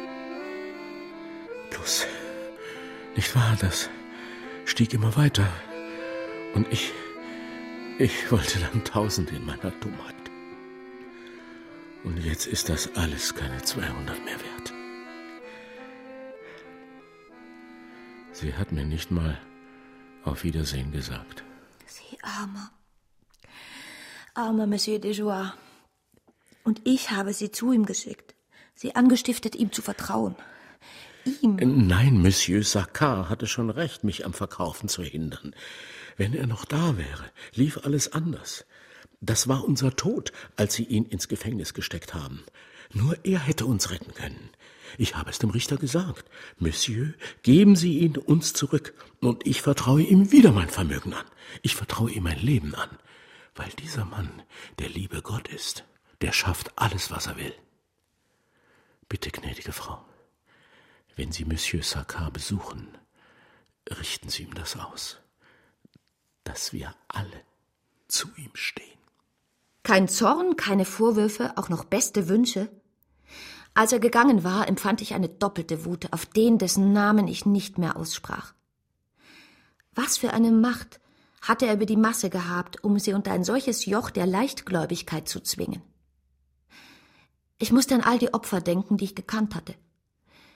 Bloß, nicht wahr, das stieg immer weiter. Und ich... Ich wollte dann tausend in meiner Dummheit. Und jetzt ist das alles keine zweihundert mehr wert. Sie hat mir nicht mal auf Wiedersehen gesagt. Sie armer, armer Monsieur Desjoies. Und ich habe sie zu ihm geschickt, sie angestiftet, ihm zu vertrauen. Ihm. Nein, Monsieur Saccard hatte schon recht, mich am Verkaufen zu hindern. Wenn er noch da wäre, lief alles anders. Das war unser Tod, als Sie ihn ins Gefängnis gesteckt haben. Nur er hätte uns retten können. Ich habe es dem Richter gesagt. Monsieur, geben Sie ihn uns zurück, und ich vertraue ihm wieder mein Vermögen an. Ich vertraue ihm mein Leben an, weil dieser Mann der liebe Gott ist. Der schafft alles, was er will. Bitte, gnädige Frau, wenn Sie Monsieur Saccard besuchen, richten Sie ihm das aus, dass wir alle zu ihm stehen. Kein Zorn, keine Vorwürfe, auch noch beste Wünsche. Als er gegangen war, empfand ich eine doppelte Wut auf den, dessen Namen ich nicht mehr aussprach. Was für eine Macht hatte er über die Masse gehabt, um sie unter ein solches Joch der Leichtgläubigkeit zu zwingen? Ich musste an all die Opfer denken, die ich gekannt hatte.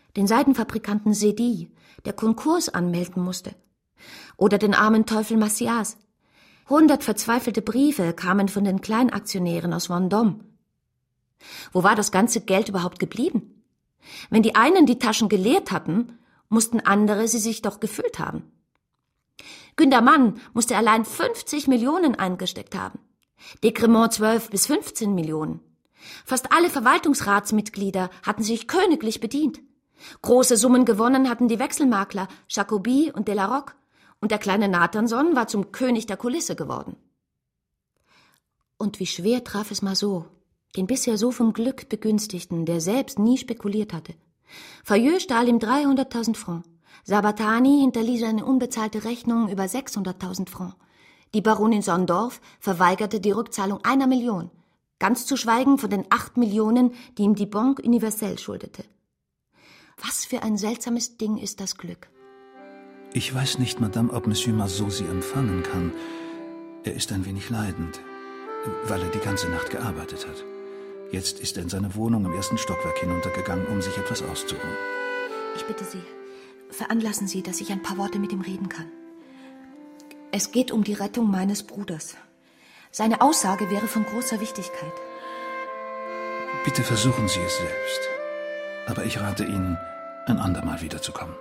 Den Seidenfabrikanten Sedi, der Konkurs anmelden musste. Oder den armen Teufel Massias. Hundert verzweifelte Briefe kamen von den Kleinaktionären aus Vendôme. Wo war das ganze Geld überhaupt geblieben? Wenn die einen die Taschen geleert hatten, mussten andere sie sich doch gefüllt haben. Günter Mann musste allein fünfzig Millionen eingesteckt haben. Decremont zwölf bis fünfzehn Millionen. Fast alle Verwaltungsratsmitglieder hatten sich königlich bedient. Große Summen gewonnen hatten die Wechselmakler Jacobi und Delarocque. Und der kleine Nathanson war zum König der Kulisse geworden. Und wie schwer traf es Marceau, den bisher so vom Glück Begünstigten, der selbst nie spekuliert hatte. Fayeux stahl ihm dreihunderttausend Francs. Sabatani hinterließ eine unbezahlte Rechnung über sechshunderttausend Francs. Die Baronin Sondorf verweigerte die Rückzahlung einer Million, ganz zu schweigen von den acht Millionen, die ihm die Banque Universelle schuldete. Was für ein seltsames Ding ist das Glück. Ich weiß nicht, Madame, ob Monsieur Marceau Sie empfangen kann. Er ist ein wenig leidend, weil er die ganze Nacht gearbeitet hat. Jetzt ist er in seine Wohnung im ersten Stockwerk hinuntergegangen, um sich etwas auszuruhen. Ich bitte Sie, veranlassen Sie, dass ich ein paar Worte mit ihm reden kann. Es geht um die Rettung meines Bruders. Seine Aussage wäre von großer Wichtigkeit. Bitte versuchen Sie es selbst. Aber ich rate Ihnen, ein andermal wiederzukommen.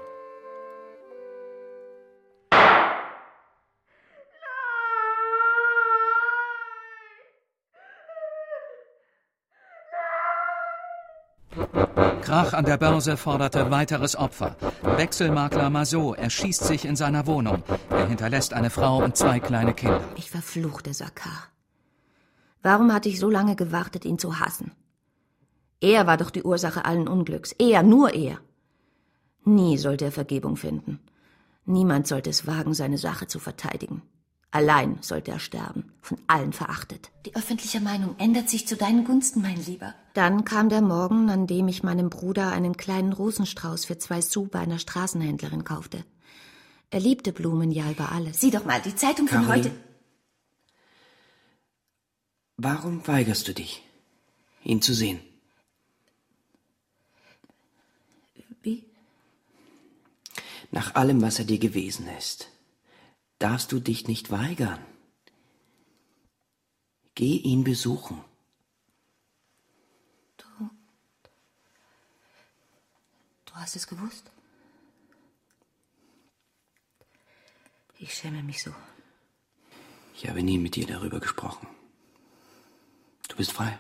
Krach an der Börse forderte weiteres Opfer. Wechselmakler Marceau erschießt sich in seiner Wohnung. Er hinterlässt eine Frau und zwei kleine Kinder. Ich verfluchte Saccard. Warum hatte ich so lange gewartet, ihn zu hassen? Er war doch die Ursache allen Unglücks. Er, nur er. Nie sollte er Vergebung finden. Niemand sollte es wagen, seine Sache zu verteidigen. Allein sollte er sterben, von allen verachtet. Die öffentliche Meinung ändert sich zu deinen Gunsten, mein Lieber. Dann kam der Morgen, an dem ich meinem Bruder einen kleinen Rosenstrauß für zwei Sous bei einer Straßenhändlerin kaufte. Er liebte Blumen ja über alles. Sieh doch mal, die Zeitung von Caroline, heute. Warum weigerst du dich, ihn zu sehen? Wie? Nach allem, was er dir gewesen ist, darfst du dich nicht weigern. Geh ihn besuchen. Du... Du hast es gewusst? Ich schäme mich so. Ich habe nie mit dir darüber gesprochen. Du bist frei.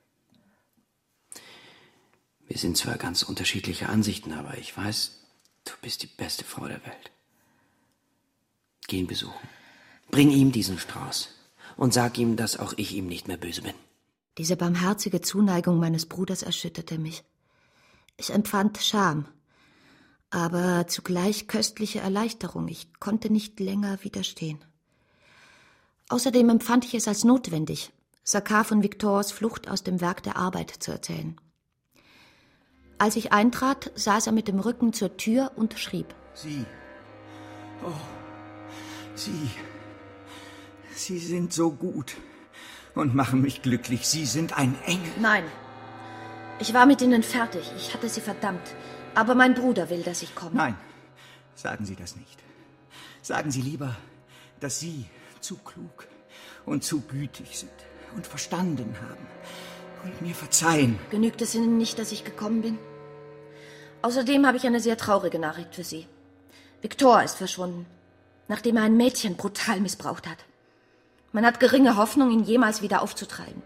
Wir sind zwar ganz unterschiedlicher Ansichten, aber ich weiß, du bist die beste Frau der Welt. Geh ihn besuchen. Bring ihm diesen Strauß und sag ihm, dass auch ich ihm nicht mehr böse bin. Diese barmherzige Zuneigung meines Bruders erschütterte mich. Ich empfand Scham, aber zugleich köstliche Erleichterung. Ich konnte nicht länger widerstehen. Außerdem empfand ich es als notwendig, Saccard von Victors Flucht aus dem Werk der Arbeit zu erzählen. Als ich eintrat, saß er mit dem Rücken zur Tür und schrieb. Sie. Oh. Sie, Sie sind so gut und machen mich glücklich. Sie sind ein Engel. Nein, ich war mit Ihnen fertig. Ich hatte Sie verdammt. Aber mein Bruder will, dass ich komme. Nein, sagen Sie das nicht. Sagen Sie lieber, dass Sie zu klug und zu gütig sind und verstanden haben und mir verzeihen. Genügt es Ihnen nicht, dass ich gekommen bin? Außerdem habe ich eine sehr traurige Nachricht für Sie. Victor ist verschwunden, nachdem er ein Mädchen brutal missbraucht hat. Man hat geringe Hoffnung, ihn jemals wieder aufzutreiben.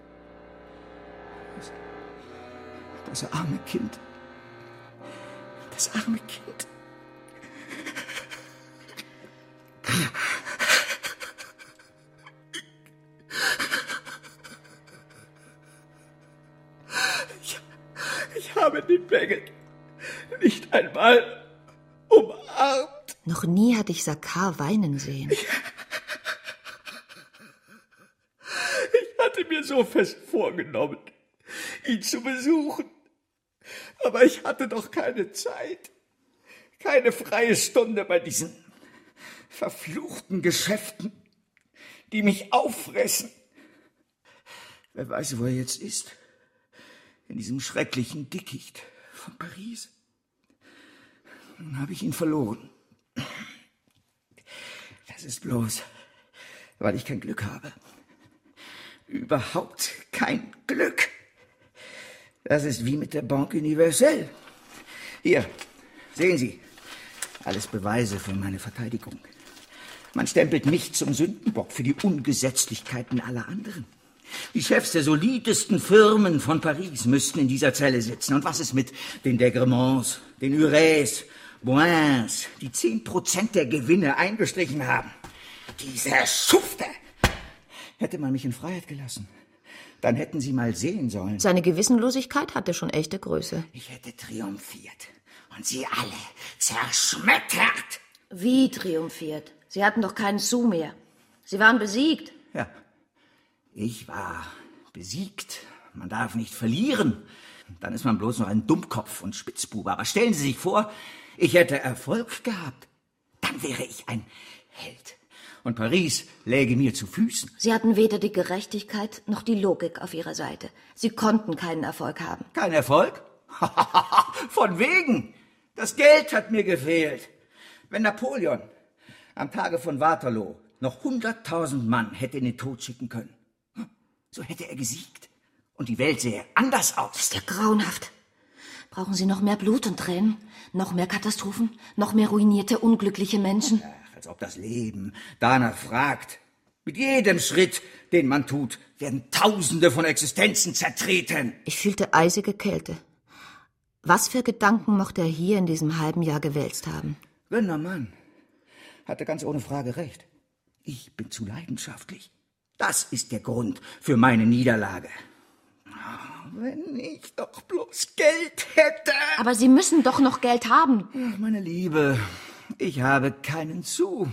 Das, das arme Kind. Das arme Kind. Ich, ich habe den Bengel nicht einmal umarmt. Noch nie hatte ich Saccard weinen sehen. Ich, ich hatte mir so fest vorgenommen, ihn zu besuchen. Aber ich hatte doch keine Zeit, keine freie Stunde bei diesen verfluchten Geschäften, die mich auffressen. Wer weiß, wo er jetzt ist. In diesem schrecklichen Dickicht von Paris. Nun habe ich ihn verloren. Das ist bloß, weil ich kein Glück habe. Überhaupt kein Glück. Das ist wie mit der Banque Universelle. Hier, sehen Sie, alles Beweise für meine Verteidigung. Man stempelt mich zum Sündenbock für die Ungesetzlichkeiten aller anderen. Die Chefs der solidesten Firmen von Paris müssten in dieser Zelle sitzen. Und was ist mit den Degremonts, den Hurets, Boins, die zehn Prozent der Gewinne eingestrichen haben? Diese Schufte! Hätte man mich in Freiheit gelassen, dann hätten Sie mal sehen sollen. Seine Gewissenlosigkeit hatte schon echte Größe. Ich hätte triumphiert und Sie alle zerschmettert. Wie triumphiert? Sie hatten doch keinen Sou mehr. Sie waren besiegt. Ja, ich war besiegt. Man darf nicht verlieren. Dann ist man bloß noch ein Dummkopf und Spitzbube. Aber stellen Sie sich vor, ich hätte Erfolg gehabt. Dann wäre ich ein Held. Und Paris läge mir zu Füßen. Sie hatten weder die Gerechtigkeit noch die Logik auf ihrer Seite. Sie konnten keinen Erfolg haben. Kein Erfolg? Von wegen. Das Geld hat mir gefehlt. Wenn Napoleon am Tage von Waterloo noch hunderttausend Mann hätte in den Tod schicken können, so hätte er gesiegt. Und die Welt sähe anders aus. Das ist ja grauenhaft. Brauchen Sie noch mehr Blut und Tränen? Noch mehr Katastrophen? Noch mehr ruinierte, unglückliche Menschen? Ach, als ob das Leben danach fragt. Mit jedem Schritt, den man tut, werden Tausende von Existenzen zertreten. Ich fühlte eisige Kälte. Was für Gedanken mochte er hier in diesem halben Jahr gewälzt haben? Gönner Mann hatte ganz ohne Frage recht. Ich bin zu leidenschaftlich. Das ist der Grund für meine Niederlage. Wenn ich doch bloß Geld hätte. Aber Sie müssen doch noch Geld haben. Ach, meine Liebe, ich habe keinen Sou.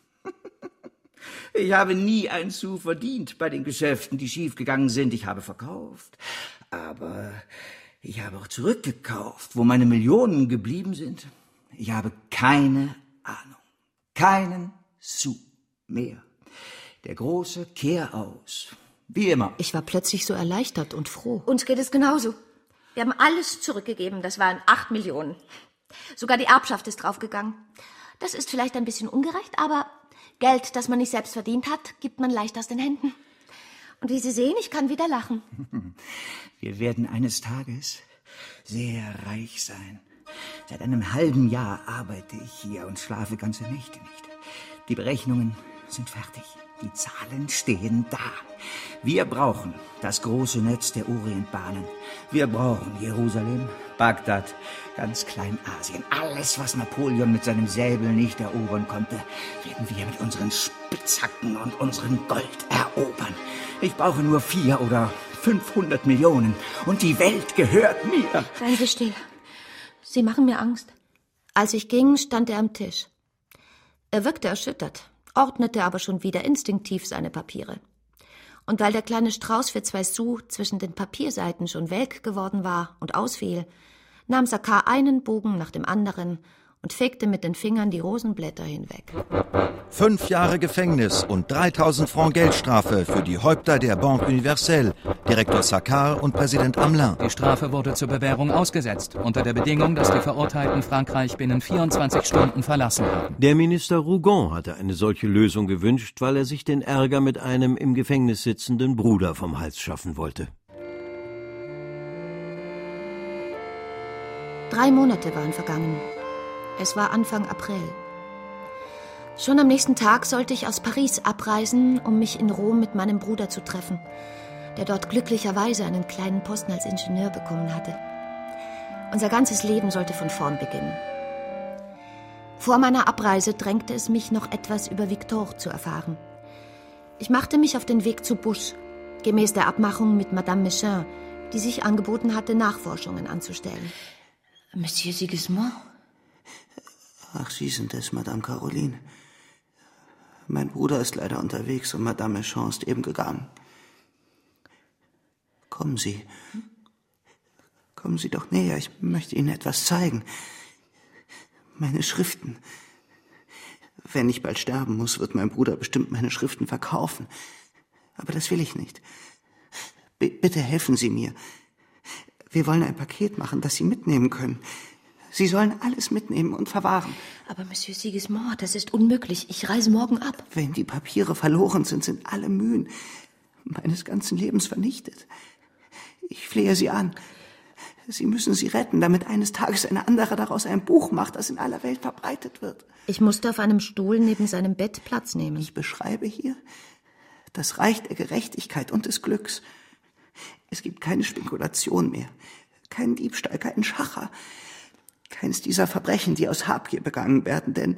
Ich habe nie einen Sou verdient bei den Geschäften, die schiefgegangen sind. Ich habe verkauft, aber ich habe auch zurückgekauft, wo meine Millionen geblieben sind. Ich habe keine Ahnung, keinen Sou mehr. Der große Kehraus. Wie immer. Ich war plötzlich so erleichtert und froh. Uns geht es genauso. Wir haben alles zurückgegeben. Das waren acht Millionen. Sogar die Erbschaft ist draufgegangen. Das ist vielleicht ein bisschen ungerecht, aber Geld, das man nicht selbst verdient hat, gibt man leicht aus den Händen. Und wie Sie sehen, ich kann wieder lachen. Wir werden eines Tages sehr reich sein. Seit einem halben Jahr arbeite ich hier und schlafe ganze Nächte nicht. Die Berechnungen sind fertig. Die Zahlen stehen da. Wir brauchen das große Netz der Orientbahnen. Wir brauchen Jerusalem, Bagdad, ganz Kleinasien. Alles, was Napoleon mit seinem Säbel nicht erobern konnte, werden wir mit unseren Spitzhacken und unserem Gold erobern. Ich brauche nur vier oder fünfhundert Millionen und die Welt gehört mir. Seien Sie still. Sie machen mir Angst. Als ich ging, stand er am Tisch. Er wirkte erschüttert, ordnete aber schon wieder instinktiv seine Papiere. Und weil der kleine Strauß für zwei Sou zwischen den Papierseiten schon welk geworden war und ausfiel, nahm Saccard einen Bogen nach dem anderen und fegte mit den Fingern die Rosenblätter hinweg. Fünf Jahre Gefängnis und dreitausend Francs Geldstrafe für die Häupter der Banque Universelle, Direktor Saccard und Präsident Hamelin. Die Strafe wurde zur Bewährung ausgesetzt, unter der Bedingung, dass die Verurteilten Frankreich binnen vierundzwanzig Stunden verlassen haben. Der Minister Rougon hatte eine solche Lösung gewünscht, weil er sich den Ärger mit einem im Gefängnis sitzenden Bruder vom Hals schaffen wollte. Drei Monate waren vergangen. Es war Anfang April. Schon am nächsten Tag sollte ich aus Paris abreisen, um mich in Rom mit meinem Bruder zu treffen, der dort glücklicherweise einen kleinen Posten als Ingenieur bekommen hatte. Unser ganzes Leben sollte von vorn beginnen. Vor meiner Abreise drängte es mich, noch etwas über Victor zu erfahren. Ich machte mich auf den Weg zu Busch, gemäß der Abmachung mit Madame Méchain, die sich angeboten hatte, Nachforschungen anzustellen. Monsieur Sigismund? Ach, Sie sind es, Madame Caroline. Mein Bruder ist leider unterwegs und Madame Méchain ist eben gegangen. Kommen Sie. Kommen Sie doch näher, ich möchte Ihnen etwas zeigen. Meine Schriften. Wenn ich bald sterben muss, wird mein Bruder bestimmt meine Schriften verkaufen. Aber das will ich nicht. B- bitte helfen Sie mir. Wir wollen ein Paket machen, das Sie mitnehmen können. Sie sollen alles mitnehmen und verwahren. Aber Monsieur Sigismond, das ist unmöglich. Ich reise morgen ab. Wenn die Papiere verloren sind, sind alle Mühen meines ganzen Lebens vernichtet. Ich flehe Sie an. Sie müssen sie retten, damit eines Tages ein anderer daraus ein Buch macht, das in aller Welt verbreitet wird. Ich musste auf einem Stuhl neben seinem Bett Platz nehmen. Ich beschreibe hier das Reich der Gerechtigkeit und des Glücks. Es gibt keine Spekulation mehr, keinen Diebstahl, keinen Schacher, keines dieser Verbrechen, die aus Habgier begangen werden, denn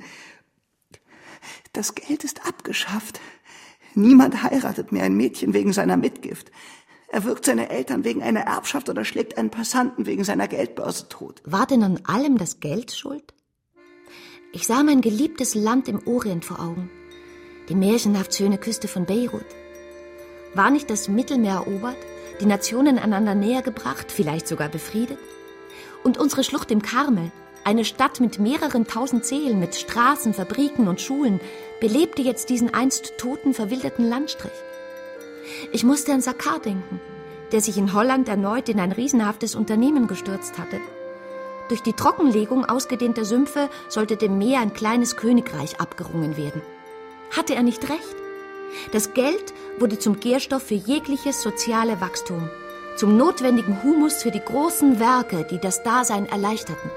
das Geld ist abgeschafft. Niemand heiratet mehr ein Mädchen wegen seiner Mitgift. Er wirkt seine Eltern wegen einer Erbschaft oder schlägt einen Passanten wegen seiner Geldbörse tot. War denn an allem das Geld schuld? Ich sah mein geliebtes Land im Orient vor Augen. Die märchenhaft schöne Küste von Beirut. War nicht das Mittelmeer erobert, die Nationen einander näher gebracht, vielleicht sogar befriedet? Und unsere Schlucht im Karmel, eine Stadt mit mehreren tausend Seelen, mit Straßen, Fabriken und Schulen, belebte jetzt diesen einst toten, verwilderten Landstrich. Ich musste an Saccard denken, der sich in Holland erneut in ein riesenhaftes Unternehmen gestürzt hatte. Durch die Trockenlegung ausgedehnter Sümpfe sollte dem Meer ein kleines Königreich abgerungen werden. Hatte er nicht recht? Das Geld wurde zum Gärstoff für jegliches soziale Wachstum, zum notwendigen Humus für die großen Werke, die das Dasein erleichterten.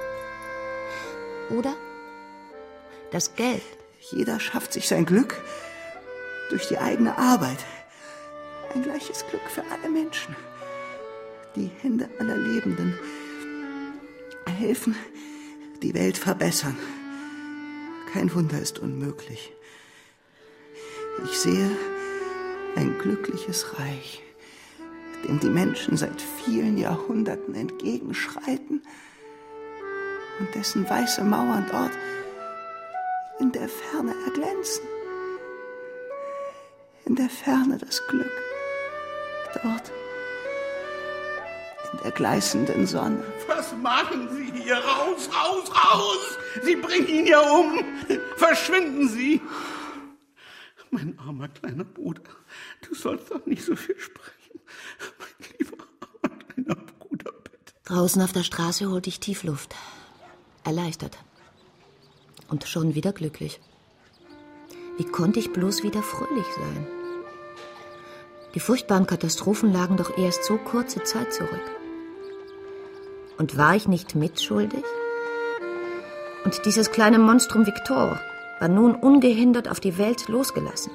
Oder das Geld. Jeder schafft sich sein Glück durch die eigene Arbeit. Ein gleiches Glück für alle Menschen. Die Hände aller Lebenden helfen, die Welt verbessern. Kein Wunder ist unmöglich. Ich sehe ein glückliches Reich, dem die Menschen seit vielen Jahrhunderten entgegenschreiten und dessen weiße Mauern dort in der Ferne erglänzen. In der Ferne das Glück. Dort, in der gleißenden Sonne. Was machen Sie hier? Raus, raus, raus! Sie bringen ihn ja um! Verschwinden Sie! Mein armer kleiner Bruder, du sollst doch nicht so viel sprechen. Mein lieber armer kleiner Bruder, bitte. Draußen auf der Straße holte ich Tiefluft. Erleichtert. Und schon wieder glücklich. Wie konnte ich bloß wieder fröhlich sein? Die furchtbaren Katastrophen lagen doch erst so kurze Zeit zurück. Und war ich nicht mitschuldig? Und dieses kleine Monstrum Victor war nun ungehindert auf die Welt losgelassen.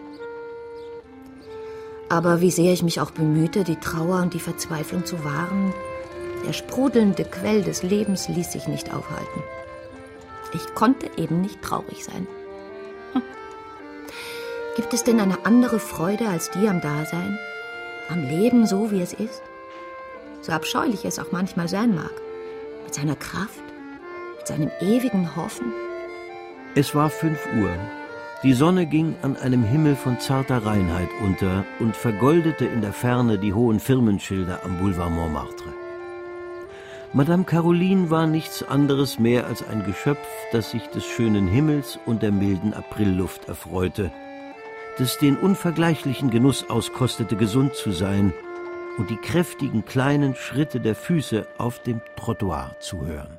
Aber wie sehr ich mich auch bemühte, die Trauer und die Verzweiflung zu wahren, der sprudelnde Quell des Lebens ließ sich nicht aufhalten. Ich konnte eben nicht traurig sein. Hm. Gibt es denn eine andere Freude als die am Dasein? Am Leben so, wie es ist? So abscheulich es auch manchmal sein mag. Mit seiner Kraft, mit seinem ewigen Hoffen. Es war fünf Uhr. Die Sonne ging an einem Himmel von zarter Reinheit unter und vergoldete in der Ferne die hohen Firmenschilder am Boulevard Montmartre. Madame Caroline war nichts anderes mehr als ein Geschöpf, das sich des schönen Himmels und der milden Aprilluft erfreute, das den unvergleichlichen Genuss auskostete, gesund zu sein und die kräftigen kleinen Schritte der Füße auf dem Trottoir zu hören.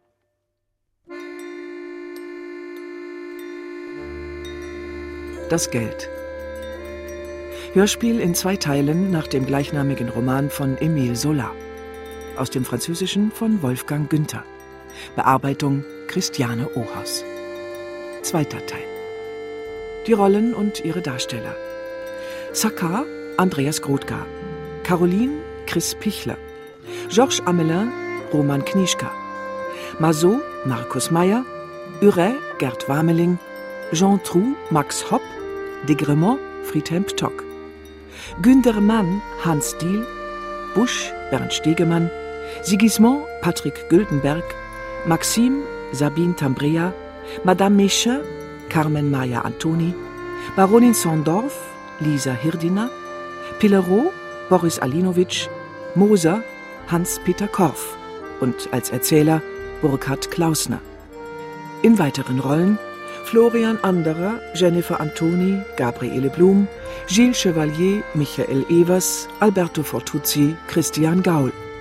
Das Geld. Hörspiel in zwei Teilen nach dem gleichnamigen Roman von Émile Zola. Aus dem Französischen von Wolfgang Günther. Bearbeitung Christiane Ohaus. Zweiter Teil. Die Rollen und ihre Darsteller. Saccard, Andreas Grothgar. Caroline, Chris Pichler. Georges Amelin, Roman Knischka. Mazot, Markus Meyer. Uret, Gerd Wameling. Jean Trou, Max Hopp. Degremont, Friedhelm Ptock. Günter Mann, Hans Diehl. Busch, Bernd Stegemann. Sigismond, Patrick Güldenberg. Maxime, Sabine Tambrea. Madame Méchet, Carmen Maya Antoni. Baronin Sondorf, Lisa Hirdiner. Pillerault, Boris Alinowitsch. Moser, Hans-Peter Korff. Und als Erzähler Burkhard Klausner. In weiteren Rollen Florian Anderer, Jennifer Antoni, Gabriele Blum, Gilles Chevalier, Michael Evers, Alberto Fortuzzi, Christian Gaul.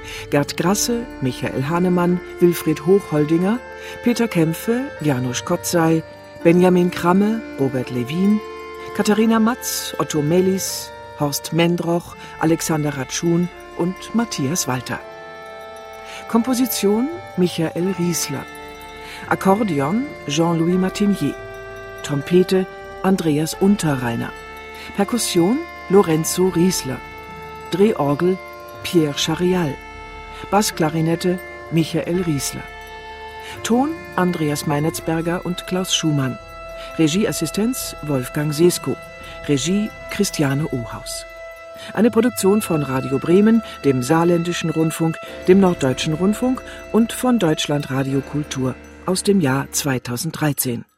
Gerd Grasse, Michael Hahnemann, Wilfried Hochholdinger, Peter Kämpfe, Janusz Kotzay, Benjamin Kramme, Robert Lewin, Katharina Matz, Otto Melis, Horst Mendroch, Alexander Ratschun und Matthias Walter. Komposition Michael Riesler. Akkordeon Jean-Louis Martinier. Trompete Andreas Unterreiner. Perkussion Lorenzo Riesler. Drehorgel Pierre Charial. Bassklarinette Michael Riesler. Ton Andreas Meinetzberger und Klaus Schumann. Regieassistenz Wolfgang Sesko. Regie Christiane Ohaus. Eine Produktion von Radio Bremen, dem Saarländischen Rundfunk, dem Norddeutschen Rundfunk und von Deutschlandradio Kultur aus dem Jahr zweitausenddreizehn.